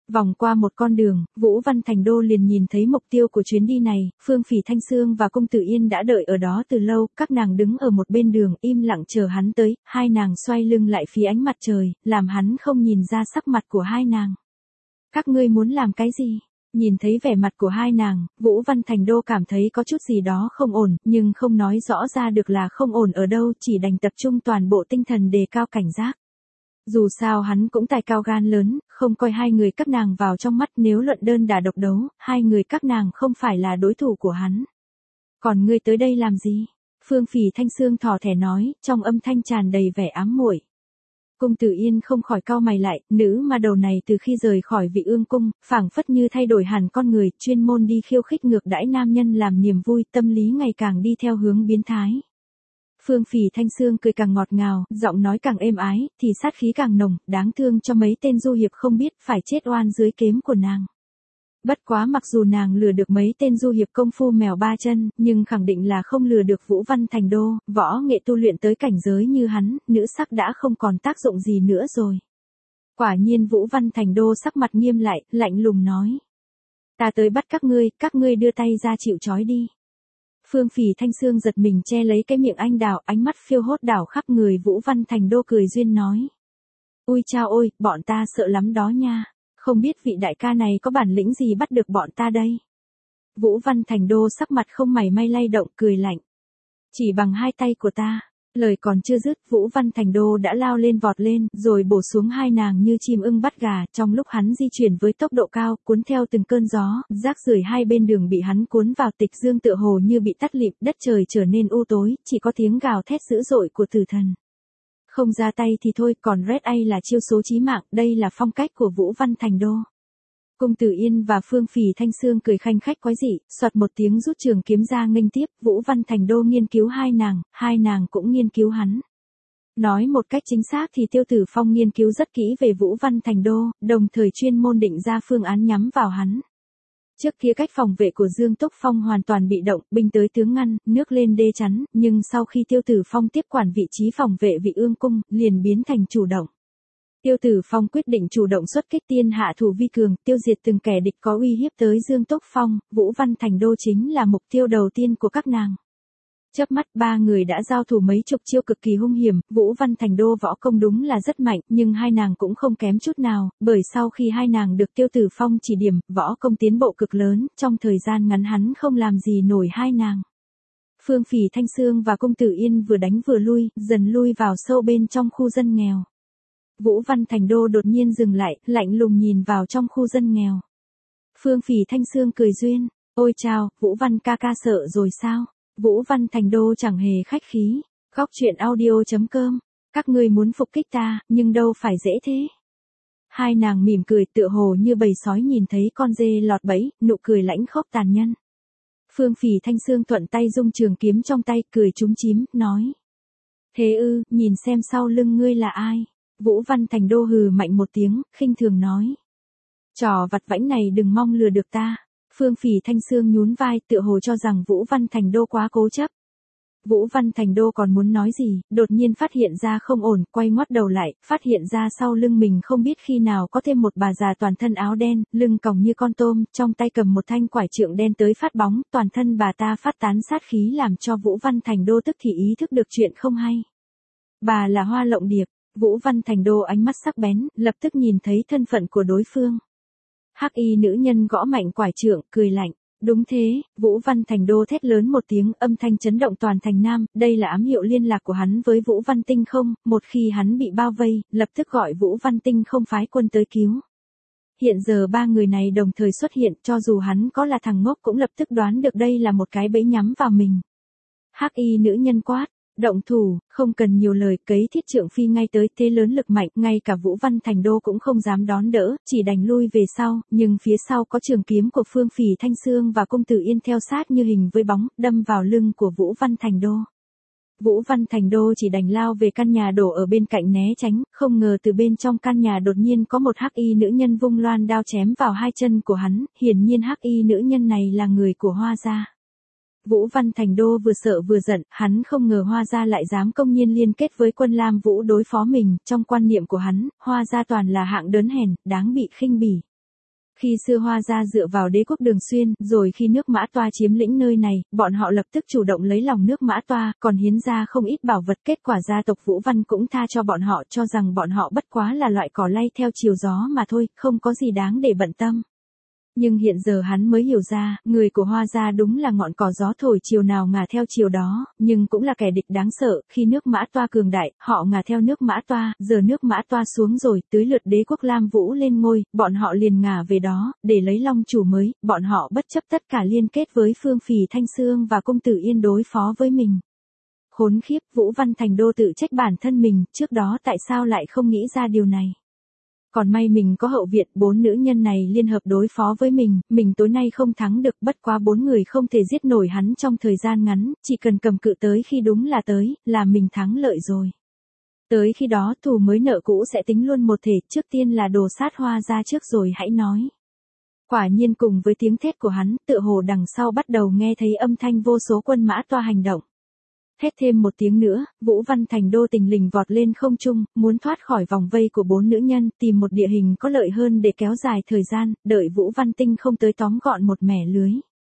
Vòng qua một con đường, Vũ Văn Thành Đô liền nhìn thấy mục tiêu của chuyến đi này, Phương Phỉ Thanh Sương và Cung Tử Yên đã đợi ở đó từ lâu, các nàng đứng ở một bên đường im lặng chờ hắn tới, hai nàng xoay lưng lại phía ánh mặt trời, làm hắn không nhìn ra sắc mặt của hai nàng. Các ngươi muốn làm cái gì? Nhìn thấy vẻ mặt của hai nàng, Vũ Văn Thành Đô cảm thấy có chút gì đó không ổn, nhưng không nói rõ ra được là không ổn ở đâu, chỉ đành tập trung toàn bộ tinh thần đề cao cảnh giác. Dù sao hắn cũng tài cao gan lớn, không coi hai người các nàng vào trong mắt, nếu luận đơn đả độc đấu, hai người các nàng không phải là đối thủ của hắn. Còn ngươi tới đây làm gì? Phương Phỉ Thanh Sương thỏ thẻ nói, trong âm thanh tràn đầy vẻ ám muội. Cung Tử Yên không khỏi cau mày lại, nữ ma đầu này từ khi rời khỏi Vị Ương cung, phảng phất như thay đổi hẳn con người, chuyên môn đi khiêu khích ngược đãi nam nhân làm niềm vui, tâm lý ngày càng đi theo hướng biến thái. Phương Phỉ Thanh Sương cười càng ngọt ngào, giọng nói càng êm ái, thì sát khí càng nồng, đáng thương cho mấy tên du hiệp không biết phải chết oan dưới kiếm của nàng. Bất quá mặc dù nàng lừa được mấy tên du hiệp công phu mèo ba chân, nhưng khẳng định là không lừa được Vũ Văn Thành Đô, võ nghệ tu luyện tới cảnh giới như hắn, nữ sắc đã không còn tác dụng gì nữa rồi. Quả nhiên Vũ Văn Thành Đô sắc mặt nghiêm lại, lạnh lùng nói. Ta tới bắt các ngươi đưa tay ra chịu trói đi. Phương Phỉ Thanh Sương giật mình che lấy cái miệng anh đào, ánh mắt phiêu hốt đảo khắp người. Vũ Văn Thành Đô cười duyên nói. Ui chao ôi, bọn ta sợ lắm đó nha. Không biết vị đại ca này có bản lĩnh gì bắt được bọn ta đây. Vũ Văn Thành Đô sắc mặt không mảy may lay động, cười lạnh. Chỉ bằng hai tay của ta. Lời còn chưa dứt, Vũ Văn Thành Đô đã lao lên vọt lên, rồi bổ xuống hai nàng như chim ưng bắt gà, trong lúc hắn di chuyển với tốc độ cao, cuốn theo từng cơn gió, rác rưởi hai bên đường bị hắn cuốn vào tịch dương tựa hồ như bị tắt lịm, đất trời trở nên u tối, chỉ có tiếng gào thét dữ dội của tử thần. Không ra tay thì thôi, còn Red A là chiêu số chí mạng, đây là phong cách của Vũ Văn Thành Đô. Cung Tử Yên và Phương Phỉ Thanh Sương cười khanh khách quái dị, soạt một tiếng rút trường kiếm ra nghênh tiếp, Vũ Văn Thành Đô nghiên cứu hai nàng cũng nghiên cứu hắn. Nói một cách chính xác thì Tiêu Tử Phong nghiên cứu rất kỹ về Vũ Văn Thành Đô, đồng thời chuyên môn định ra phương án nhắm vào hắn. Trước kia cách phòng vệ của Dương Túc Phong hoàn toàn bị động, binh tới tướng ngăn, nước lên đê chắn, nhưng sau khi Tiêu Tử Phong tiếp quản vị trí phòng vệ Vị Ương cung, liền biến thành chủ động. Tiêu Tử Phong quyết định chủ động xuất kích, tiên hạ thủ vi cường, tiêu diệt từng kẻ địch có uy hiếp tới Dương Túc Phong, Vũ Văn Thành Đô chính là mục tiêu đầu tiên của các nàng. Chớp mắt ba người đã giao thủ mấy chục chiêu cực kỳ hung hiểm, Vũ Văn Thành Đô võ công đúng là rất mạnh, nhưng hai nàng cũng không kém chút nào, bởi sau khi hai nàng được Tiêu Tử Phong chỉ điểm, võ công tiến bộ cực lớn, trong thời gian ngắn hắn không làm gì nổi hai nàng. Phương Phỉ Thanh Sương và Cung Tử Yên vừa đánh vừa lui, dần lui vào sâu bên trong khu dân nghèo. Vũ Văn Thành Đô đột nhiên dừng lại, lạnh lùng nhìn vào trong khu dân nghèo. Phương Phỉ Thanh Sương cười duyên, ôi chào, Vũ Văn ca ca sợ rồi sao? Vũ Văn Thành Đô chẳng hề khách khí. Góc truyện audio.com, các ngươi muốn phục kích ta, nhưng đâu phải dễ thế. Hai nàng mỉm cười tựa hồ như bầy sói nhìn thấy con dê lọt bẫy, nụ cười lãnh khốc tàn nhân. Phương Phỉ Thanh Sương thuận tay dung trường kiếm trong tay, cười chúm chím, nói. Thế ư, nhìn xem sau lưng ngươi là ai? Vũ Văn Thành Đô hừ mạnh một tiếng, khinh thường nói. Trò vặt vãnh này đừng mong lừa được ta. Phương Phỉ Thanh Sương nhún vai tựa hồ cho rằng Vũ Văn Thành Đô quá cố chấp. Vũ Văn Thành Đô còn muốn nói gì, đột nhiên phát hiện ra không ổn, quay ngoắt đầu lại, phát hiện ra sau lưng mình không biết khi nào có thêm một bà già toàn thân áo đen, lưng còng như con tôm, trong tay cầm một thanh quải trượng đen tới phát bóng, toàn thân bà ta phát tán sát khí làm cho Vũ Văn Thành Đô tức thì ý thức được chuyện không hay. Bà là Hoa Lộng Điệp. Vũ Văn Thành Đô ánh mắt sắc bén, lập tức nhìn thấy thân phận của đối phương. Hắc y nữ nhân gõ mạnh quải trượng, cười lạnh. Đúng thế, Vũ Văn Thành Đô thét lớn một tiếng, âm thanh chấn động toàn thành Nam, đây là ám hiệu liên lạc của hắn với Vũ Văn Tinh không, một khi hắn bị bao vây, lập tức gọi Vũ Văn Tinh không phái quân tới cứu. Hiện giờ ba người này đồng thời xuất hiện, cho dù hắn có là thằng ngốc cũng lập tức đoán được đây là một cái bẫy nhắm vào mình. Hắc y nữ nhân quát. Động thủ, không cần nhiều lời, cấy thiết trượng phi ngay tới, thế lớn lực mạnh, ngay cả Vũ Văn Thành Đô cũng không dám đón đỡ, chỉ đành lui về sau, nhưng phía sau có trường kiếm của Phương Phỉ Thanh Sương và Cung Tử Yên theo sát như hình với bóng, đâm vào lưng của Vũ Văn Thành Đô. Vũ Văn Thành Đô chỉ đành lao về căn nhà đổ ở bên cạnh né tránh, không ngờ từ bên trong căn nhà đột nhiên có một hắc y nữ nhân vung loan đao chém vào hai chân của hắn, hiển nhiên hắc y nữ nhân này là người của Hoa gia. Vũ Văn Thành Đô vừa sợ vừa giận, hắn không ngờ Hoa gia lại dám công nhiên liên kết với quân Lam Vũ đối phó mình, trong quan niệm của hắn, Hoa gia toàn là hạng đớn hèn, đáng bị khinh bỉ. Khi xưa Hoa gia dựa vào đế quốc Đường Xuyên, rồi khi nước Mã Toa chiếm lĩnh nơi này, bọn họ lập tức chủ động lấy lòng nước Mã Toa, còn hiến ra không ít bảo vật. Kết quả gia tộc Vũ Văn cũng tha cho bọn họ, cho rằng bọn họ bất quá là loại cỏ lay theo chiều gió mà thôi, không có gì đáng để bận tâm. Nhưng hiện giờ hắn mới hiểu ra, người của Hoa gia đúng là ngọn cỏ gió thổi chiều nào ngả theo chiều đó, nhưng cũng là kẻ địch đáng sợ. Khi nước Mã Toa cường đại, họ ngả theo nước Mã Toa, giờ nước Mã Toa xuống rồi, tới lượt đế quốc Lam Vũ lên ngôi, bọn họ liền ngả về đó, để lấy long chủ mới. Bọn họ bất chấp tất cả liên kết với Phương Phì Thanh Xương và Công Tử Yên đối phó với mình. Khốn khiếp, Vũ Văn Thành Đô tự trách bản thân mình, trước đó tại sao lại không nghĩ ra điều này. Còn may mình có hậu viện, 4 nữ nhân này liên hợp đối phó với mình tối nay không thắng được, bất quá 4 người không thể giết nổi hắn trong thời gian ngắn, chỉ cần cầm cự tới khi đúng là tới, là mình thắng lợi rồi. Tới khi đó thù mới nợ cũ sẽ tính luôn một thể, trước tiên là đồ sát Hoa gia trước rồi hãy nói. Quả nhiên cùng với tiếng thét của hắn, tựa hồ đằng sau bắt đầu nghe thấy âm thanh vô số quân Mã Toa hành động. Hét thêm một tiếng nữa, Vũ Văn Thành Đô tình lình vọt lên không trung, muốn thoát khỏi vòng vây của 4 nữ nhân, tìm một địa hình có lợi hơn để kéo dài thời gian, đợi Vũ Văn Tinh không tới tóm gọn một mẻ lưới.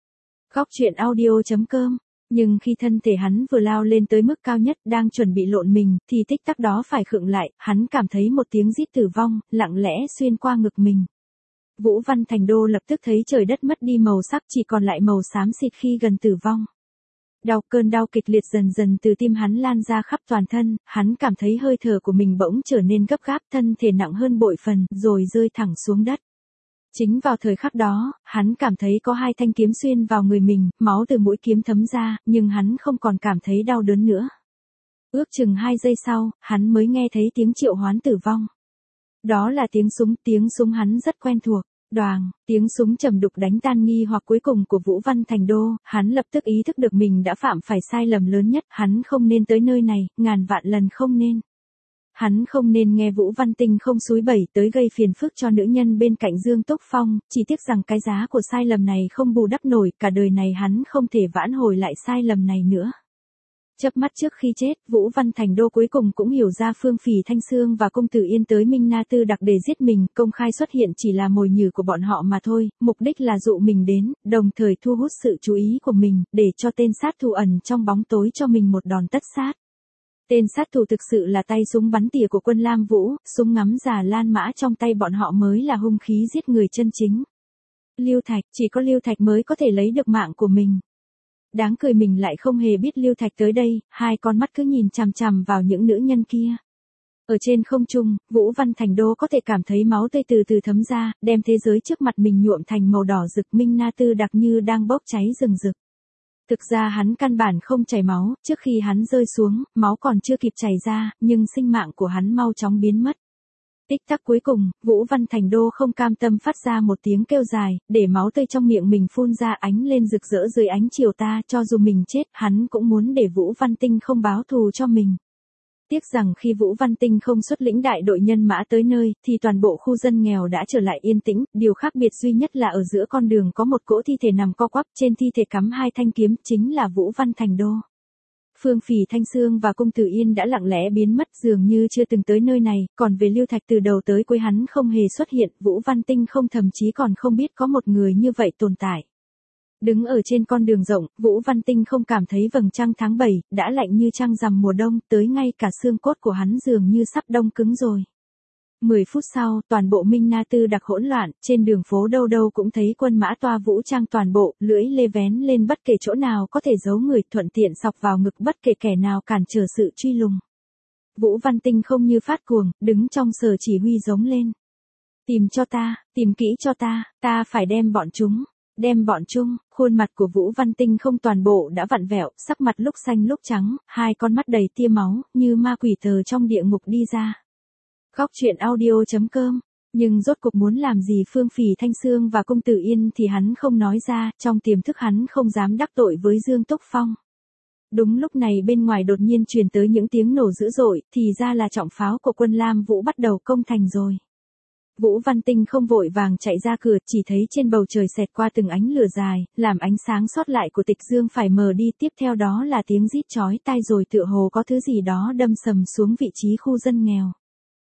Góc truyện audio.com. Nhưng khi thân thể hắn vừa lao lên tới mức cao nhất, đang chuẩn bị lộn mình, thì tích tắc đó phải khựng lại, hắn cảm thấy một tiếng rít tử vong, lặng lẽ xuyên qua ngực mình. Vũ Văn Thành Đô lập tức thấy trời đất mất đi màu sắc, chỉ còn lại màu xám xịt khi gần tử vong. Cơn đau kịch liệt dần dần từ tim hắn lan ra khắp toàn thân, hắn cảm thấy hơi thở của mình bỗng trở nên gấp gáp, thân thể nặng hơn bội phần, rồi rơi thẳng xuống đất. Chính vào thời khắc đó, hắn cảm thấy có 2 thanh kiếm xuyên vào người mình, máu từ mũi kiếm thấm ra, nhưng hắn không còn cảm thấy đau đớn nữa. Ước chừng 2 giây sau, hắn mới nghe thấy tiếng triệu hoán tử vong. Đó là tiếng súng hắn rất quen thuộc. Đoàng, tiếng súng trầm đục đánh tan nghi hoặc cuối cùng của Vũ Văn Thành Đô, hắn lập tức ý thức được mình đã phạm phải sai lầm lớn nhất, hắn không nên tới nơi này, ngàn vạn lần không nên. Hắn không nên nghe Vũ Văn Tinh không xúi bẩy tới gây phiền phức cho nữ nhân bên cạnh Dương Túc Phong, chỉ tiếc rằng cái giá của sai lầm này không bù đắp nổi, cả đời này hắn không thể vãn hồi lại sai lầm này nữa. Chớp mắt trước khi chết, Vũ Văn Thành Đô cuối cùng cũng hiểu ra Phương Phì Thanh Xương và Công Tử Yên tới Minh Na Tư Đặc để giết mình, công khai xuất hiện chỉ là mồi nhử của bọn họ mà thôi, mục đích là dụ mình đến, đồng thời thu hút sự chú ý của mình, để cho tên sát thủ ẩn trong bóng tối cho mình một đòn tất sát. Tên sát thủ thực sự là tay súng bắn tỉa của quân Lam Vũ, súng ngắm già Lan Mã trong tay bọn họ mới là hung khí giết người chân chính. Lưu Thạch, chỉ có Lưu Thạch mới có thể lấy được mạng của mình. Đáng cười mình lại không hề biết Lưu Thạch tới đây, 2 con mắt cứ nhìn chằm chằm vào những nữ nhân kia. Ở trên không trung, Vũ Văn Thành Đô có thể cảm thấy máu tươi từ từ thấm ra, đem thế giới trước mặt mình nhuộm thành màu đỏ rực, Minh Na Tư Đặc như đang bốc cháy rừng rực. Thực ra hắn căn bản không chảy máu, trước khi hắn rơi xuống, máu còn chưa kịp chảy ra, nhưng sinh mạng của hắn mau chóng biến mất. Tích tắc cuối cùng, Vũ Văn Thành Đô không cam tâm phát ra một tiếng kêu dài, để máu tươi trong miệng mình phun ra ánh lên rực rỡ dưới ánh chiều ta, cho dù mình chết, hắn cũng muốn để Vũ Văn Tinh không báo thù cho mình. Tiếc rằng khi Vũ Văn Tinh không xuất lĩnh đại đội nhân mã tới nơi, thì toàn bộ khu dân nghèo đã trở lại yên tĩnh, điều khác biệt duy nhất là ở giữa con đường có một cỗ thi thể nằm co quắp, trên thi thể cắm 2 thanh kiếm, chính là Vũ Văn Thành Đô. Phương Phì Thanh Xương và Công Tử Yên đã lặng lẽ biến mất, dường như chưa từng tới nơi này, còn về Lưu Thạch từ đầu tới cuối hắn không hề xuất hiện, Vũ Văn Tinh không thậm chí còn không biết có một người như vậy tồn tại. Đứng ở trên con đường rộng, Vũ Văn Tinh không cảm thấy vầng trăng tháng 7, đã lạnh như trăng rằm mùa đông, tới ngay cả xương cốt của hắn dường như sắp đông cứng rồi. 10 phút sau, toàn bộ Minh Na Tư Đặc hỗn loạn, trên đường phố đâu đâu cũng thấy quân Mã Toa vũ trang toàn bộ, lưỡi lê vén lên bất kể chỗ nào có thể giấu người, thuận tiện sọc vào ngực bất kể kẻ nào cản trở sự truy lùng. Vũ Văn Tinh không như phát cuồng, đứng trong sở chỉ huy giống lên. Tìm cho ta, tìm kỹ cho ta phải đem bọn chúng. Khuôn mặt của Vũ Văn Tinh không toàn bộ đã vặn vẹo, sắc mặt lúc xanh lúc trắng, 2 con mắt đầy tia máu, như ma quỷ từ trong địa ngục đi ra. Góc truyện audio.com. Nhưng rốt cuộc muốn làm gì Phương Phì Thanh Xương và Công Tử Yên thì hắn không nói ra, trong tiềm thức hắn không dám đắc tội với Dương Túc Phong. Đúng lúc này bên ngoài đột nhiên truyền tới những tiếng nổ dữ dội, thì ra là trọng pháo của quân Lam Vũ bắt đầu công thành rồi. Vũ Văn Tinh không vội vàng chạy ra cửa, chỉ thấy trên bầu trời xẹt qua từng ánh lửa dài, làm ánh sáng sót lại của Tịch Dương phải mờ đi, tiếp theo đó là tiếng rít chói tai rồi tựa hồ có thứ gì đó đâm sầm xuống vị trí khu dân nghèo.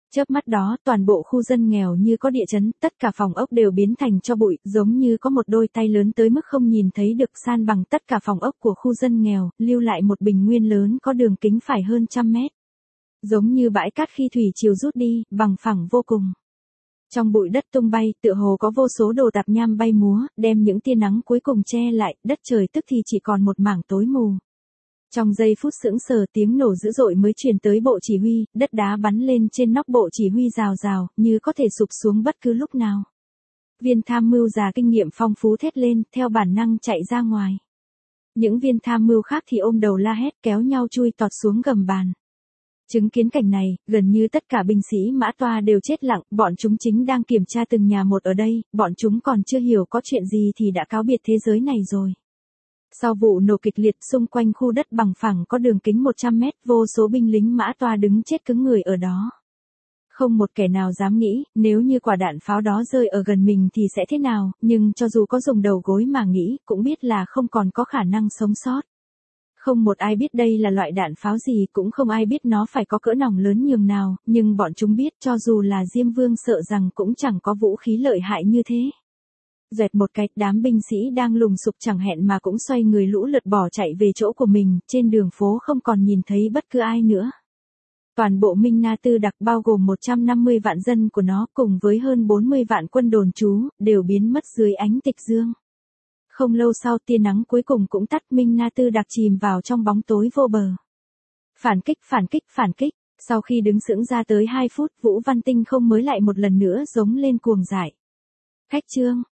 Chớp mắt đó, toàn bộ khu dân nghèo như có địa chấn, tất cả phòng ốc đều biến thành tro bụi, giống như có một đôi tay lớn tới mức không nhìn thấy được san bằng tất cả phòng ốc của khu dân nghèo, lưu lại một bình nguyên lớn có đường kính phải hơn 100 mét. Giống như bãi cát khi thủy triều rút đi, bằng phẳng vô cùng. Trong bụi đất tung bay, tựa hồ có vô số đồ tạp nham bay múa, đem những tia nắng cuối cùng che lại, đất trời tức thì chỉ còn một mảng tối mù. Trong giây phút sững sờ, tiếng nổ dữ dội mới truyền tới bộ chỉ huy, đất đá bắn lên trên nóc bộ chỉ huy rào rào, như có thể sụp xuống bất cứ lúc nào. Viên tham mưu già kinh nghiệm phong phú thét lên, theo bản năng chạy ra ngoài. Những viên tham mưu khác thì ôm đầu la hét, kéo nhau chui tọt xuống gầm bàn. Chứng kiến cảnh này, gần như tất cả binh sĩ Mã Toa đều chết lặng, bọn chúng chính đang kiểm tra từng nhà một ở đây, bọn chúng còn chưa hiểu có chuyện gì thì đã cáo biệt thế giới này rồi. Sau vụ nổ kịch liệt, xung quanh khu đất bằng phẳng có đường kính 100 mét, vô số binh lính Mã Toa đứng chết cứng người ở đó. Không một kẻ nào dám nghĩ, nếu như quả đạn pháo đó rơi ở gần mình thì sẽ thế nào, nhưng cho dù có dùng đầu gối mà nghĩ, cũng biết là không còn có khả năng sống sót. Không một ai biết đây là loại đạn pháo gì, cũng không ai biết nó phải có cỡ nòng lớn nhường nào, nhưng bọn chúng biết cho dù là Diêm Vương sợ rằng cũng chẳng có vũ khí lợi hại như thế. Dẹt một cái, đám binh sĩ đang lùng sục chẳng hẹn mà cũng xoay người lũ lượt bỏ chạy về chỗ của mình, trên đường phố không còn nhìn thấy bất cứ ai nữa. Toàn bộ Minh Na Tư Đặc bao gồm 150 vạn dân của nó cùng với hơn 40 vạn quân đồn trú, đều biến mất dưới ánh tịch dương. Không lâu sau, tia nắng cuối cùng cũng tắt, Minh Na Tư Đặc chìm vào trong bóng tối vô bờ. Phản kích, phản kích, phản kích. Sau khi đứng sững ra tới 2 phút, Vũ Văn Tinh không mới lại một lần nữa giống lên cuồng dại. Khách trương,